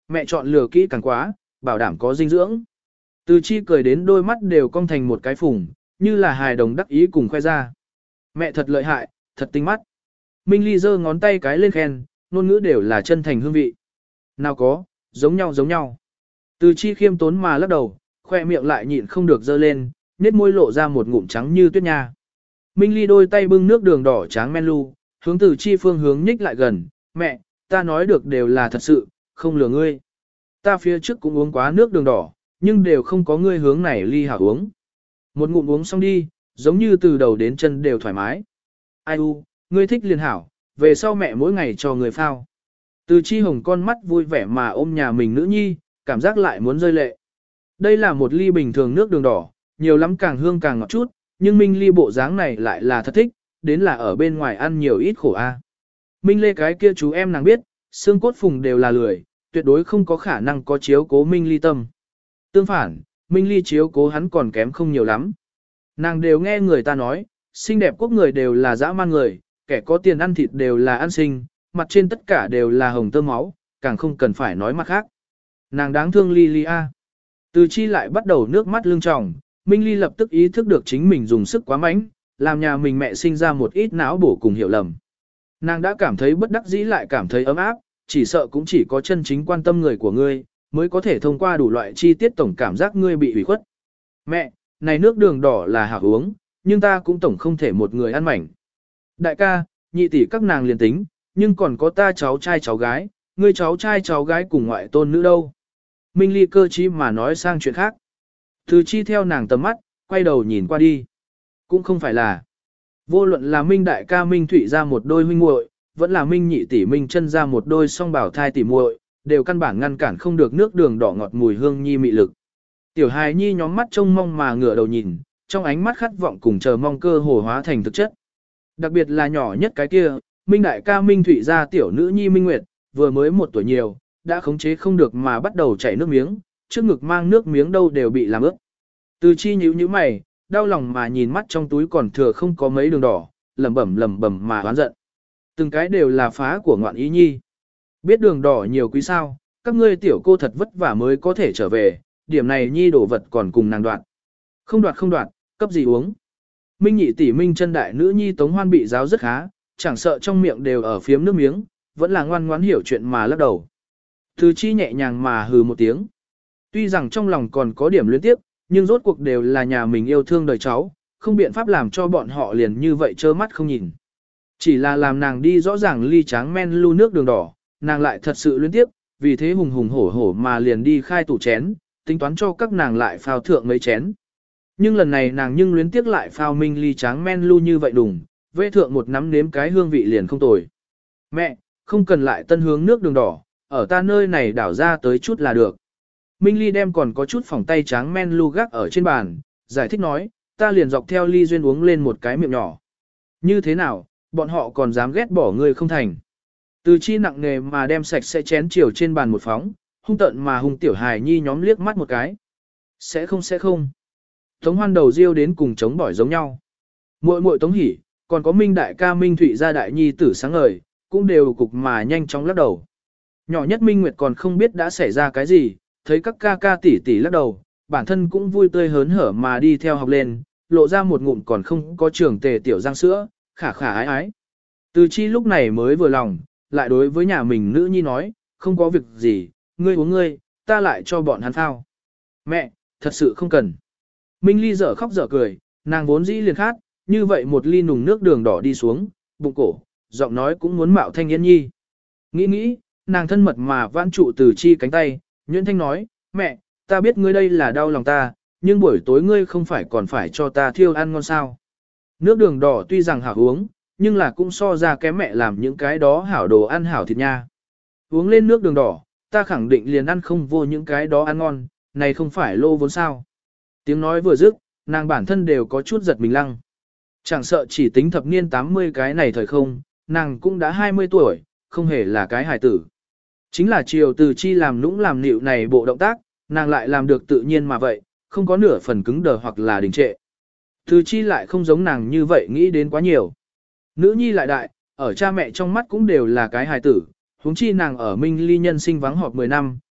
S1: Mẹ chọn lựa kỹ càng quá, bảo đảm có dinh dưỡng. Từ chi cười đến đôi mắt đều cong thành một cái phùng, như là hài đồng đắc ý cùng khoe ra. Mẹ thật lợi hại, thật tinh mắt. Minh Ly giơ ngón tay cái lên khen, ngôn ngữ đều là chân thành hương vị. Nào có, giống nhau giống nhau. Từ chi khiêm tốn mà lắc đầu, khoe miệng lại nhịn không được dơ lên, nết môi lộ ra một ngụm trắng như tuyết nha. Minh Ly đôi tay bưng nước đường đỏ tráng men lu, hướng từ chi phương hướng nhích lại gần. Mẹ, ta nói được đều là thật sự, không lừa ngươi. Ta phía trước cũng uống quá nước đường đỏ, nhưng đều không có ngươi hướng này ly hảo uống. Một ngụm uống xong đi, giống như từ đầu đến chân đều thoải mái. Ai u, ngươi thích liền hảo, về sau mẹ mỗi ngày cho người phao. Từ chi hồng con mắt vui vẻ mà ôm nhà mình nữ nhi, cảm giác lại muốn rơi lệ. Đây là một ly bình thường nước đường đỏ, nhiều lắm càng hương càng ngọt chút, nhưng Minh Ly bộ dáng này lại là thật thích, đến là ở bên ngoài ăn nhiều ít khổ a. Minh Lê cái kia chú em nàng biết, xương cốt phùng đều là lười, tuyệt đối không có khả năng có chiếu cố Minh Ly tâm. Tương phản, Minh Ly chiếu cố hắn còn kém không nhiều lắm. Nàng đều nghe người ta nói, xinh đẹp quốc người đều là dã man người, kẻ có tiền ăn thịt đều là ăn sinh, mặt trên tất cả đều là hồng tơ máu, càng không cần phải nói mặt khác. Nàng đáng thương Ly Ly a. Từ chi lại bắt đầu nước mắt lưng tròng, Minh Ly lập tức ý thức được chính mình dùng sức quá mạnh, làm nhà mình mẹ sinh ra một ít não bổ cùng hiểu lầm. Nàng đã cảm thấy bất đắc dĩ lại cảm thấy ấm áp, chỉ sợ cũng chỉ có chân chính quan tâm người của ngươi, mới có thể thông qua đủ loại chi tiết tổng cảm giác ngươi bị ủy khuất. Mẹ, này nước đường đỏ là hảo uống, nhưng ta cũng tổng không thể một người ăn mảnh. Đại ca, nhị tỷ các nàng liền tính, nhưng còn có ta cháu trai cháu gái, ngươi cháu trai cháu gái cùng ngoại tôn nữ đâu. Minh Ly cơ trí mà nói sang chuyện khác. Từ chi theo nàng tầm mắt, quay đầu nhìn qua đi. Cũng không phải là. Vô luận là Minh đại ca Minh Thụy ra một đôi huynh muội, vẫn là Minh nhị tỷ Minh chân ra một đôi song bảo thai tỷ muội, đều căn bản ngăn cản không được nước đường đỏ ngọt mùi hương nhi mị lực. Tiểu hài nhi nhóm mắt trông mong mà ngửa đầu nhìn, trong ánh mắt khát vọng cùng chờ mong cơ hồ hóa thành thực chất. Đặc biệt là nhỏ nhất cái kia, Minh đại ca Minh Thụy ra tiểu nữ nhi Minh Nguyệt, vừa mới một tuổi nhiều, đã khống chế không được mà bắt đầu chảy nước miếng, trước ngực mang nước miếng đâu đều bị làm ướt. Từ chi nhíu nhíu mày, đau lòng mà nhìn mắt trong túi còn thừa không có mấy đường đỏ, lẩm bẩm lẩm bẩm mà oán giận. Từng cái đều là phá của ngoạn ý nhi. Biết đường đỏ nhiều quý sao, các ngươi tiểu cô thật vất vả mới có thể trở về, điểm này nhi đổ vật còn cùng nàng đoạt. Không đoạt không đoạt, cấp gì uống. Minh nhị tỷ Minh chân đại nữ nhi Tống Hoan bị giáo rất khá, chẳng sợ trong miệng đều ở phiếm nước miếng, vẫn là ngoan ngoãn hiểu chuyện mà lắc đầu. Từ chi nhẹ nhàng mà hừ một tiếng. Tuy rằng trong lòng còn có điểm luyến tiếp, nhưng rốt cuộc đều là nhà mình yêu thương đời cháu, không biện pháp làm cho bọn họ liền như vậy trơ mắt không nhìn. Chỉ là làm nàng đi rõ ràng ly tráng men lu nước đường đỏ, nàng lại thật sự luyến tiếp, vì thế hùng hùng hổ hổ mà liền đi khai tủ chén, tính toán cho các nàng lại phao thượng mấy chén. Nhưng lần này nàng nhưng luyến tiếc lại phao minh ly tráng men lu như vậy đùng, vê thượng một nắm nếm cái hương vị liền không tồi. Mẹ, không cần lại tân hướng nước đường đỏ, ở ta nơi này đảo ra tới chút là được. Minh ly đem còn có chút phòng tay tráng men lu gác ở trên bàn, giải thích nói, ta liền dọc theo ly duyên uống lên một cái miệng nhỏ. Như thế nào, bọn họ còn dám ghét bỏ người không thành. Từ chi nặng nề mà đem sạch sẽ chén chiều trên bàn một phóng, hung tận mà hung tiểu hài nhi nhóm liếc mắt một cái. Sẽ không sẽ không. Tống Hoan đầu riêu đến cùng chống bỏi giống nhau. Muội muội Tống Hỉ, còn có Minh đại ca Minh Thụy gia đại nhi tử sáng ngời, cũng đều cục mà nhanh chóng lắc đầu. Nhỏ nhất Minh Nguyệt còn không biết đã xảy ra cái gì, thấy các ca ca tỷ tỷ lắc đầu, bản thân cũng vui tươi hớn hở mà đi theo học lên, lộ ra một ngụm còn không có trưởng tề tiểu răng sữa, khả khả ái ái. Từ chi lúc này mới vừa lòng, lại đối với nhà mình nữ nhi nói, không có việc gì, ngươi uống ngươi, ta lại cho bọn hắn phao. Mẹ, thật sự không cần. Minh Ly dở khóc dở cười, nàng vốn dĩ liền khát, như vậy một ly nùng nước đường đỏ đi xuống, bụng cổ, giọng nói cũng muốn mạo thanh yên nhi. Nghĩ nghĩ, nàng thân mật mà vãn trụ từ chi cánh tay, nhuyễn thanh nói, mẹ, ta biết ngươi đây là đau lòng ta, nhưng buổi tối ngươi không phải còn phải cho ta thiêu ăn ngon sao. Nước đường đỏ tuy rằng hảo uống, nhưng là cũng so ra kém mẹ làm những cái đó hảo đồ ăn hảo thịt nha. Uống lên nước đường đỏ, ta khẳng định liền ăn không vô những cái đó ăn ngon, này không phải lô vốn sao. Tiếng nói vừa dứt, nàng bản thân đều có chút giật mình lăng. Chẳng sợ chỉ tính thập niên tám mươi cái này thời không, nàng cũng đã hai mươi tuổi, không hề là cái hài tử. Chính là chiều từ chi làm nũng làm nịu này bộ động tác, nàng lại làm được tự nhiên mà vậy, không có nửa phần cứng đờ hoặc là đình trệ. Từ chi lại không giống nàng như vậy nghĩ đến quá nhiều. Nữ nhi lại đại, ở cha mẹ trong mắt cũng đều là cái hài tử, huống chi nàng ở Minh Ly nhân sinh vắng họp mười năm,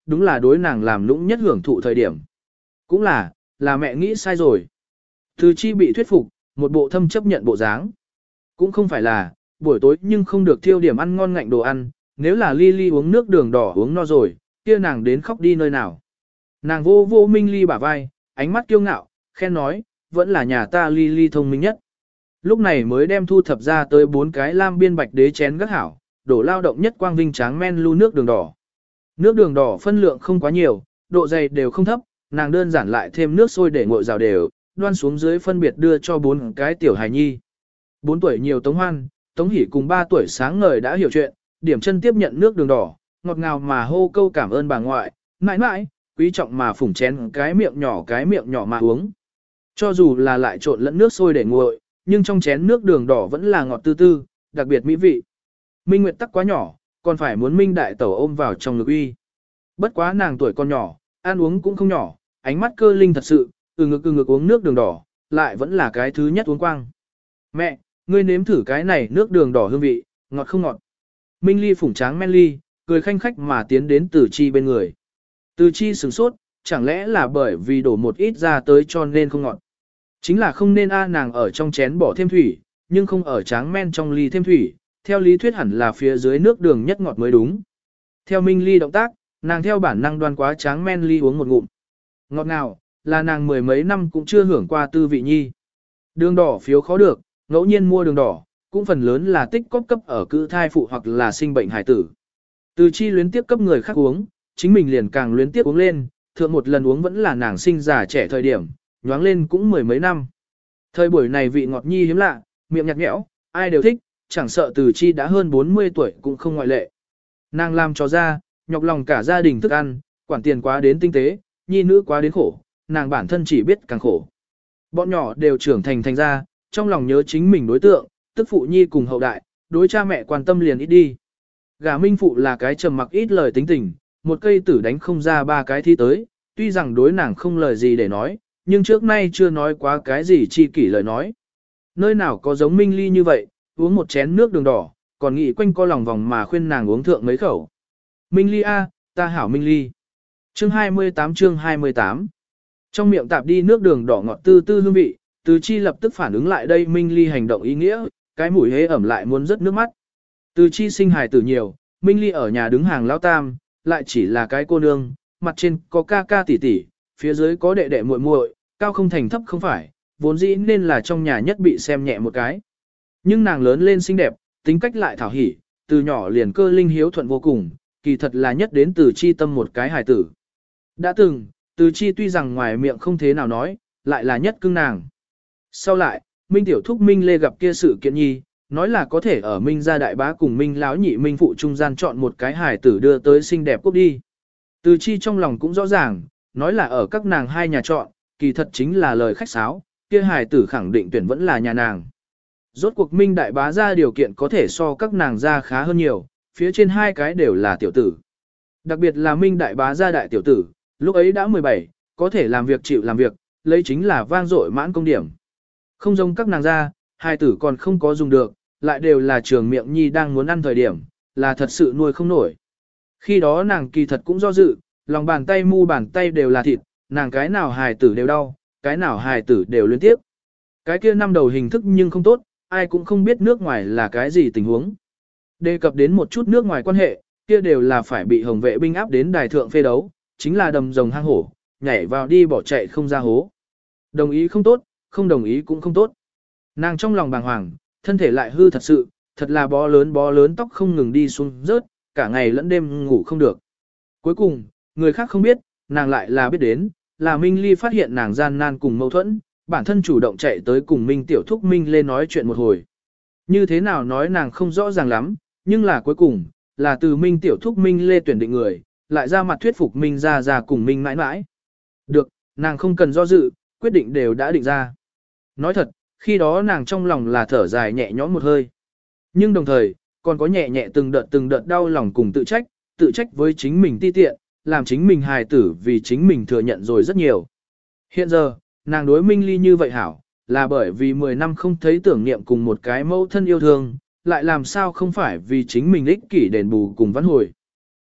S1: đúng là đối nàng làm lũng nhất hưởng thụ thời điểm. Cũng là, là mẹ nghĩ sai rồi. Từ chi bị thuyết phục, một bộ thâm chấp nhận bộ dáng. Cũng không phải là, buổi tối nhưng không được thiêu điểm ăn ngon ngạnh đồ ăn, nếu là Lily uống nước đường đỏ uống no rồi, kia nàng đến khóc đi nơi nào. Nàng vô vô Minh Ly bả vai, ánh mắt kiêu ngạo, khen nói, vẫn là nhà ta Lily thông minh nhất. Lúc này mới đem thu thập ra tới bốn cái lam biên bạch đế chén gác hảo, đổ lao động nhất quang vinh tráng men lu nước đường đỏ. Nước đường đỏ phân lượng không quá nhiều, độ dày đều không thấp, nàng đơn giản lại thêm nước sôi để nguội rào đều, đoan xuống dưới phân biệt đưa cho bốn cái tiểu hài nhi. Bốn tuổi nhiều Tống Hoan, Tống Hỷ cùng ba tuổi sáng ngời đã hiểu chuyện, điểm chân tiếp nhận nước đường đỏ, ngọt ngào mà hô câu cảm ơn bà ngoại, mãi mãi, quý trọng mà phủng chén cái miệng nhỏ cái miệng nhỏ mà uống. Cho dù là lại trộn lẫn nước sôi để nguội, nhưng trong chén nước đường đỏ vẫn là ngọt tư tư, đặc biệt mỹ vị. Minh Nguyệt tắc quá nhỏ, còn phải muốn Minh Đại Tẩu ôm vào trong ngực uy. Bất quá nàng tuổi còn nhỏ, ăn uống cũng không nhỏ, ánh mắt cơ linh thật sự, từ ngực từ ngực uống nước đường đỏ, lại vẫn là cái thứ nhất uống quang. Mẹ, ngươi nếm thử cái này nước đường đỏ hương vị, ngọt không ngọt. Minh Ly phủng tráng men ly, cười khanh khách mà tiến đến Từ Chi bên người. Từ Chi sửng sốt, chẳng lẽ là bởi vì đổ một ít ra tới cho nên không ngọt. Chính là không nên a nàng ở trong chén bỏ thêm thủy, nhưng không ở tráng men trong ly thêm thủy, theo lý thuyết hẳn là phía dưới nước đường nhất ngọt mới đúng. Theo Minh Ly động tác, nàng theo bản năng đoan quá tráng men ly uống một ngụm. Ngọt ngào, là nàng mười mấy năm cũng chưa hưởng qua tư vị nhi. Đường đỏ phiếu khó được, ngẫu nhiên mua đường đỏ, cũng phần lớn là tích cóp cấp ở cự thai phụ hoặc là sinh bệnh hải tử. Từ Chi luyến tiếp cấp người khác uống, chính mình liền càng luyến tiếp uống lên, thượng một lần uống vẫn là nàng sinh già trẻ thời điểm, nhoáng lên cũng mười mấy năm. Thời buổi này vị ngọt nhi hiếm lạ, miệng nhạt nhẽo, ai đều thích, chẳng sợ Từ Chi đã hơn bốn mươi tuổi cũng không ngoại lệ. Nàng làm cho ra, nhọc lòng cả gia đình thức ăn, quản tiền quá đến tinh tế, nhi nữ quá đến khổ, nàng bản thân chỉ biết càng khổ. Bọn nhỏ đều trưởng thành thành ra, trong lòng nhớ chính mình đối tượng, tức phụ nhi cùng hậu đại, đối cha mẹ quan tâm liền ít đi. Gả Minh phụ là cái trầm mặc ít lời tính tình, một cây tử đánh không ra ba cái thi tới, tuy rằng đối nàng không lời gì để nói, nhưng trước nay chưa nói quá cái gì chi kỷ lời nói. Nơi nào có giống Minh Ly như vậy, uống một chén nước đường đỏ, còn nghĩ quanh co lòng vòng mà khuyên nàng uống thượng mấy khẩu. Minh Ly a, ta hảo Minh Ly. Chương hai mươi tám chương hai mươi tám. Trong miệng tạp đi nước đường đỏ ngọt tư tư hương vị, Từ Chi lập tức phản ứng lại đây Minh Ly hành động ý nghĩa, cái mũi hế ẩm lại muốn rớt nước mắt. Từ Chi sinh hài tử nhiều, Minh Ly ở nhà đứng hàng lão tam, lại chỉ là cái cô nương, mặt trên có ca ca tỷ tỷ, phía dưới có đệ đệ muội muội, cao không thành thấp không phải, vốn dĩ nên là trong nhà nhất bị xem nhẹ một cái. Nhưng nàng lớn lên xinh đẹp, tính cách lại thảo hỉ, từ nhỏ liền cơ linh hiếu thuận vô cùng, kỳ thật là nhất đến Từ Chi tâm một cái hài tử. Đã từng, Từ Chi tuy rằng ngoài miệng không thế nào nói, lại là nhất cưng nàng. Sau lại, Minh Tiểu Thúc Minh Lê gặp kia sự kiện nhi, nói là có thể ở Minh gia đại bá cùng Minh lão nhị Minh phụ trung gian chọn một cái hài tử đưa tới xinh đẹp cúp đi. Từ Chi trong lòng cũng rõ ràng, nói là ở các nàng hai nhà chọn, kỳ thật chính là lời khách sáo, kia hài tử khẳng định tuyển vẫn là nhà nàng. Rốt cuộc Minh đại bá ra điều kiện có thể so các nàng ra khá hơn nhiều, phía trên hai cái đều là tiểu tử. Đặc biệt là Minh đại bá ra đại tiểu tử, lúc ấy đã mười bảy, có thể làm việc chịu làm việc, lấy chính là vang dội mãn công điểm. Không giống các nàng ra, hai tử còn không có dùng được, lại đều là trường miệng nhi đang muốn ăn thời điểm, là thật sự nuôi không nổi. Khi đó nàng kỳ thật cũng do dự, lòng bàn tay mu bàn tay đều là thịt, nàng cái nào hài tử đều đau, cái nào hài tử đều liên tiếp. Cái kia năm đầu hình thức nhưng không tốt, ai cũng không biết nước ngoài là cái gì tình huống. Đề cập đến một chút nước ngoài quan hệ, kia đều là phải bị hồng vệ binh áp đến đài thượng phê đấu, chính là đầm rồng hang hổ, nhảy vào đi bỏ chạy không ra hố. Đồng ý không tốt, không đồng ý cũng không tốt. Nàng trong lòng bàng hoàng, thân thể lại hư thật sự, thật là bó lớn bó lớn tóc không ngừng đi xuống rớt, cả ngày lẫn đêm ngủ không được. Cuối cùng, người khác không biết, nàng lại là biết đến, là Minh Ly phát hiện nàng gian nan cùng mâu thuẫn, bản thân chủ động chạy tới cùng Minh Tiểu Thúc Minh Lê nói chuyện một hồi. Như thế nào nói nàng không rõ ràng lắm, nhưng là cuối cùng, là từ Minh Tiểu Thúc Minh Lê tuyển định người, lại ra mặt thuyết phục Minh ra ra cùng Minh mãi mãi. Được, nàng không cần do dự, quyết định đều đã định ra. Nói thật, khi đó nàng trong lòng là thở dài nhẹ nhõm một hơi. Nhưng đồng thời, còn có nhẹ nhẹ từng đợt từng đợt đau lòng cùng tự trách, tự trách với chính mình ti tiện, làm chính mình hài tử vì chính mình thừa nhận rồi rất nhiều. Hiện giờ, nàng đối Minh Ly như vậy hảo, là bởi vì mười năm không thấy tưởng niệm cùng một cái mẫu thân yêu thương, lại làm sao không phải vì chính mình ích kỷ đền bù cùng vãn hồi.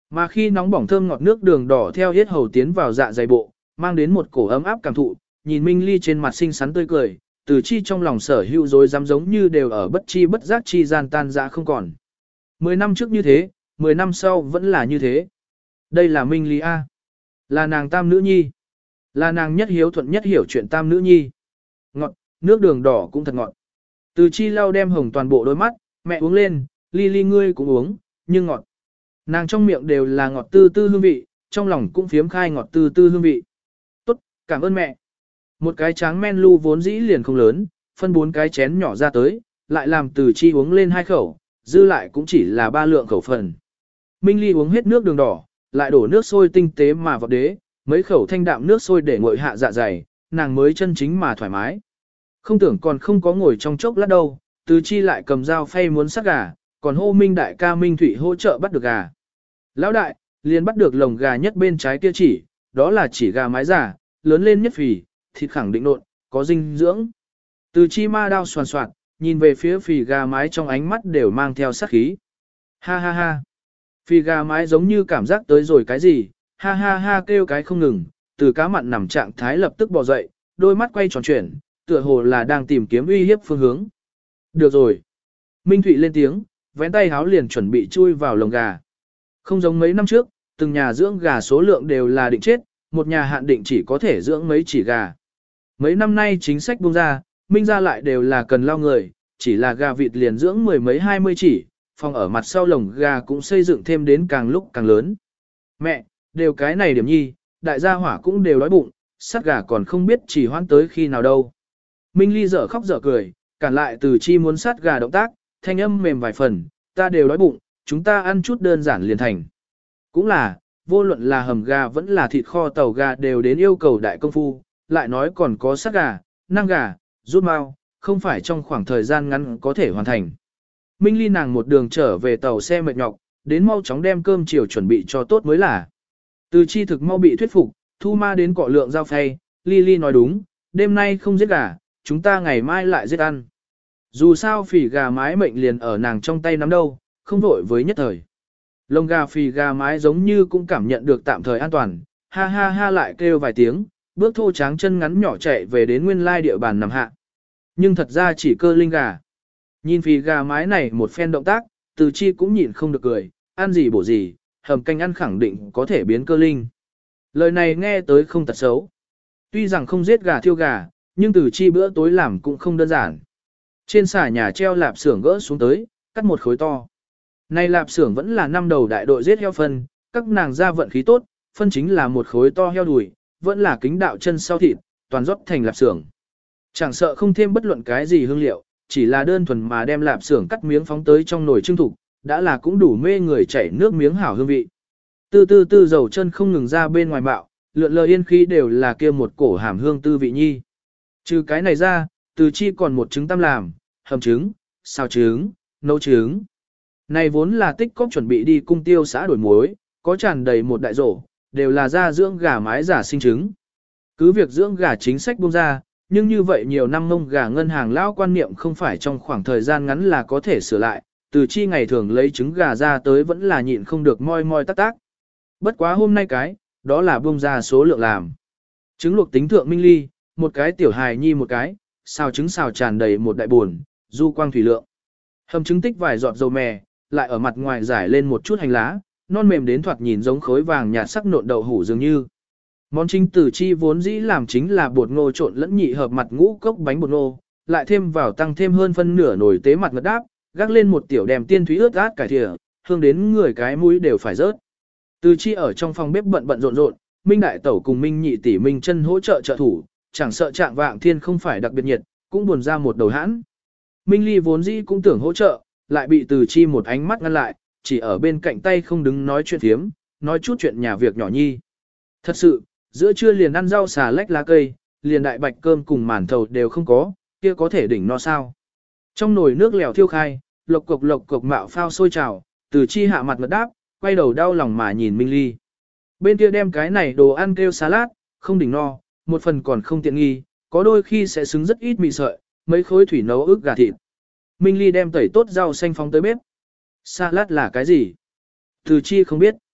S1: Mà khi nóng bỏng thơm ngọt nước đường đỏ theo yết hầu tiến vào dạ dày bộ, mang đến một cổ ấm áp cảm thụ, nhìn Minh Ly trên mặt xinh xắn tươi cười, Từ Chi trong lòng sở hữu rồi dám giống như đều ở bất chi bất giác chi gian tan ra không còn. Mười năm trước như thế, mười năm sau vẫn là như thế. Đây là Minh Ly A. Là nàng tam nữ nhi. Là nàng nhất hiếu thuận nhất hiểu chuyện tam nữ nhi. Ngọt, nước đường đỏ cũng thật ngọt. Từ Chi lau đem hồng toàn bộ đôi mắt, mẹ uống lên, Ly Ly ngươi cũng uống, nhưng ngọt. Nàng trong miệng đều là ngọt tư tư hương vị, trong lòng cũng phiếm khai ngọt tư tư hương vị. Tốt, cảm ơn mẹ. Một cái tráng men lu vốn dĩ liền không lớn, phân bốn cái chén nhỏ ra tới, lại làm Từ Chi uống lên hai khẩu, dư lại cũng chỉ là ba lượng khẩu phần. Minh Ly uống hết nước đường đỏ, lại đổ nước sôi tinh tế mà vào đế, mấy khẩu thanh đạm nước sôi để nguội hạ dạ dày, nàng mới chân chính mà thoải mái. Không tưởng còn không có ngồi trong chốc lát đâu, Từ Chi lại cầm dao phay muốn sát gà, còn hô Minh đại ca Minh Thụy hỗ trợ bắt được gà. Lão đại, liền bắt được lồng gà nhất bên trái kia chỉ, đó là chỉ gà mái giả, lớn lên nhất phì, thịt khẳng định nộn, có dinh dưỡng. Từ Chi ma đao soàn soạt, nhìn về phía phì gà mái trong ánh mắt đều mang theo sát khí. Ha ha ha. Phì gà mái giống như cảm giác tới rồi cái gì, ha ha ha kêu cái không ngừng, từ cá mặn nằm trạng thái lập tức bò dậy, đôi mắt quay tròn chuyển, tựa hồ là đang tìm kiếm uy hiếp phương hướng. Được rồi. Minh Thụy lên tiếng, vén tay háo liền chuẩn bị chui vào lồng gà. Không giống mấy năm trước, từng nhà dưỡng gà số lượng đều là định chết, một nhà hạn định chỉ có thể dưỡng mấy chỉ gà. Mấy năm nay chính sách buông ra, Minh ra lại đều là cần lao người, chỉ là gà vịt liền dưỡng mười mấy hai mươi chỉ, phòng ở mặt sau lồng gà cũng xây dựng thêm đến càng lúc càng lớn. Mẹ, đều cái này điểm nhi, đại gia hỏa cũng đều đói bụng, sát gà còn không biết chỉ hoãn tới khi nào đâu. Minh Ly dở khóc dở cười, cản lại Từ Chi muốn sát gà động tác, thanh âm mềm vài phần, ta đều đói bụng, chúng ta ăn chút đơn giản liền thành. Cũng là, vô luận là hầm gà vẫn là thịt kho tàu gà đều đến yêu cầu đại công phu, lại nói còn có sát gà, năng gà, rút mao, không phải trong khoảng thời gian ngắn có thể hoàn thành. Minh Ly nàng một đường trở về tàu xe mệt nhọc, đến mau chóng đem cơm chiều chuẩn bị cho tốt mới là. Từ Chi thực mau bị thuyết phục, thu ma đến cọ lượng giao phay, Ly Ly nói đúng, đêm nay không giết gà, chúng ta ngày mai lại giết ăn. Dù sao phì gà mái mệnh liền ở nàng trong tay nắm đâu, không vội với nhất thời. Lông gà phì gà mái giống như cũng cảm nhận được tạm thời an toàn, ha ha ha lại kêu vài tiếng, bước thô tráng chân ngắn nhỏ chạy về đến nguyên lai địa bàn nằm hạ. Nhưng thật ra chỉ cơ linh gà. Nhìn phì gà mái này một phen động tác, Từ Chi cũng nhịn không được cười, ăn gì bổ gì, hầm canh ăn khẳng định có thể biến cơ linh. Lời này nghe tới không tật xấu. Tuy rằng không giết gà thiêu gà, nhưng Từ Chi bữa tối làm cũng không đơn giản. Trên xà nhà treo lạp xưởng gỡ xuống tới, cắt một khối to. Này lạp xưởng vẫn là năm đầu đại đội giết heo phân, các nàng ra vận khí tốt, phân chính là một khối to heo đùi, vẫn là kính đạo chân sau thịt, toàn rót thành lạp xưởng. Chẳng sợ không thêm bất luận cái gì hương liệu, chỉ là đơn thuần mà đem lạp xưởng cắt miếng phóng tới trong nồi trưng thục, đã là cũng đủ mê người chảy nước miếng hảo hương vị. Tư tư tư dầu chân không ngừng ra bên ngoài bạo, lượn lờ yên khí đều là kia một cổ hàm hương tư vị nhi. Trừ cái này ra, Từ Chi còn một trứng tam làm, hầm trứng, xào trứng, nấu trứng. Này vốn là tích cóp chuẩn bị đi cung tiêu xã đổi muối, có tràn đầy một đại rổ, đều là ra dưỡng gà mái giả sinh trứng. Cứ việc dưỡng gà chính sách buông ra, nhưng như vậy nhiều năm mông gà ngân hàng lão quan niệm không phải trong khoảng thời gian ngắn là có thể sửa lại, Từ Chi ngày thường lấy trứng gà ra tới vẫn là nhịn không được moi moi tác tác. Bất quá hôm nay cái, đó là buông ra số lượng làm. Trứng luộc tính thượng Minh Ly, một cái tiểu hài nhi một cái, xào trứng xào tràn đầy một đại buồn, du quang thủy lượng. Hầm trứng tích vài giọt dầu mè, lại ở mặt ngoài giải lên một chút hành lá, non mềm đến thoạt nhìn giống khối vàng nhạt sắc nộn đậu hủ dường như. Món chính Từ Chi vốn dĩ làm chính là bột ngô trộn lẫn nhị hợp mặt ngũ cốc bánh bột ngô, lại thêm vào tăng thêm hơn phân nửa nồi tế mặt ngật đáp, gác lên một tiểu đèm tiên thúy ướt át cải thìa, hương đến người cái mũi đều phải rớt. Từ Chi ở trong phòng bếp bận bận rộn rộn, Minh đại tẩu cùng Minh nhị tỷ Minh chân hỗ trợ trợ thủ, chẳng sợ trạng vạng thiên không phải đặc biệt nhiệt, cũng buồn ra một đầu hãn. Minh Ly vốn dĩ cũng tưởng hỗ trợ, lại bị Từ Chi một ánh mắt ngăn lại, chỉ ở bên cạnh tay không đứng nói chuyện thiếm, nói chút chuyện nhà việc nhỏ nhi. Thật sự, giữa trưa liền ăn rau xà lách lá cây, liền đại bạch cơm cùng màn thầu đều không có, kia có thể đỉnh no sao. Trong nồi nước lèo thiêu khai, lộc cục lộc cục mạo phao sôi trào, Từ Chi hạ mặt ngật đáp, quay đầu đau lòng mà nhìn Minh Ly. Bên kia đem cái này đồ ăn kêu salad, không đỉnh no, một phần còn không tiện nghi, có đôi khi sẽ xứng rất ít mì sợi, mấy khối thủy nấu ức gà thịt. Minh Ly đem tẩy tốt rau xanh phóng tới bếp. Salad là cái gì? Từ Chi không biết.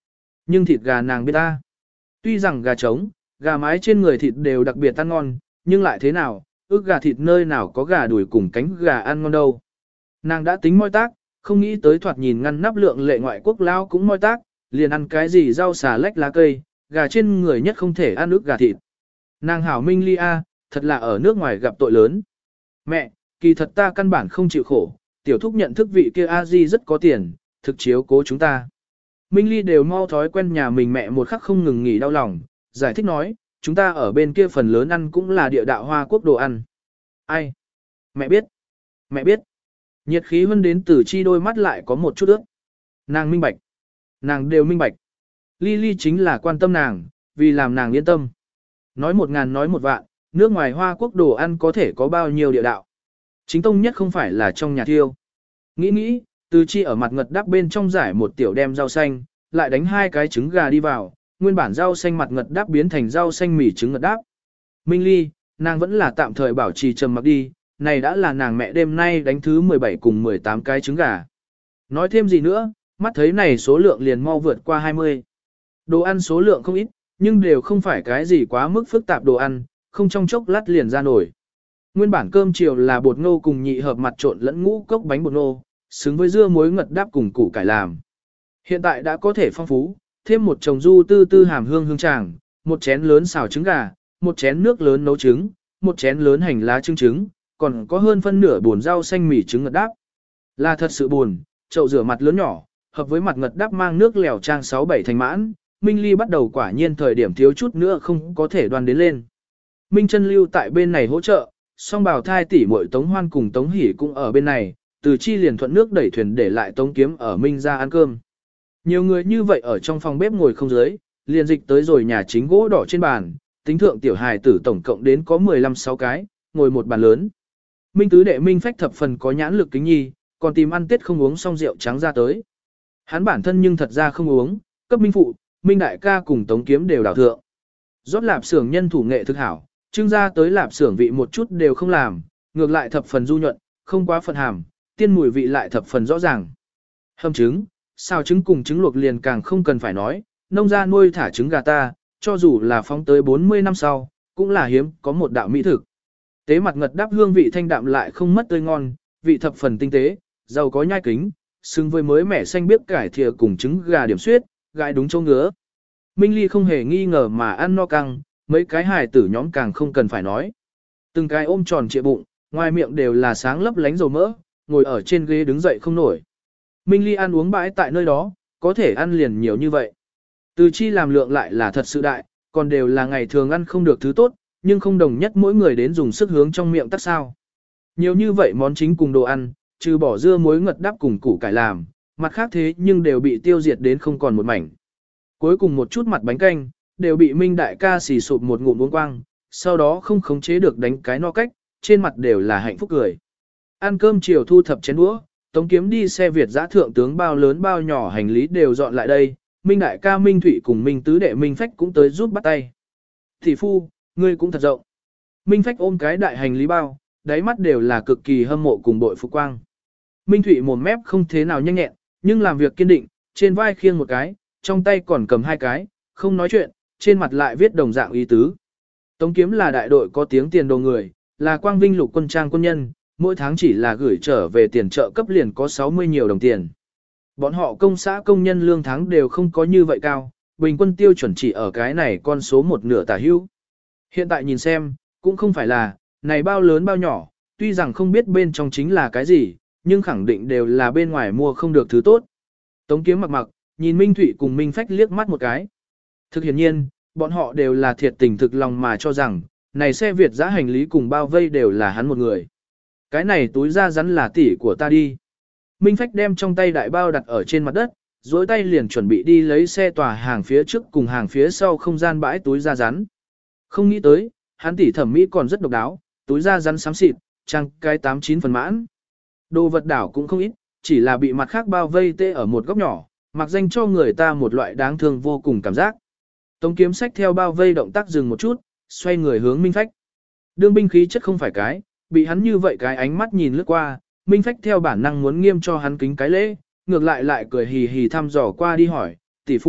S1: Nhưng thịt gà nàng biết ta. Tuy rằng gà trống, gà mái trên người thịt đều đặc biệt ăn ngon, nhưng lại thế nào, ức gà thịt nơi nào có gà đùi cùng cánh gà ăn ngon đâu. Nàng đã tính moi tác, không nghĩ tới thoạt nhìn ngăn nắp lượng lệ ngoại quốc lao cũng moi tác, liền ăn cái gì rau xà lách lá cây, gà trên người nhất không thể ăn ức gà thịt. Nàng hảo minh ly a, thật là ở nước ngoài gặp tội lớn. Mẹ, kỳ thật ta căn bản không chịu khổ, tiểu thúc nhận thức vị kia a di rất có tiền, thực chiếu cố chúng ta. Minh ly đều mau thói quen nhà mình mẹ một khắc không ngừng nghỉ đau lòng, giải thích nói, chúng ta ở bên kia phần lớn ăn cũng là địa đạo Hoa Quốc đồ ăn. Ai? Mẹ biết. Mẹ biết. Nhiệt khí hơn đến từ chi đôi mắt lại có một chút ước. Nàng minh bạch. Nàng đều minh bạch. Ly ly chính là quan tâm nàng, vì làm nàng yên tâm. Nói một ngàn nói một vạn, nước ngoài Hoa Quốc đồ ăn có thể có bao nhiêu địa đạo. Chính tông nhất không phải là trong nhà thiêu. Nghĩ nghĩ, từ chi ở mặt ngật đắp bên trong giải một tiểu đem rau xanh, lại đánh hai cái trứng gà đi vào, nguyên bản rau xanh mặt ngật đắp biến thành rau xanh mì trứng ngật đắp. Minh ly, nàng vẫn là tạm thời bảo trì trầm mặc đi, này đã là nàng mẹ đêm nay đánh thứ mười bảy cùng mười tám cái trứng gà. Nói thêm gì nữa, mắt thấy này số lượng liền mau vượt qua hai mươi. Đồ ăn số lượng không ít, nhưng đều không phải cái gì quá mức phức tạp đồ ăn, không trong chốc lát liền ra nổi. Nguyên bản cơm chiều là bột ngô cùng nhị hợp mặt trộn lẫn ngũ cốc bánh bột ngô, xứng với dưa muối ngật đáp cùng củ cải làm. Hiện tại đã có thể phong phú, thêm một chồng du tư tư hàm hương hương tràng, một chén lớn xào trứng gà, một chén nước lớn nấu trứng, một chén lớn hành lá trứng trứng, còn có hơn phân nửa bồn rau xanh mì trứng ngật đáp. Là thật sự buồn, chậu rửa mặt lớn nhỏ, hợp với mặt ngật đáp mang nước lèo trang sáu bảy thành mãn, Minh Ly bắt đầu quả nhiên thời điểm thiếu chút nữa không có thể đoan đến lên. Minh Chân lưu tại bên này hỗ trợ, song bào thai tỷ muội Tống Hoan cùng Tống Hỷ cũng ở bên này, từ chi liền thuận nước đẩy thuyền để lại Tống Kiếm ở Minh ra ăn cơm. Nhiều người như vậy ở trong phòng bếp ngồi không dưới, liền dịch tới rồi nhà chính gỗ đỏ trên bàn, tính thượng tiểu hài tử tổng cộng đến có mười lăm sáu cái, ngồi một bàn lớn. Minh tứ đệ Minh Phách thập phần có nhãn lực kính nhi, còn tìm ăn tết không uống xong rượu trắng ra tới. Hắn bản thân nhưng thật ra không uống, cấp Minh phụ, Minh đại ca cùng Tống Kiếm đều đảo thượng. Rót lạp xưởng nhân thủ nghệ thực hảo, trưng ra tới lạp xưởng vị một chút đều không làm, ngược lại thập phần du nhuận, không quá phần hàm, tiên mùi vị lại thập phần rõ ràng. Hầm trứng, xào trứng cùng trứng luộc liền càng không cần phải nói, nông gia nuôi thả trứng gà ta, cho dù là phóng tới bốn mươi năm sau, cũng là hiếm có một đạo mỹ thực. Tế mặt ngật đáp hương vị thanh đạm lại không mất tươi ngon, vị thập phần tinh tế, giàu có nhai kính, xứng với mới mẻ xanh biếc cải thìa cùng trứng gà điểm suyết, gãi đúng chỗ ngứa. Minh Ly không hề nghi ngờ mà ăn no căng, mấy cái hài tử nhóm càng không cần phải nói. Từng cái ôm tròn trịa bụng, ngoài miệng đều là sáng lấp lánh dầu mỡ, ngồi ở trên ghế đứng dậy không nổi. Minh Ly ăn uống bãi tại nơi đó, có thể ăn liền nhiều như vậy. Từ chi làm lượng lại là thật sự đại, còn đều là ngày thường ăn không được thứ tốt, nhưng không đồng nhất mỗi người đến dùng sức hướng trong miệng tắc sao. Nhiều như vậy món chính cùng đồ ăn, trừ bỏ dưa muối ngật đắp cùng củ cải làm, mặt khác thế nhưng đều bị tiêu diệt đến không còn một mảnh. Cuối cùng một chút mặt bánh canh, đều bị Minh đại ca xì sụp một ngụm uống quang, sau đó không khống chế được đánh cái no cách, trên mặt đều là hạnh phúc cười. Ăn cơm chiều thu thập chén đũa, Tống Kiếm đi xe Việt giã thượng tướng bao lớn bao nhỏ hành lý đều dọn lại đây, Minh đại ca Minh Thụy cùng Minh tứ đệ Minh Phách cũng tới giúp bắt tay. Thị phu, ngươi cũng thật rộng. Minh Phách ôm cái đại hành lý bao, đáy mắt đều là cực kỳ hâm mộ cùng bội phục quang. Minh Thụy mồm mép không thế nào nhanh nhẹn, nhưng làm việc kiên định, trên vai khiêng một cái, trong tay còn cầm hai cái, không nói chuyện, trên mặt lại viết đồng dạng ý tứ. Tống Kiếm là đại đội có tiếng tiền đồ người, là quang vinh lục quân trang quân nhân, mỗi tháng chỉ là gửi trở về tiền trợ cấp liền có sáu mươi nhiều đồng tiền. Bọn họ công xã công nhân lương tháng đều không có như vậy cao, bình quân tiêu chuẩn chỉ ở cái này con số một nửa tả hữu. Hiện tại nhìn xem, cũng không phải là, này bao lớn bao nhỏ, tuy rằng không biết bên trong chính là cái gì, nhưng khẳng định đều là bên ngoài mua không được thứ tốt. Tống Kiếm mặc mặc, nhìn Minh Thụy cùng Minh Phách liếc mắt một cái. Thực hiện nhiên, bọn họ đều là thiệt tình thực lòng mà cho rằng, này xe Việt giã hành lý cùng bao vây đều là hắn một người. Cái này túi da rắn là tỷ của ta đi. Minh Phách đem trong tay đại bao đặt ở trên mặt đất, dối tay liền chuẩn bị đi lấy xe tòa hàng phía trước cùng hàng phía sau không gian bãi túi da rắn. Không nghĩ tới, hắn tỷ thẩm mỹ còn rất độc đáo, túi da rắn xám xịt, trăng cái tám chín phần mãn. Đồ vật đảo cũng không ít, chỉ là bị mặt khác bao vây tê ở một góc nhỏ, mặc danh cho người ta một loại đáng thương vô cùng cảm giác. Tống Kiếm sách theo bao vây động tác dừng một chút, xoay người hướng Minh Phách. Đương binh khí chất không phải cái, bị hắn như vậy cái ánh mắt nhìn lướt qua, Minh Phách theo bản năng muốn nghiêm cho hắn kính cái lễ, ngược lại lại cười hì hì thăm dò qua đi hỏi, tỷ phu,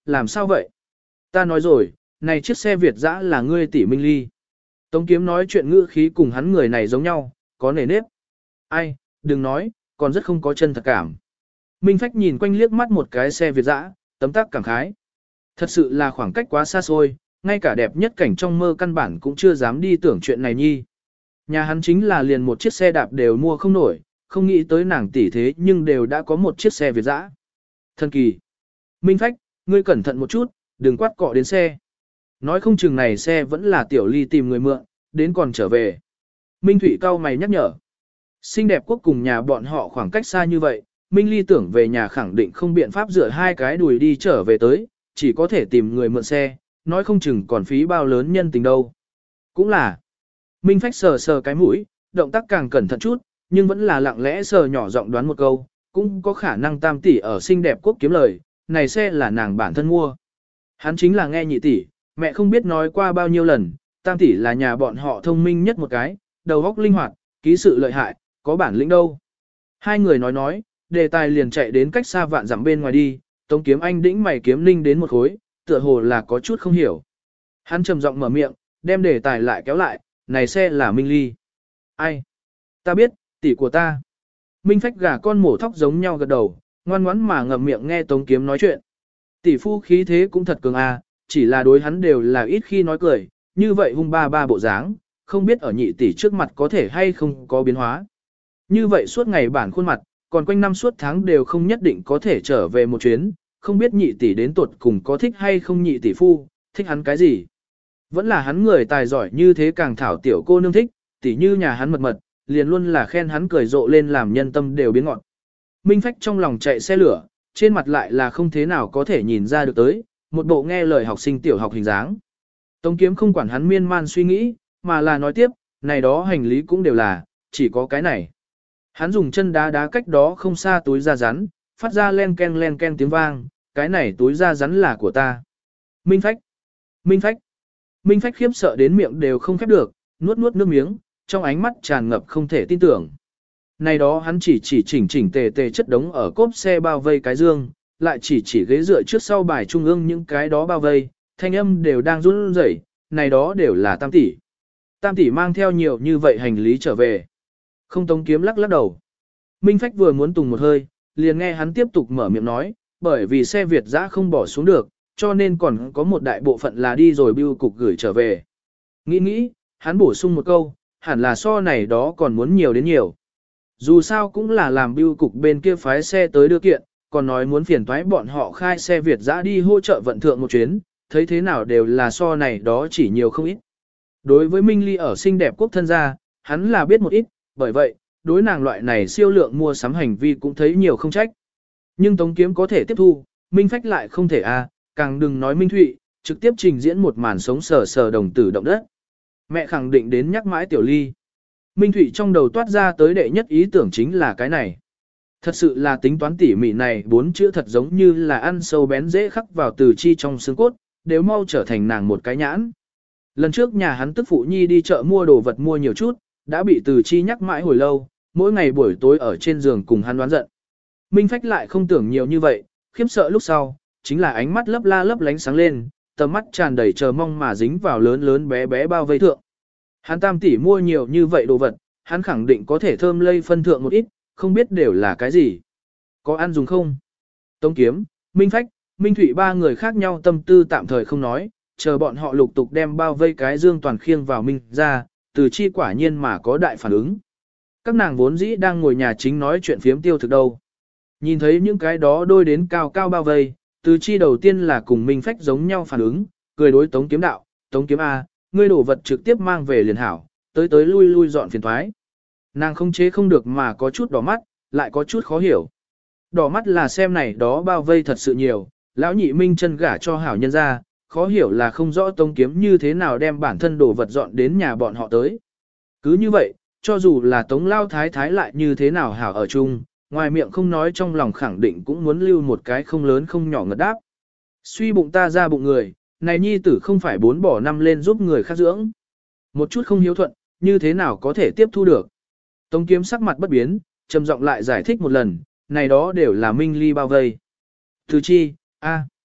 S1: làm sao vậy? Ta nói rồi, này chiếc xe Việt dã là ngươi tỷ Minh Ly. Tống Kiếm nói chuyện ngữ khí cùng hắn người này giống nhau, có nề nếp. Ai, đừng nói, còn rất không có chân thật cảm. Minh Phách nhìn quanh liếc mắt một cái xe Việt dã, tấm tắc cảm khái. Thật sự là khoảng cách quá xa xôi, ngay cả đẹp nhất cảnh trong mơ căn bản cũng chưa dám đi tưởng chuyện này nhi. Nhà hắn chính là liền một chiếc xe đạp đều mua không nổi, không nghĩ tới nàng tỷ thế nhưng đều đã có một chiếc xe Việt dã. Thần kỳ. Minh Phách, ngươi cẩn thận một chút, đừng quát cọ đến xe. Nói không chừng này xe vẫn là Tiểu Ly tìm người mượn, đến còn trở về. Minh Thụy cao mày nhắc nhở. Xinh đẹp quốc cùng nhà bọn họ khoảng cách xa như vậy, Minh Ly tưởng về nhà khẳng định không biện pháp dựa hai cái đùi đi trở về tới, chỉ có thể tìm người mượn xe, nói không chừng còn phí bao lớn nhân tình đâu. Cũng là. Minh Phách sờ sờ cái mũi, động tác càng cẩn thận chút, nhưng vẫn là lặng lẽ sờ nhỏ giọng đoán một câu, cũng có khả năng tam tỷ ở xinh đẹp quốc kiếm lời, này xe là nàng bản thân mua. Hắn chính là nghe nhị tỷ, mẹ không biết nói qua bao nhiêu lần, tam tỷ là nhà bọn họ thông minh nhất một cái, đầu óc linh hoạt, ký sự lợi hại, có bản lĩnh đâu. Hai người nói nói, đề tài liền chạy đến cách xa vạn dặm bên ngoài đi, Tống Kiếm Anh đĩnh mày kiếm linh đến một khối, tựa hồ là có chút không hiểu. Hắn trầm giọng mở miệng, đem đề tài lại kéo lại, này xe là Minh Ly. Ai? Ta biết, tỷ của ta. Minh Phách gà con mổ thóc giống nhau gật đầu, ngoan ngoãn mà ngậm miệng nghe Tống Kiếm nói chuyện. Tỷ phu khí thế cũng thật cường à, chỉ là đối hắn đều là ít khi nói cười, như vậy hung ba ba bộ dáng, không biết ở nhị tỷ trước mặt có thể hay không có biến hóa. Như vậy suốt ngày bản khuôn mặt, còn quanh năm suốt tháng đều không nhất định có thể trở về một chuyến, không biết nhị tỷ đến tuột cùng có thích hay không nhị tỷ phu, thích hắn cái gì. Vẫn là hắn người tài giỏi như thế càng thảo tiểu cô nương thích, tỷ như nhà hắn mật mật, liền luôn là khen hắn cười rộ lên làm nhân tâm đều biến ngọt. Minh Phách trong lòng chạy xe lửa, trên mặt lại là không thế nào có thể nhìn ra được tới, một bộ nghe lời học sinh tiểu học hình dáng. Tống Kiếm không quản hắn miên man suy nghĩ, mà là nói tiếp, này đó hành lý cũng đều là, chỉ có cái này. Hắn dùng chân đá đá cách đó không xa túi da rắn, phát ra len ken len ken tiếng vang, cái này túi da rắn là của ta. Minh Phách! Minh Phách! Minh Phách khiếp sợ đến miệng đều không khép được, nuốt nuốt nước miếng, trong ánh mắt tràn ngập không thể tin tưởng. Này đó hắn chỉ chỉ chỉnh chỉnh tề tề chất đống ở cốp xe bao vây cái dương, lại chỉ chỉ ghế dựa trước sau bài trung ương những cái đó bao vây, thanh âm đều đang run rẩy, này đó đều là tam tỷ. Tam tỷ mang theo nhiều như vậy hành lý trở về. Không. Tống Kiếm lắc lắc đầu. Minh Phách vừa muốn tùng một hơi, liền nghe hắn tiếp tục mở miệng nói, bởi vì xe Việt dã không bỏ xuống được, cho nên còn có một đại bộ phận là đi rồi bưu cục gửi trở về. Nghĩ nghĩ, hắn bổ sung một câu, hẳn là so này đó còn muốn nhiều đến nhiều. Dù sao cũng là làm bưu cục bên kia phái xe tới đưa kiện, còn nói muốn phiền toái bọn họ khai xe Việt dã đi hỗ trợ vận thượng một chuyến, thấy thế nào đều là so này đó chỉ nhiều không ít. Đối với Minh Ly ở xinh đẹp quốc thân gia, hắn là biết một ít, bởi vậy, đối nàng loại này siêu lượng mua sắm hành vi cũng thấy nhiều không trách. Nhưng Tống Kiếm có thể tiếp thu, Minh Phách lại không thể a, càng đừng nói Minh Thụy, trực tiếp trình diễn một màn sống sờ sờ đồng tử động đất. Mẹ khẳng định đến nhắc mãi Tiểu Ly. Minh Thụy trong đầu toát ra tới đệ nhất ý tưởng chính là cái này. Thật sự là tính toán tỉ mỉ này bốn chữ thật giống như là ăn sâu bén dễ khắc vào từ chi trong xương cốt, đều mau trở thành nàng một cái nhãn. Lần trước nhà hắn tức phụ nhi đi chợ mua đồ vật mua nhiều chút, đã bị từ chi nhắc mãi hồi lâu, mỗi ngày buổi tối ở trên giường cùng hắn đoán giận. Minh Phách lại không tưởng nhiều như vậy, khiếp sợ lúc sau, chính là ánh mắt lấp la lấp lánh sáng lên, tầm mắt tràn đầy chờ mong mà dính vào lớn lớn bé bé bao vây thượng. Hắn tam tỷ mua nhiều như vậy đồ vật, hắn khẳng định có thể thơm lây phân thượng một ít, không biết đều là cái gì. Có ăn dùng không? Tống Kiếm, Minh Phách, Minh Thụy ba người khác nhau tâm tư tạm thời không nói, chờ bọn họ lục tục đem bao vây cái dương toàn khiêng vào Minh ra, từ chi quả nhiên mà có đại phản ứng. Các nàng vốn dĩ đang ngồi nhà chính nói chuyện phiếm tiêu thực đâu. Nhìn thấy những cái đó đôi đến cao cao bao vây, từ chi đầu tiên là cùng Minh Phách giống nhau phản ứng, cười đối Tống Kiếm đạo, Tống Kiếm A, ngươi đổ vật trực tiếp mang về liền hảo, tới tới lui lui dọn phiền thoái. Nàng không chế không được mà có chút đỏ mắt, lại có chút khó hiểu. Đỏ mắt là xem này đó bao vây thật sự nhiều, lão nhị Minh chân gả cho hảo nhân ra, khó hiểu là không rõ Tống Kiếm như thế nào đem bản thân đồ vật dọn đến nhà bọn họ tới. Cứ như vậy, cho dù là Tống Lao Thái Thái lại như thế nào hảo ở chung, ngoài miệng không nói trong lòng khẳng định cũng muốn lưu một cái không lớn không nhỏ ngật đáp. Suy bụng ta ra bụng người, này nhi tử không phải bốn bỏ năm lên giúp người khác dưỡng. Một chút không hiếu thuận, như thế nào có thể tiếp thu được. Tống Kiếm sắc mặt bất biến, trầm giọng lại giải thích một lần, này đó đều là Minh Ly bao vây. Từ chi, a,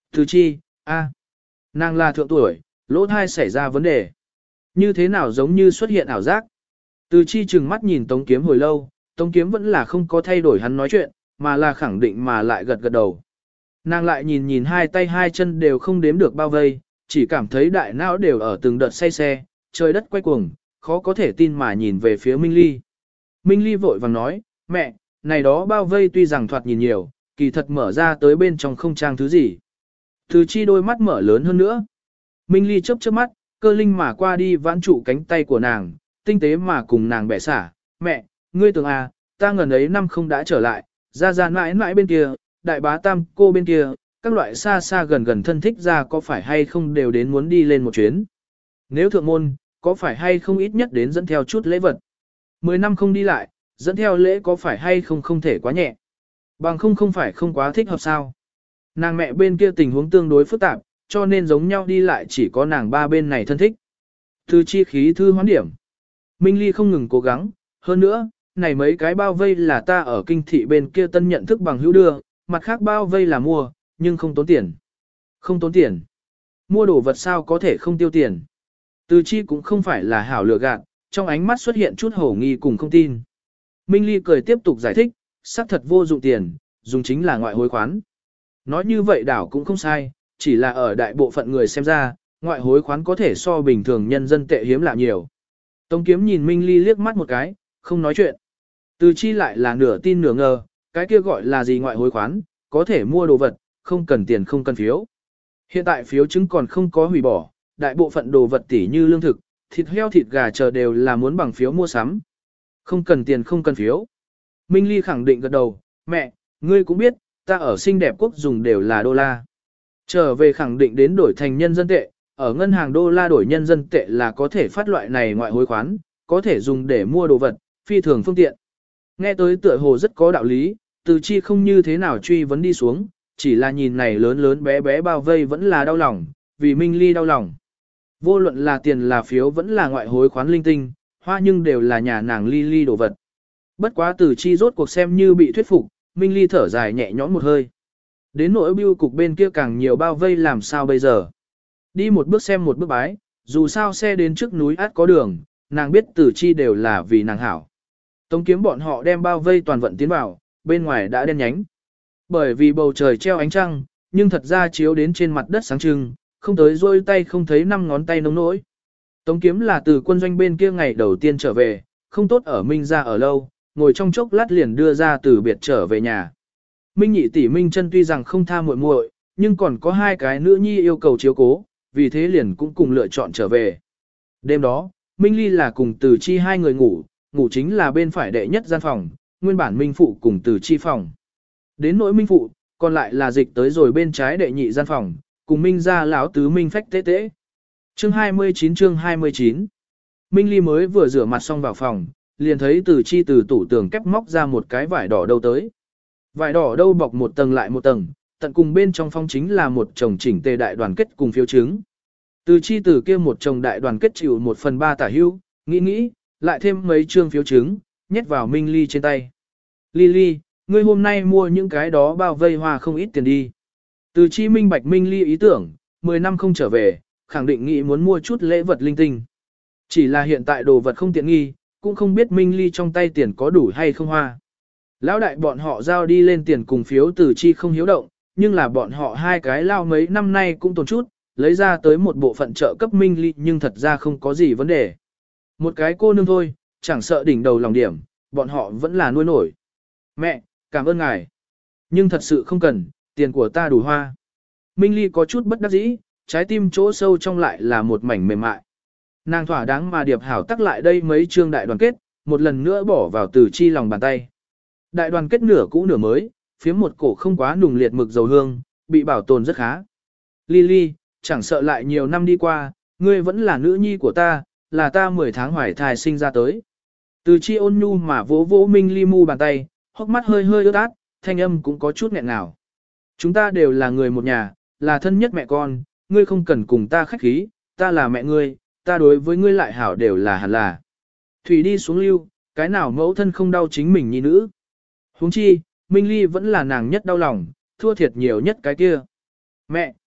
S1: Từ chi, a, nàng là thượng tuổi, lỗ thai xảy ra vấn đề. Như thế nào giống như xuất hiện ảo giác. Từ chi chừng mắt nhìn Tống Kiếm hồi lâu, Tống Kiếm vẫn là không có thay đổi hắn nói chuyện, mà là khẳng định mà lại gật gật đầu. Nàng lại nhìn nhìn hai tay hai chân đều không đếm được bao vây, chỉ cảm thấy đại não đều ở từng đợt say xe, trời đất quay cuồng, khó có thể tin mà nhìn về phía Minh Ly. Minh Ly vội vàng nói, mẹ, này đó bao vây tuy rằng thoạt nhìn nhiều, kỳ thật mở ra tới bên trong không trang thứ gì. Từ chi đôi mắt mở lớn hơn nữa. Minh Ly chớp chớp mắt, cơ linh mà qua đi vãn trụ cánh tay của nàng, tinh tế mà cùng nàng bẻ xả. Mẹ, ngươi tưởng à, ta ngần ấy năm không đã trở lại, ra ra mãi mãi bên kia, đại bá tam cô bên kia, các loại xa xa gần gần thân thích ra có phải hay không đều đến muốn đi lên một chuyến. Nếu thượng môn, có phải hay không ít nhất đến dẫn theo chút lễ vật. Mười năm không đi lại, dẫn theo lễ có phải hay không không thể quá nhẹ. Bằng không không phải không quá thích hợp sao. Nàng mẹ bên kia tình huống tương đối phức tạp, cho nên giống nhau đi lại chỉ có nàng ba bên này thân thích. Thư chi khí thư hoán điểm. Minh Ly không ngừng cố gắng, hơn nữa, này mấy cái bao vây là ta ở kinh thị bên kia tân nhận thức bằng hữu đưa, mặt khác bao vây là mua, nhưng không tốn tiền. Không tốn tiền. Mua đồ vật sao có thể không tiêu tiền. Từ chi cũng không phải là hảo lừa gạt, trong ánh mắt xuất hiện chút hổ nghi cùng không tin. Minh Ly cười tiếp tục giải thích, xác thật vô dụng tiền, dùng chính là ngoại hối khoán. Nói như vậy đảo cũng không sai, chỉ là ở đại bộ phận người xem ra, ngoại hối khoán có thể so bình thường nhân dân tệ hiếm lạ nhiều. Tống Kiếm nhìn Minh Ly liếc mắt một cái, không nói chuyện. Từ chi lại là nửa tin nửa ngờ, cái kia gọi là gì ngoại hối khoán, có thể mua đồ vật, không cần tiền không cần phiếu. Hiện tại phiếu chứng còn không có hủy bỏ, đại bộ phận đồ vật tỉ như lương thực, thịt heo thịt gà chờ đều là muốn bằng phiếu mua sắm. Không cần tiền không cần phiếu. Minh Ly khẳng định gật đầu, mẹ, ngươi cũng biết, ta ở xinh đẹp quốc dùng đều là đô la. Trở về khẳng định đến đổi thành nhân dân tệ, ở ngân hàng đô la đổi nhân dân tệ là có thể phát loại này ngoại hối khoán, có thể dùng để mua đồ vật, phi thường phương tiện. Nghe tới tựa hồ rất có đạo lý, từ chi không như thế nào truy vấn đi xuống, chỉ là nhìn này lớn lớn bé bé bao vây vẫn là đau lòng, vì Minh Ly đau lòng. Vô luận là tiền là phiếu vẫn là ngoại hối khoán linh tinh, hoa nhưng đều là nhà nàng Ly Ly đồ vật. Bất quá từ chi rốt cuộc xem như bị thuyết phục, Minh Ly thở dài nhẹ nhõm một hơi. Đến nỗi bưu cục bên kia càng nhiều bao vây làm sao bây giờ. Đi một bước xem một bước bái, dù sao xe đến trước núi át có đường, nàng biết từ chi đều là vì nàng hảo. Tống Kiếm bọn họ đem bao vây toàn vận tiến vào, bên ngoài đã đen nhánh. Bởi vì bầu trời treo ánh trăng, nhưng thật ra chiếu đến trên mặt đất sáng trưng, không tới rôi tay không thấy năm ngón tay nông nỗi. Tống Kiếm là từ quân doanh bên kia ngày đầu tiên trở về, không tốt ở Minh ra ở lâu, ngồi trong chốc lát liền đưa ra từ biệt trở về nhà. Minh nhị tỷ Minh chân tuy rằng không tha muội muội, nhưng còn có hai cái nữ nhi yêu cầu chiếu cố, vì thế liền cũng cùng lựa chọn trở về. Đêm đó, Minh Ly là cùng Từ Chi hai người ngủ, ngủ chính là bên phải đệ nhất gian phòng, nguyên bản Minh phụ cùng Từ Chi phòng. Đến nỗi Minh phụ, còn lại là dịch tới rồi bên trái đệ nhị gian phòng, cùng Minh gia lão tứ Minh phách tế tế. Chương hai mươi chín chương hai mươi chín. Minh Ly mới vừa rửa mặt xong vào phòng, liền thấy Từ Chi từ tủ tường kép móc ra một cái vải đỏ đâu tới. Vải đỏ đâu bọc một tầng lại một tầng, tận cùng bên trong phong chính là một chồng chỉnh tề đại đoàn kết cùng phiếu chứng. Từ Chi từ kia một chồng đại đoàn kết chịu một phần ba tả hưu, nghĩ nghĩ, lại thêm mấy trương phiếu chứng, nhét vào Minh Ly trên tay. Ly Ly, ngươi hôm nay mua những cái đó bao vây hoa không ít tiền đi. Từ Chi minh bạch Minh Ly ý tưởng, mười năm không trở về, khẳng định nghĩ muốn mua chút lễ vật linh tinh. Chỉ là hiện tại đồ vật không tiện nghi, cũng không biết Minh Ly trong tay tiền có đủ hay không hoa. Lão đại bọn họ giao đi lên tiền cùng phiếu Từ Chi không hiếu động, nhưng là bọn họ hai cái lao mấy năm nay cũng tồn chút, lấy ra tới một bộ phận trợ cấp Minh Ly nhưng thật ra không có gì vấn đề. Một cái cô nương thôi, chẳng sợ đỉnh đầu lòng điểm, bọn họ vẫn là nuôi nổi. Mẹ, cảm ơn ngài. Nhưng thật sự không cần, tiền của ta đủ hoa. Minh Ly có chút bất đắc dĩ, trái tim chỗ sâu trong lại là một mảnh mềm mại. Nàng thỏa đáng mà điệp hảo tắc lại đây mấy chương đại đoàn kết, một lần nữa bỏ vào Từ Chi lòng bàn tay. Đại đoàn kết nửa cũ nửa mới, phía một cổ không quá nùng liệt mực dầu hương, bị bảo tồn rất khá. Ly Ly, chẳng sợ lại nhiều năm đi qua, ngươi vẫn là nữ nhi của ta, là ta mười tháng hoài thai sinh ra tới. Từ Chi ôn nhu mà vỗ vỗ Minh Ly mu bàn tay, hốc mắt hơi hơi ướt át, thanh âm cũng có chút nghẹn ngào. Chúng ta đều là người một nhà, là thân nhất mẹ con, ngươi không cần cùng ta khách khí, ta là mẹ ngươi, ta đối với ngươi lại hảo đều là hẳn là. Thủy đi xuống lưu, cái nào mẫu thân không đau chính mình nhi nữ. Huống chi, Minh Ly vẫn là nàng nhất đau lòng, thua thiệt nhiều nhất cái kia. Mẹ,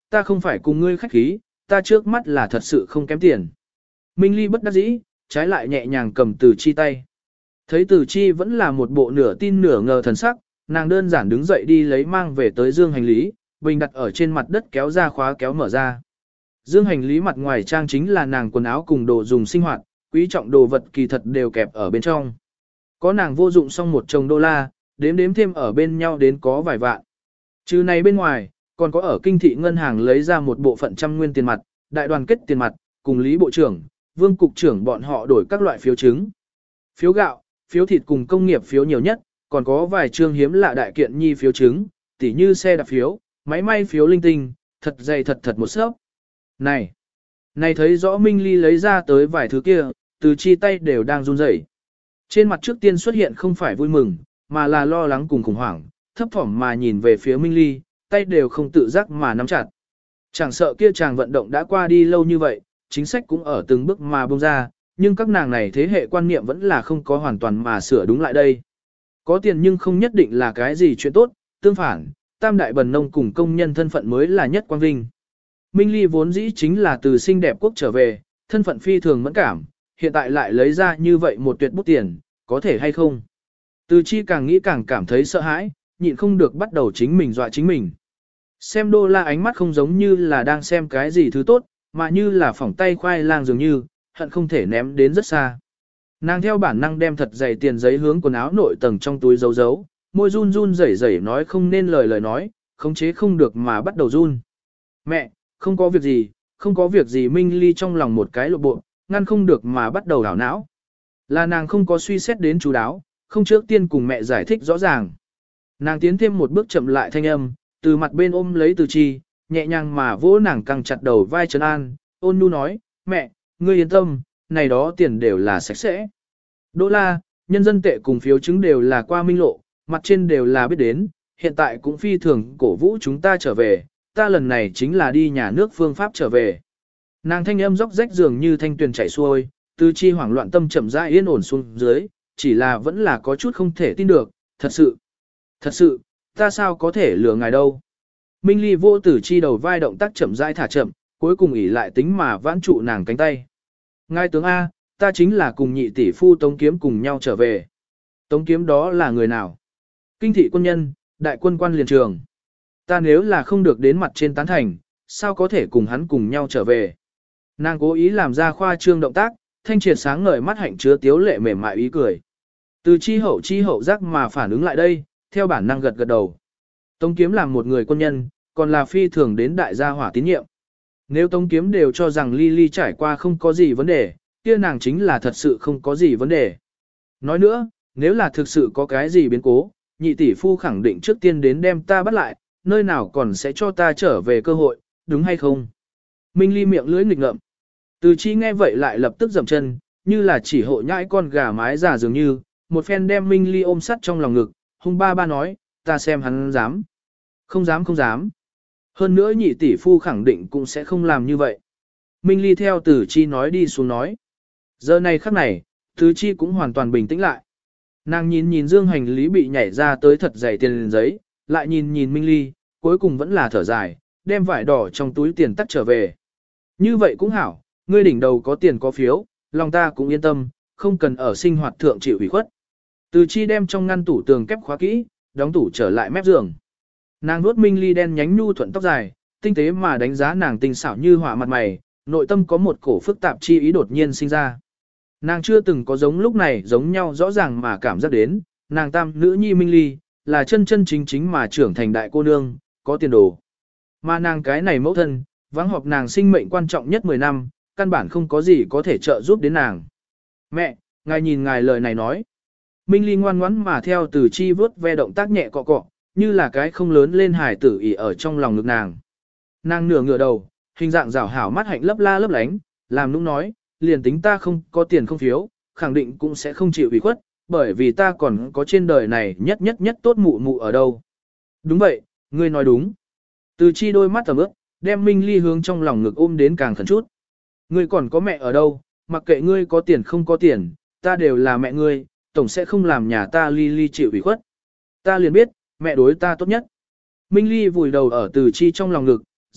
S1: ta không phải cùng ngươi khách khí, ta trước mắt là thật sự không kém tiền. Minh Ly bất đắc dĩ, trái lại nhẹ nhàng cầm Từ Chi tay. Thấy Từ Chi vẫn là một bộ nửa tin nửa ngờ thần sắc, nàng đơn giản đứng dậy đi lấy mang về tới dương hành lý, bình đặt ở trên mặt đất kéo ra khóa kéo mở ra. Dương hành lý mặt ngoài trang chính là nàng quần áo cùng đồ dùng sinh hoạt, quý trọng đồ vật kỳ thật đều kẹp ở bên trong. Có nàng vô dụng xong một chồng đô la, đếm đếm thêm ở bên nhau đến có vài vạn. Trừ này bên ngoài, còn có ở kinh thị ngân hàng lấy ra một bộ phận trăm nguyên tiền mặt, đại đoàn kết tiền mặt, cùng Lý Bộ trưởng, Vương Cục trưởng bọn họ đổi các loại phiếu chứng. Phiếu gạo, phiếu thịt cùng công nghiệp phiếu nhiều nhất, còn có vài trương hiếm lạ đại kiện nhi phiếu chứng, tỉ như xe đạp phiếu, máy may phiếu linh tinh, thật dày thật thật một sớp. Này, này thấy rõ Minh Ly lấy ra tới vài thứ kia, Từ Chi tay đều đang run rẩy. Trên mặt trước tiên xuất hiện không phải vui mừng, mà là lo lắng cùng khủng hoảng, thấp thỏm mà nhìn về phía Minh Ly, tay đều không tự giác mà nắm chặt. Chẳng sợ kia chàng vận động đã qua đi lâu như vậy, chính sách cũng ở từng bước mà bông ra, nhưng các nàng này thế hệ quan niệm vẫn là không có hoàn toàn mà sửa đúng lại đây. Có tiền nhưng không nhất định là cái gì chuyện tốt, tương phản, tam đại bần nông cùng công nhân thân phận mới là nhất quang vinh. Minh Ly vốn dĩ chính là từ xinh đẹp quốc trở về, thân phận phi thường mẫn cảm, hiện tại lại lấy ra như vậy một tuyệt bút tiền, có thể hay không? Từ Chi càng nghĩ càng cảm thấy sợ hãi, nhịn không được bắt đầu chính mình dọa chính mình. Xem đô la ánh mắt không giống như là đang xem cái gì thứ tốt, mà như là phỏng tay khoai lang dường như, hận không thể ném đến rất xa. Nàng theo bản năng đem thật dày tiền giấy hướng quần áo nội tầng trong túi giấu giấu, môi run run rẩy rẩy nói không nên lời lời nói, khống chế không được mà bắt đầu run. Mẹ, không có việc gì, không có việc gì. Minh Ly trong lòng một cái lộ bộ, ngăn không được mà bắt đầu đảo não. Là nàng không có suy xét đến chú đáo, không trước tiên cùng mẹ giải thích rõ ràng. Nàng tiến thêm một bước chậm lại thanh âm, từ mặt bên ôm lấy Từ Chi, nhẹ nhàng mà vỗ nàng căng chặt đầu vai trấn an, ôn nhu nói, mẹ, ngươi yên tâm, này đó tiền đều là sạch sẽ. Đô la, nhân dân tệ cùng phiếu chứng đều là qua minh lộ, mặt trên đều là biết đến, hiện tại cũng phi thường cổ vũ chúng ta trở về, ta lần này chính là đi nhà nước phương Pháp trở về. Nàng thanh âm róc rách dường như thanh tuyền chảy xuôi, Từ Chi hoảng loạn tâm chậm rãi yên ổn xuống dưới, chỉ là vẫn là có chút không thể tin được, thật sự, thật sự, ta sao có thể lừa ngài đâu. Minh Ly vô Từ Chi đầu vai động tác chậm rãi thả chậm, cuối cùng ỉ lại tính mà vãn trụ nàng cánh tay. Ngài tướng A, ta chính là cùng nhị tỷ phu Tống Kiếm cùng nhau trở về. Tống Kiếm đó là người nào? Kinh thị quân nhân, đại quân quan liền trường. Ta nếu là không được đến mặt trên tán thành, sao có thể cùng hắn cùng nhau trở về? Nàng cố ý làm ra khoa trương động tác, thanh triệt sáng ngời mắt hạnh chứa tiếu lệ mềm mại ý cười. Từ chi hậu chi hậu giác mà phản ứng lại đây, theo bản năng gật gật đầu. Tống Kiếm làm một người quân nhân, còn là phi thường đến đại gia hỏa tín nhiệm. Nếu Tống Kiếm đều cho rằng Ly Ly trải qua không có gì vấn đề, kia nàng chính là thật sự không có gì vấn đề. Nói nữa, nếu là thực sự có cái gì biến cố, nhị tỷ phu khẳng định trước tiên đến đem ta bắt lại, nơi nào còn sẽ cho ta trở về cơ hội, đúng hay không? Minh Ly miệng lưỡi nghịch ngợm. Từ chi nghe vậy lại lập tức dậm chân, như là chỉ hộ nhãi con gà mái già dường như, một phen đem Minh Ly ôm sắt trong lòng ngực, hung ba ba nói, ta xem hắn dám. Không dám không dám. Hơn nữa nhị tỷ phu khẳng định cũng sẽ không làm như vậy. Minh Ly theo Từ Chi nói đi xuống nói. Giờ này khắc này, Từ Chi cũng hoàn toàn bình tĩnh lại. Nàng nhìn nhìn dương hành lý bị nhảy ra tới thật dày tiền giấy, lại nhìn nhìn Minh Ly, cuối cùng vẫn là thở dài, đem vải đỏ trong túi tiền tắt trở về. Như vậy cũng hảo, ngươi đỉnh đầu có tiền có phiếu, lòng ta cũng yên tâm, không cần ở sinh hoạt thượng chịu ủy khuất. Từ Chi đem trong ngăn tủ tường kép khóa kỹ, đóng tủ trở lại mép giường. Nàng nuốt Minh Ly đen nhánh nhu thuận tóc dài, tinh tế mà đánh giá nàng tinh xảo như họa mặt mày, nội tâm có một cổ phức tạp chi ý đột nhiên sinh ra. Nàng chưa từng có giống lúc này giống nhau rõ ràng mà cảm giác đến, nàng tam nữ nhi Minh Ly, là chân chân chính chính mà trưởng thành đại cô nương, có tiền đồ. Mà nàng cái này mẫu thân, vắng họp nàng sinh mệnh quan trọng nhất mười năm, căn bản không có gì có thể trợ giúp đến nàng. Mẹ, ngài nhìn ngài lời này nói. Minh Ly ngoan ngoãn mà theo Từ Chi vớt ve động tác nhẹ cọ cọ, như là cái không lớn lên hài tử ỉ ở trong lòng ngực nàng. Nàng nửa ngửa đầu, hình dạng rảo hảo mắt hạnh lấp la lấp lánh, làm nũng nói, liền tính ta không có tiền không phiếu, khẳng định cũng sẽ không chịu ủy khuất, bởi vì ta còn có trên đời này nhất nhất nhất tốt mụ mụ ở đâu. Đúng vậy, ngươi nói đúng. Từ Chi đôi mắt tầm ướp, đem Minh Ly hướng trong lòng ngực ôm đến càng khẩn chút. Ngươi còn có mẹ ở đâu, mặc kệ ngươi có tiền không có tiền, ta đều là mẹ ngươi, tổng sẽ không làm nhà ta Ly Ly chịu ủy khuất. Ta liền biết, mẹ đối ta tốt nhất. Minh Ly vùi đầu ở Từ Chi trong lòng ngực,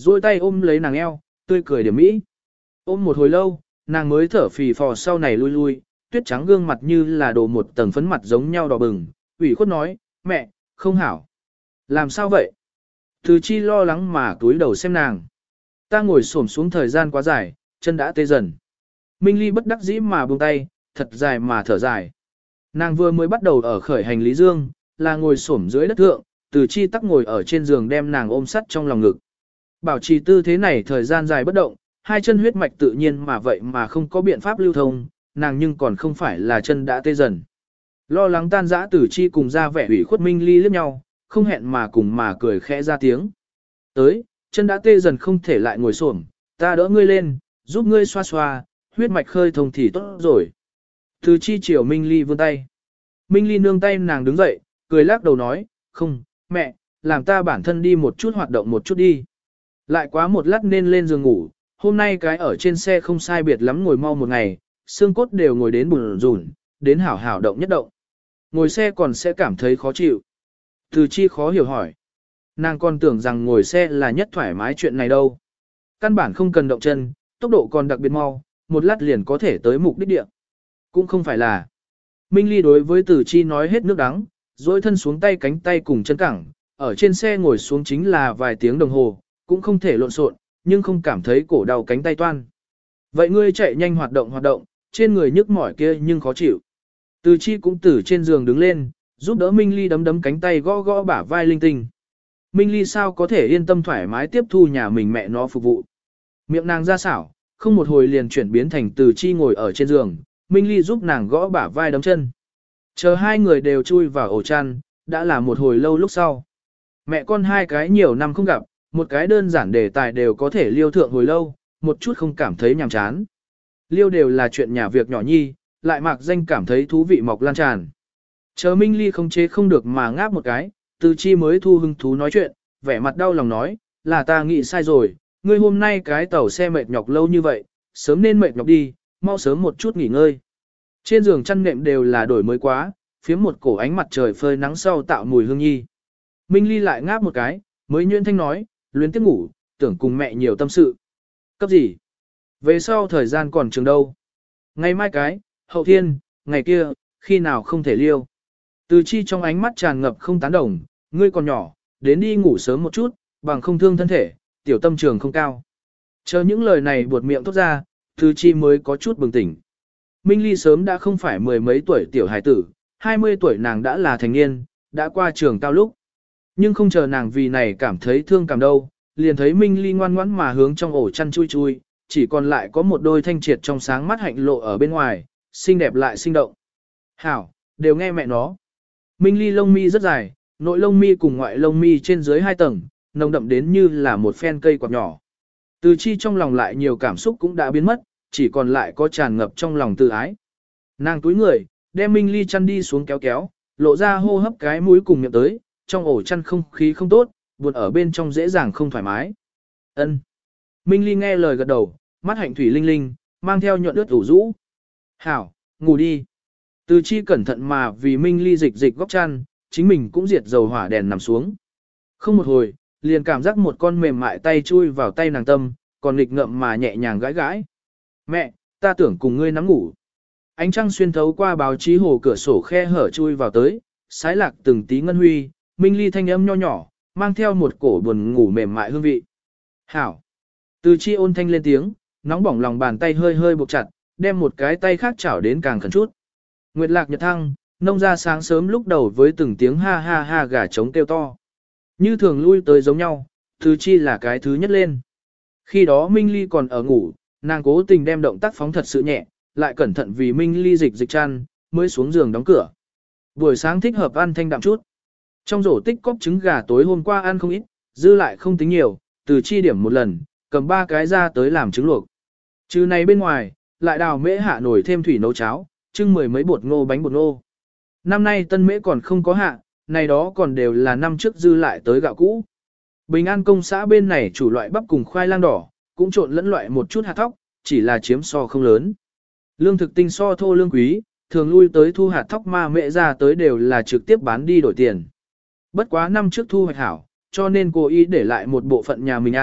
S1: duỗi tay ôm lấy nàng eo, tươi cười điểm mỹ. Ôm một hồi lâu, nàng mới thở phì phò sau này lui lui, tuyết trắng gương mặt như là đổ một tầng phấn mặt giống nhau đỏ bừng, ủy khuất nói, mẹ, không hảo. Làm sao vậy? Từ chi lo lắng mà túi đầu xem nàng. Ta ngồi xổm xuống thời gian quá dài, chân đã tê dần. Minh Ly bất đắc dĩ mà buông tay, thật dài mà thở dài. Nàng vừa mới bắt đầu ở khởi hành lý dương, là ngồi xổm dưới đất thượng, từ chi tắc ngồi ở trên giường đem nàng ôm sắt trong lòng ngực. Bảo trì tư thế này thời gian dài bất động, hai chân huyết mạch tự nhiên mà vậy mà không có biện pháp lưu thông, nàng nhưng còn không phải là chân đã tê dần. Lo lắng tan dã Tử Chi cùng ra vẻ ủy khuất Minh Ly liếc nhau, không hẹn mà cùng mà cười khẽ ra tiếng. Tới, chân đã tê dần không thể lại ngồi xổm, ta đỡ ngươi lên, giúp ngươi xoa xoa, huyết mạch khơi thông thì tốt rồi. Tử Chi chiều Minh Ly vươn tay. Minh Ly nương tay nàng đứng dậy, cười lắc đầu nói, không, mẹ, làm ta bản thân đi một chút hoạt động một chút đi. Lại quá một lát nên lên giường ngủ, hôm nay cái ở trên xe không sai biệt lắm ngồi mau một ngày, xương cốt đều ngồi đến bùn rùn, đến hảo hảo động nhất động. Ngồi xe còn sẽ cảm thấy khó chịu. Từ chi khó hiểu hỏi. Nàng còn tưởng rằng ngồi xe là nhất thoải mái chuyện này đâu. Căn bản không cần động chân, tốc độ còn đặc biệt mau, một lát liền có thể tới mục đích địa. Cũng không phải là. Minh Ly đối với Từ Chi nói hết nước đắng, dối thân xuống tay cánh tay cùng chân cẳng, ở trên xe ngồi xuống chính là vài tiếng đồng hồ, cũng không thể lộn xộn, nhưng không cảm thấy cổ đau cánh tay toan. Vậy ngươi chạy nhanh hoạt động hoạt động, trên người nhức mỏi kia nhưng khó chịu. Từ Chi cũng từ trên giường đứng lên, giúp đỡ Minh Ly đấm đấm cánh tay gõ gõ bả vai linh tinh. Minh Ly sao có thể yên tâm thoải mái tiếp thu nhà mình mẹ nó phục vụ. Miệng nàng ra xảo, không một hồi liền chuyển biến thành Từ Chi ngồi ở trên giường, Minh Ly giúp nàng gõ bả vai đấm chân. Chờ hai người đều chui vào ổ chăn, đã là một hồi lâu lúc sau. Mẹ con hai cái nhiều năm không gặp, một cái đơn giản đề tài đều có thể liêu thượng hồi lâu, một chút không cảm thấy nhàm chán. Liêu đều là chuyện nhà việc nhỏ nhi, lại mạc danh cảm thấy thú vị mọc lan tràn. Chờ Minh Ly không chế không được mà ngáp một cái, Từ Chi mới thu hứng thú nói chuyện, vẻ mặt đau lòng nói, là ta nghĩ sai rồi, ngươi hôm nay cái tàu xe mệt nhọc lâu như vậy, sớm nên mệt nhọc đi, mau sớm một chút nghỉ ngơi. Trên giường chăn nệm đều là đổi mới quá, phía một cổ ánh mặt trời phơi nắng sau tạo mùi hương nhi. Minh Ly lại ngáp một cái, mới nhuyễn thanh nói, luyến tiếp ngủ, tưởng cùng mẹ nhiều tâm sự. Cấp gì? Về sau thời gian còn trường đâu? Ngày mai cái, hậu thiên, ngày kia, khi nào không thể liêu. Từ Chi trong ánh mắt tràn ngập không tán đồng, ngươi còn nhỏ, đến đi ngủ sớm một chút, bằng không thương thân thể, tiểu tâm trường không cao. Chờ những lời này buột miệng thốt ra, Từ Chi mới có chút bừng tỉnh. Minh Ly sớm đã không phải mười mấy tuổi tiểu hài tử, hai mươi tuổi nàng đã là thành niên, đã qua trường cao lúc. Nhưng không chờ nàng vì này cảm thấy thương cảm đâu, liền thấy Minh Ly ngoan ngoãn mà hướng trong ổ chăn chui chui, chỉ còn lại có một đôi thanh triệt trong sáng mắt hạnh lộ ở bên ngoài, xinh đẹp lại sinh động. Hảo, đều nghe mẹ nó. Minh Ly lông mi rất dài, nội lông mi cùng ngoại lông mi trên dưới hai tầng, nồng đậm đến như là một phen cây quạt nhỏ. Từ Chi trong lòng lại nhiều cảm xúc cũng đã biến mất, chỉ còn lại có tràn ngập trong lòng tự ái. Nàng túi người, đem Minh Ly chăn đi xuống kéo kéo, lộ ra hô hấp cái mũi cùng miệng tới, trong ổ chăn không khí không tốt, buồn ở bên trong dễ dàng không thoải mái. Ân. Minh Ly nghe lời gật đầu, mắt hạnh thủy linh linh, mang theo nhuận ướt ủ rũ. Hảo, ngủ đi. Từ Chi cẩn thận mà vì Minh Ly dịch dịch góc chăn, chính mình cũng diệt dầu hỏa đèn nằm xuống. Không một hồi, liền cảm giác một con mềm mại tay chui vào tay nàng tâm, còn nghịch ngợm mà nhẹ nhàng gãi gãi. Mẹ, ta tưởng cùng ngươi nắm ngủ. Ánh trăng xuyên thấu qua báo chí hồ cửa sổ khe hở chui vào tới, sái lạc từng tí ngân huy, Minh Ly thanh âm nho nhỏ, mang theo một cổ buồn ngủ mềm mại hương vị. Hảo. Từ Chi ôn thanh lên tiếng, nóng bỏng lòng bàn tay hơi hơi buộc chặt, đem một cái tay khác chảo đến càng khẩn chút. Nguyệt lạc nhật thăng, nông ra sáng sớm lúc đầu với từng tiếng ha ha ha gà trống kêu to. Như thường lui tới giống nhau, Từ Chi là cái thứ nhất lên. Khi đó Minh Ly còn ở ngủ, nàng cố tình đem động tác phóng thật sự nhẹ, lại cẩn thận vì Minh Ly dịch dịch chăn, mới xuống giường đóng cửa. Buổi sáng thích hợp ăn thanh đạm chút. Trong rổ tích cóp trứng gà tối hôm qua ăn không ít, dư lại không tính nhiều, Từ Chi điểm một lần, cầm ba cái ra tới làm trứng luộc. Trừ này bên ngoài, lại đào mễ hạ nổi thêm thủy nấu cháo, trưng mười mấy bột ngô bánh bột ngô. Năm nay tân mễ còn không có hạ, này đó còn đều là năm trước dư lại tới gạo cũ. Bình An công xã bên này chủ loại bắp cùng khoai lang đỏ, cũng trộn lẫn loại một chút hạt thóc, chỉ là chiếm so không lớn. Lương thực tinh so thô lương quý, thường lui tới thu hạt thóc ma mẹ ra tới đều là trực tiếp bán đi đổi tiền. Bất quá năm trước thu hoạch hảo, cho nên cố ý để lại một bộ phận nhà mình ăn,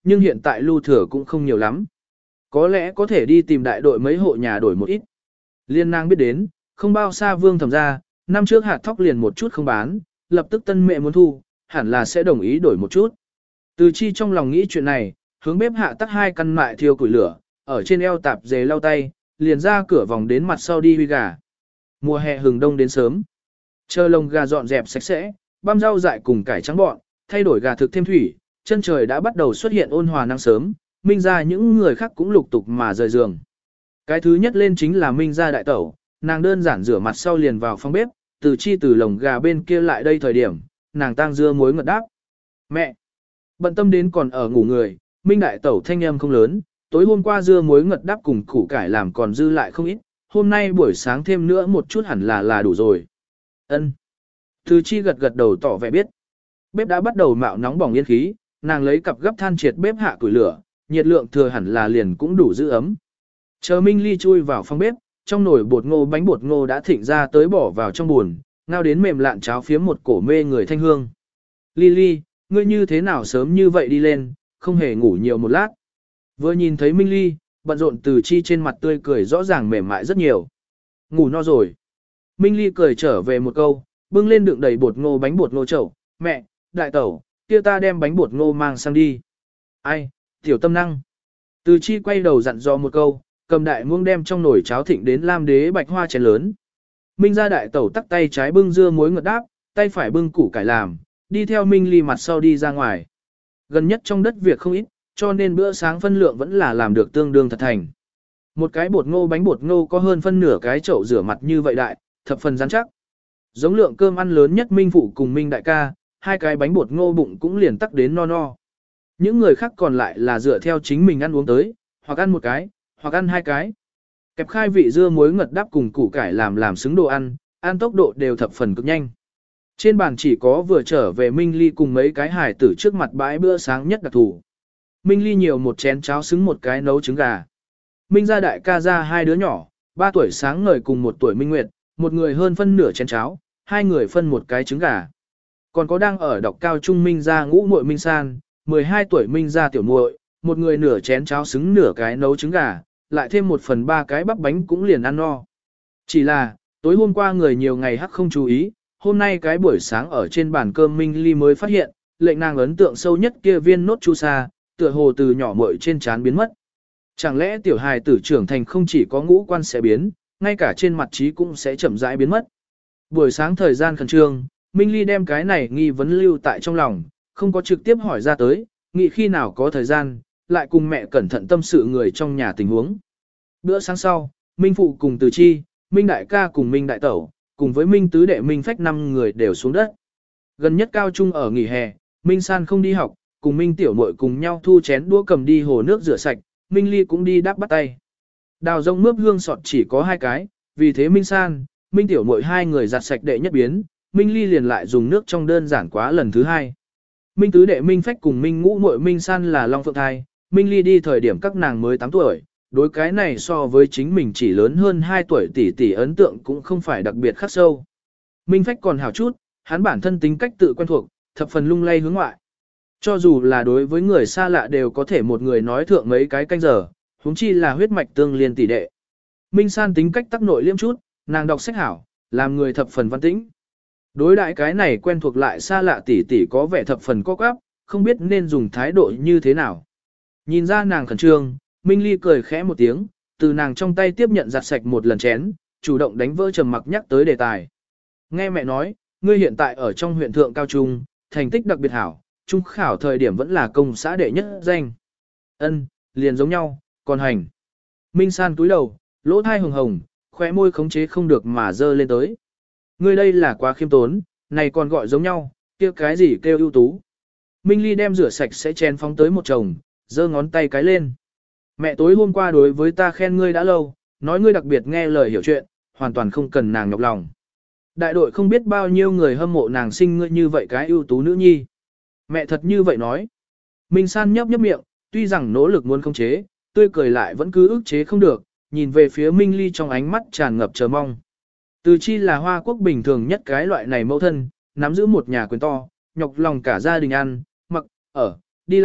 S1: nhưng hiện tại lưu thừa cũng không nhiều lắm. Có lẽ có thể đi tìm đại đội mấy hộ nhà đổi một ít. Liên nàng biết đến, không bao xa Vương Thẩm ra, năm trước hạt thóc liền một chút không bán, lập tức tân mẹ muốn thu, hẳn là sẽ đồng ý đổi một chút. Từ Chi trong lòng nghĩ chuyện này, hướng bếp hạ tắt hai căn mại thiêu củi lửa, ở trên eo tạp dề lau tay, liền ra cửa vòng đến mặt sau đi huy gà. Mùa hè hừng đông đến sớm. Chờ lồng gà dọn dẹp sạch sẽ, băm rau dại cùng cải trắng bọn, thay đổi gà thực thêm thủy, chân trời đã bắt đầu xuất hiện ôn hòa nắng sớm, Minh ra những người khác cũng lục tục mà rời giường. Cái thứ nhất lên chính là Minh ra đại tẩu, nàng đơn giản rửa mặt sau liền vào phòng bếp, Từ Chi từ lồng gà bên kia lại đây thời điểm, nàng tang dưa muối ngật đáp. Mẹ! Bận tâm đến còn ở ngủ người, Minh đại tẩu thanh âm không lớn, tối hôm qua dưa muối ngật đáp cùng củ cải làm còn dư lại không ít, hôm nay buổi sáng thêm nữa một chút hẳn là là đủ rồi. Ân. Từ Chi gật gật đầu tỏ vẻ biết. Bếp đã bắt đầu mạo nóng bỏng yên khí, nàng lấy cặp gấp than triệt bếp hạ củi lửa, nhiệt lượng thừa hẳn là liền cũng đủ giữ ấm. Chờ Minh Ly chui vào phòng bếp, trong nồi bột ngô bánh bột ngô đã thịnh ra tới bỏ vào trong buồn, ngao đến mềm lạn cháo phiếm một cổ mê người thanh hương. Ly Ly, ngươi như thế nào sớm như vậy đi lên, không hề ngủ nhiều một lát. Vừa nhìn thấy Minh Ly, bận rộn Từ Chi trên mặt tươi cười rõ ràng mềm mại rất nhiều. Ngủ no rồi. Minh Ly cười trở về một câu, bưng lên đựng đầy bột ngô bánh bột ngô chậu. Mẹ, đại tẩu, kia ta đem bánh bột ngô mang sang đi. Ai, tiểu tâm năng. Từ Chi quay đầu dặn dò một câu, cầm đại muông đem trong nồi cháo thịnh đến lam đế bạch hoa chén lớn. Minh ra đại tẩu tắt tay trái bưng dưa muối ngật đáp, tay phải bưng củ cải làm, đi theo Minh Ly mặt sau đi ra ngoài. Gần nhất trong đất việc không ít, cho nên bữa sáng phân lượng vẫn là làm được tương đương thật thành. Một cái bột ngô bánh bột ngô có hơn phân nửa cái chậu rửa mặt như vậy đại, thập phần rắn chắc. Giống lượng cơm ăn lớn nhất Minh phụ cùng Minh đại ca, hai cái bánh bột ngô bụng cũng liền tắc đến no no. Những người khác còn lại là dựa theo chính mình ăn uống tới, hoặc ăn một cái, hoặc ăn hai cái. Kẹp khai vị dưa muối ngật đáp cùng củ cải làm làm xứng đồ ăn, ăn tốc độ đều thập phần cực nhanh. Trên bàn chỉ có vừa trở về Minh Ly cùng mấy cái hải tử trước mặt bãi bữa sáng nhất đặc thủ. Minh Ly nhiều một chén cháo xứng một cái nấu trứng gà. Minh gia đại ca ra hai đứa nhỏ, ba tuổi sáng ngời cùng một tuổi Minh Nguyệt, một người hơn phân nửa chén cháo, hai người phân một cái trứng gà. Còn có đang ở đọc cao trung Minh gia ngũ muội Minh San, mười hai tuổi Minh gia tiểu muội, một người nửa chén cháo xứng nửa cái nấu trứng gà, lại thêm một phần ba cái bắp bánh cũng liền ăn no. Chỉ là, tối hôm qua người nhiều ngày hắc không chú ý, hôm nay cái buổi sáng ở trên bàn cơm Minh Ly mới phát hiện, lệnh nàng ấn tượng sâu nhất kia viên nốt chu sa, tựa hồ từ nhỏ muội trên trán biến mất. Chẳng lẽ tiểu hài tử trưởng thành không chỉ có ngũ quan sẽ biến, ngay cả trên mặt trí cũng sẽ chậm rãi biến mất. Buổi sáng thời gian khẩn trương, Minh Ly đem cái này nghi vấn lưu tại trong lòng, không có trực tiếp hỏi ra tới, nghĩ khi nào có thời gian, lại cùng mẹ cẩn thận tâm sự người trong nhà tình huống. Bữa sáng sau, Minh Phụ cùng Từ Chi, Minh Đại ca cùng Minh Đại Tẩu, cùng với Minh Tứ Đệ Minh Phách năm người đều xuống đất. Gần nhất cao trung ở nghỉ hè, Minh San không đi học, cùng Minh Tiểu Muội cùng nhau thu chén đũa cầm đi hồ nước rửa sạch, Minh Ly cũng đi đáp bắt tay. Đào rông mướp hương sọt chỉ có hai cái, vì thế Minh San, Minh Tiểu Muội hai người giặt sạch đệ nhất biến, Minh Ly liền lại dùng nước trong đơn giản quá lần thứ hai. Minh Tứ Đệ Minh Phách cùng Minh Ngũ Muội Minh San là Long Phượng thai, Minh Ly đi thời điểm các nàng mới tám tuổi, đối cái này so với chính mình chỉ lớn hơn hai tuổi tỷ tỷ ấn tượng cũng không phải đặc biệt khắc sâu. Minh Phách còn hảo chút, hắn bản thân tính cách tự quen thuộc, thập phần lung lay hướng ngoại. Cho dù là đối với người xa lạ đều có thể một người nói thượng mấy cái canh giờ, huống chi là huyết mạch tương liên tỷ đệ. Minh San tính cách tắc nội liêm chút, nàng đọc sách hảo, làm người thập phần văn tĩnh. Đối đại cái này quen thuộc lại xa lạ tỷ tỷ có vẻ thập phần có quáp, không biết nên dùng thái độ như thế nào. Nhìn ra nàng khẩn trương, Minh Ly cười khẽ một tiếng, từ nàng trong tay tiếp nhận giặt sạch một lần chén, chủ động đánh vỡ trầm mặc nhắc tới đề tài. Nghe mẹ nói, ngươi hiện tại ở trong huyện thượng cao trung, thành tích đặc biệt hảo, trung khảo thời điểm vẫn là công xã đệ nhất danh. Ân, liền giống nhau, còn hành. Minh San túi đầu, lỗ thai hồng hồng, khóe môi khống chế không được mà dơ lên tới. Ngươi đây là quá khiêm tốn, này còn gọi giống nhau, kia cái gì kêu ưu tú. Minh Ly đem rửa sạch sẽ chén phóng tới một chồng, giơ ngón tay cái lên. Mẹ tối hôm qua đối với ta khen ngươi đã lâu, nói ngươi đặc biệt nghe lời hiểu chuyện, hoàn toàn không cần nàng nhọc lòng. Đại đội không biết bao nhiêu người hâm mộ nàng sinh ngươi như vậy cái ưu tú nữ nhi. Mẹ thật như vậy nói. Minh San nhấp nhấp miệng, tuy rằng nỗ lực muốn khống chế, tươi cười lại vẫn cứ ức chế không được, nhìn về phía Minh Ly trong ánh mắt tràn ngập chờ mong. Từ Chi là Hoa Quốc bình thường nhất cái loại này mẫu thân, nắm giữ một nhà quyền to, nhọc lòng cả gia đình ăn, mặc, ở, đi lại,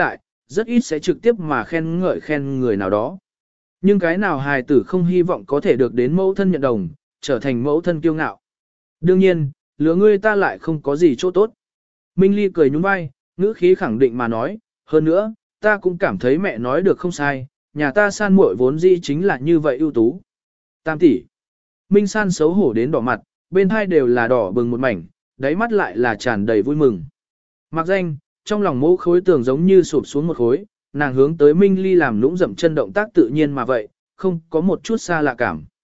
S1: rất ít sẽ trực tiếp mà khen ngợi khen người nào đó. Nhưng cái nào hài tử không hy vọng có thể được đến mẫu thân nhận đồng, trở thành mẫu thân kiêu ngạo. Đương nhiên, lứa ngươi ta lại không có gì chỗ tốt. Minh Ly cười nhún vai, ngữ khí khẳng định mà nói, hơn nữa, ta cũng cảm thấy mẹ nói được không sai, nhà ta san muội vốn dĩ chính là như vậy ưu tú. Tam tỷ. Minh San xấu hổ đến đỏ mặt, bên hai đều là đỏ bừng một mảnh, đáy mắt lại là tràn đầy vui mừng. Mặc danh, trong lòng mẫu khối tường giống như sụp xuống một khối, nàng hướng tới Minh Ly làm nũng dậm chân động tác tự nhiên mà vậy, không có một chút xa lạ cảm.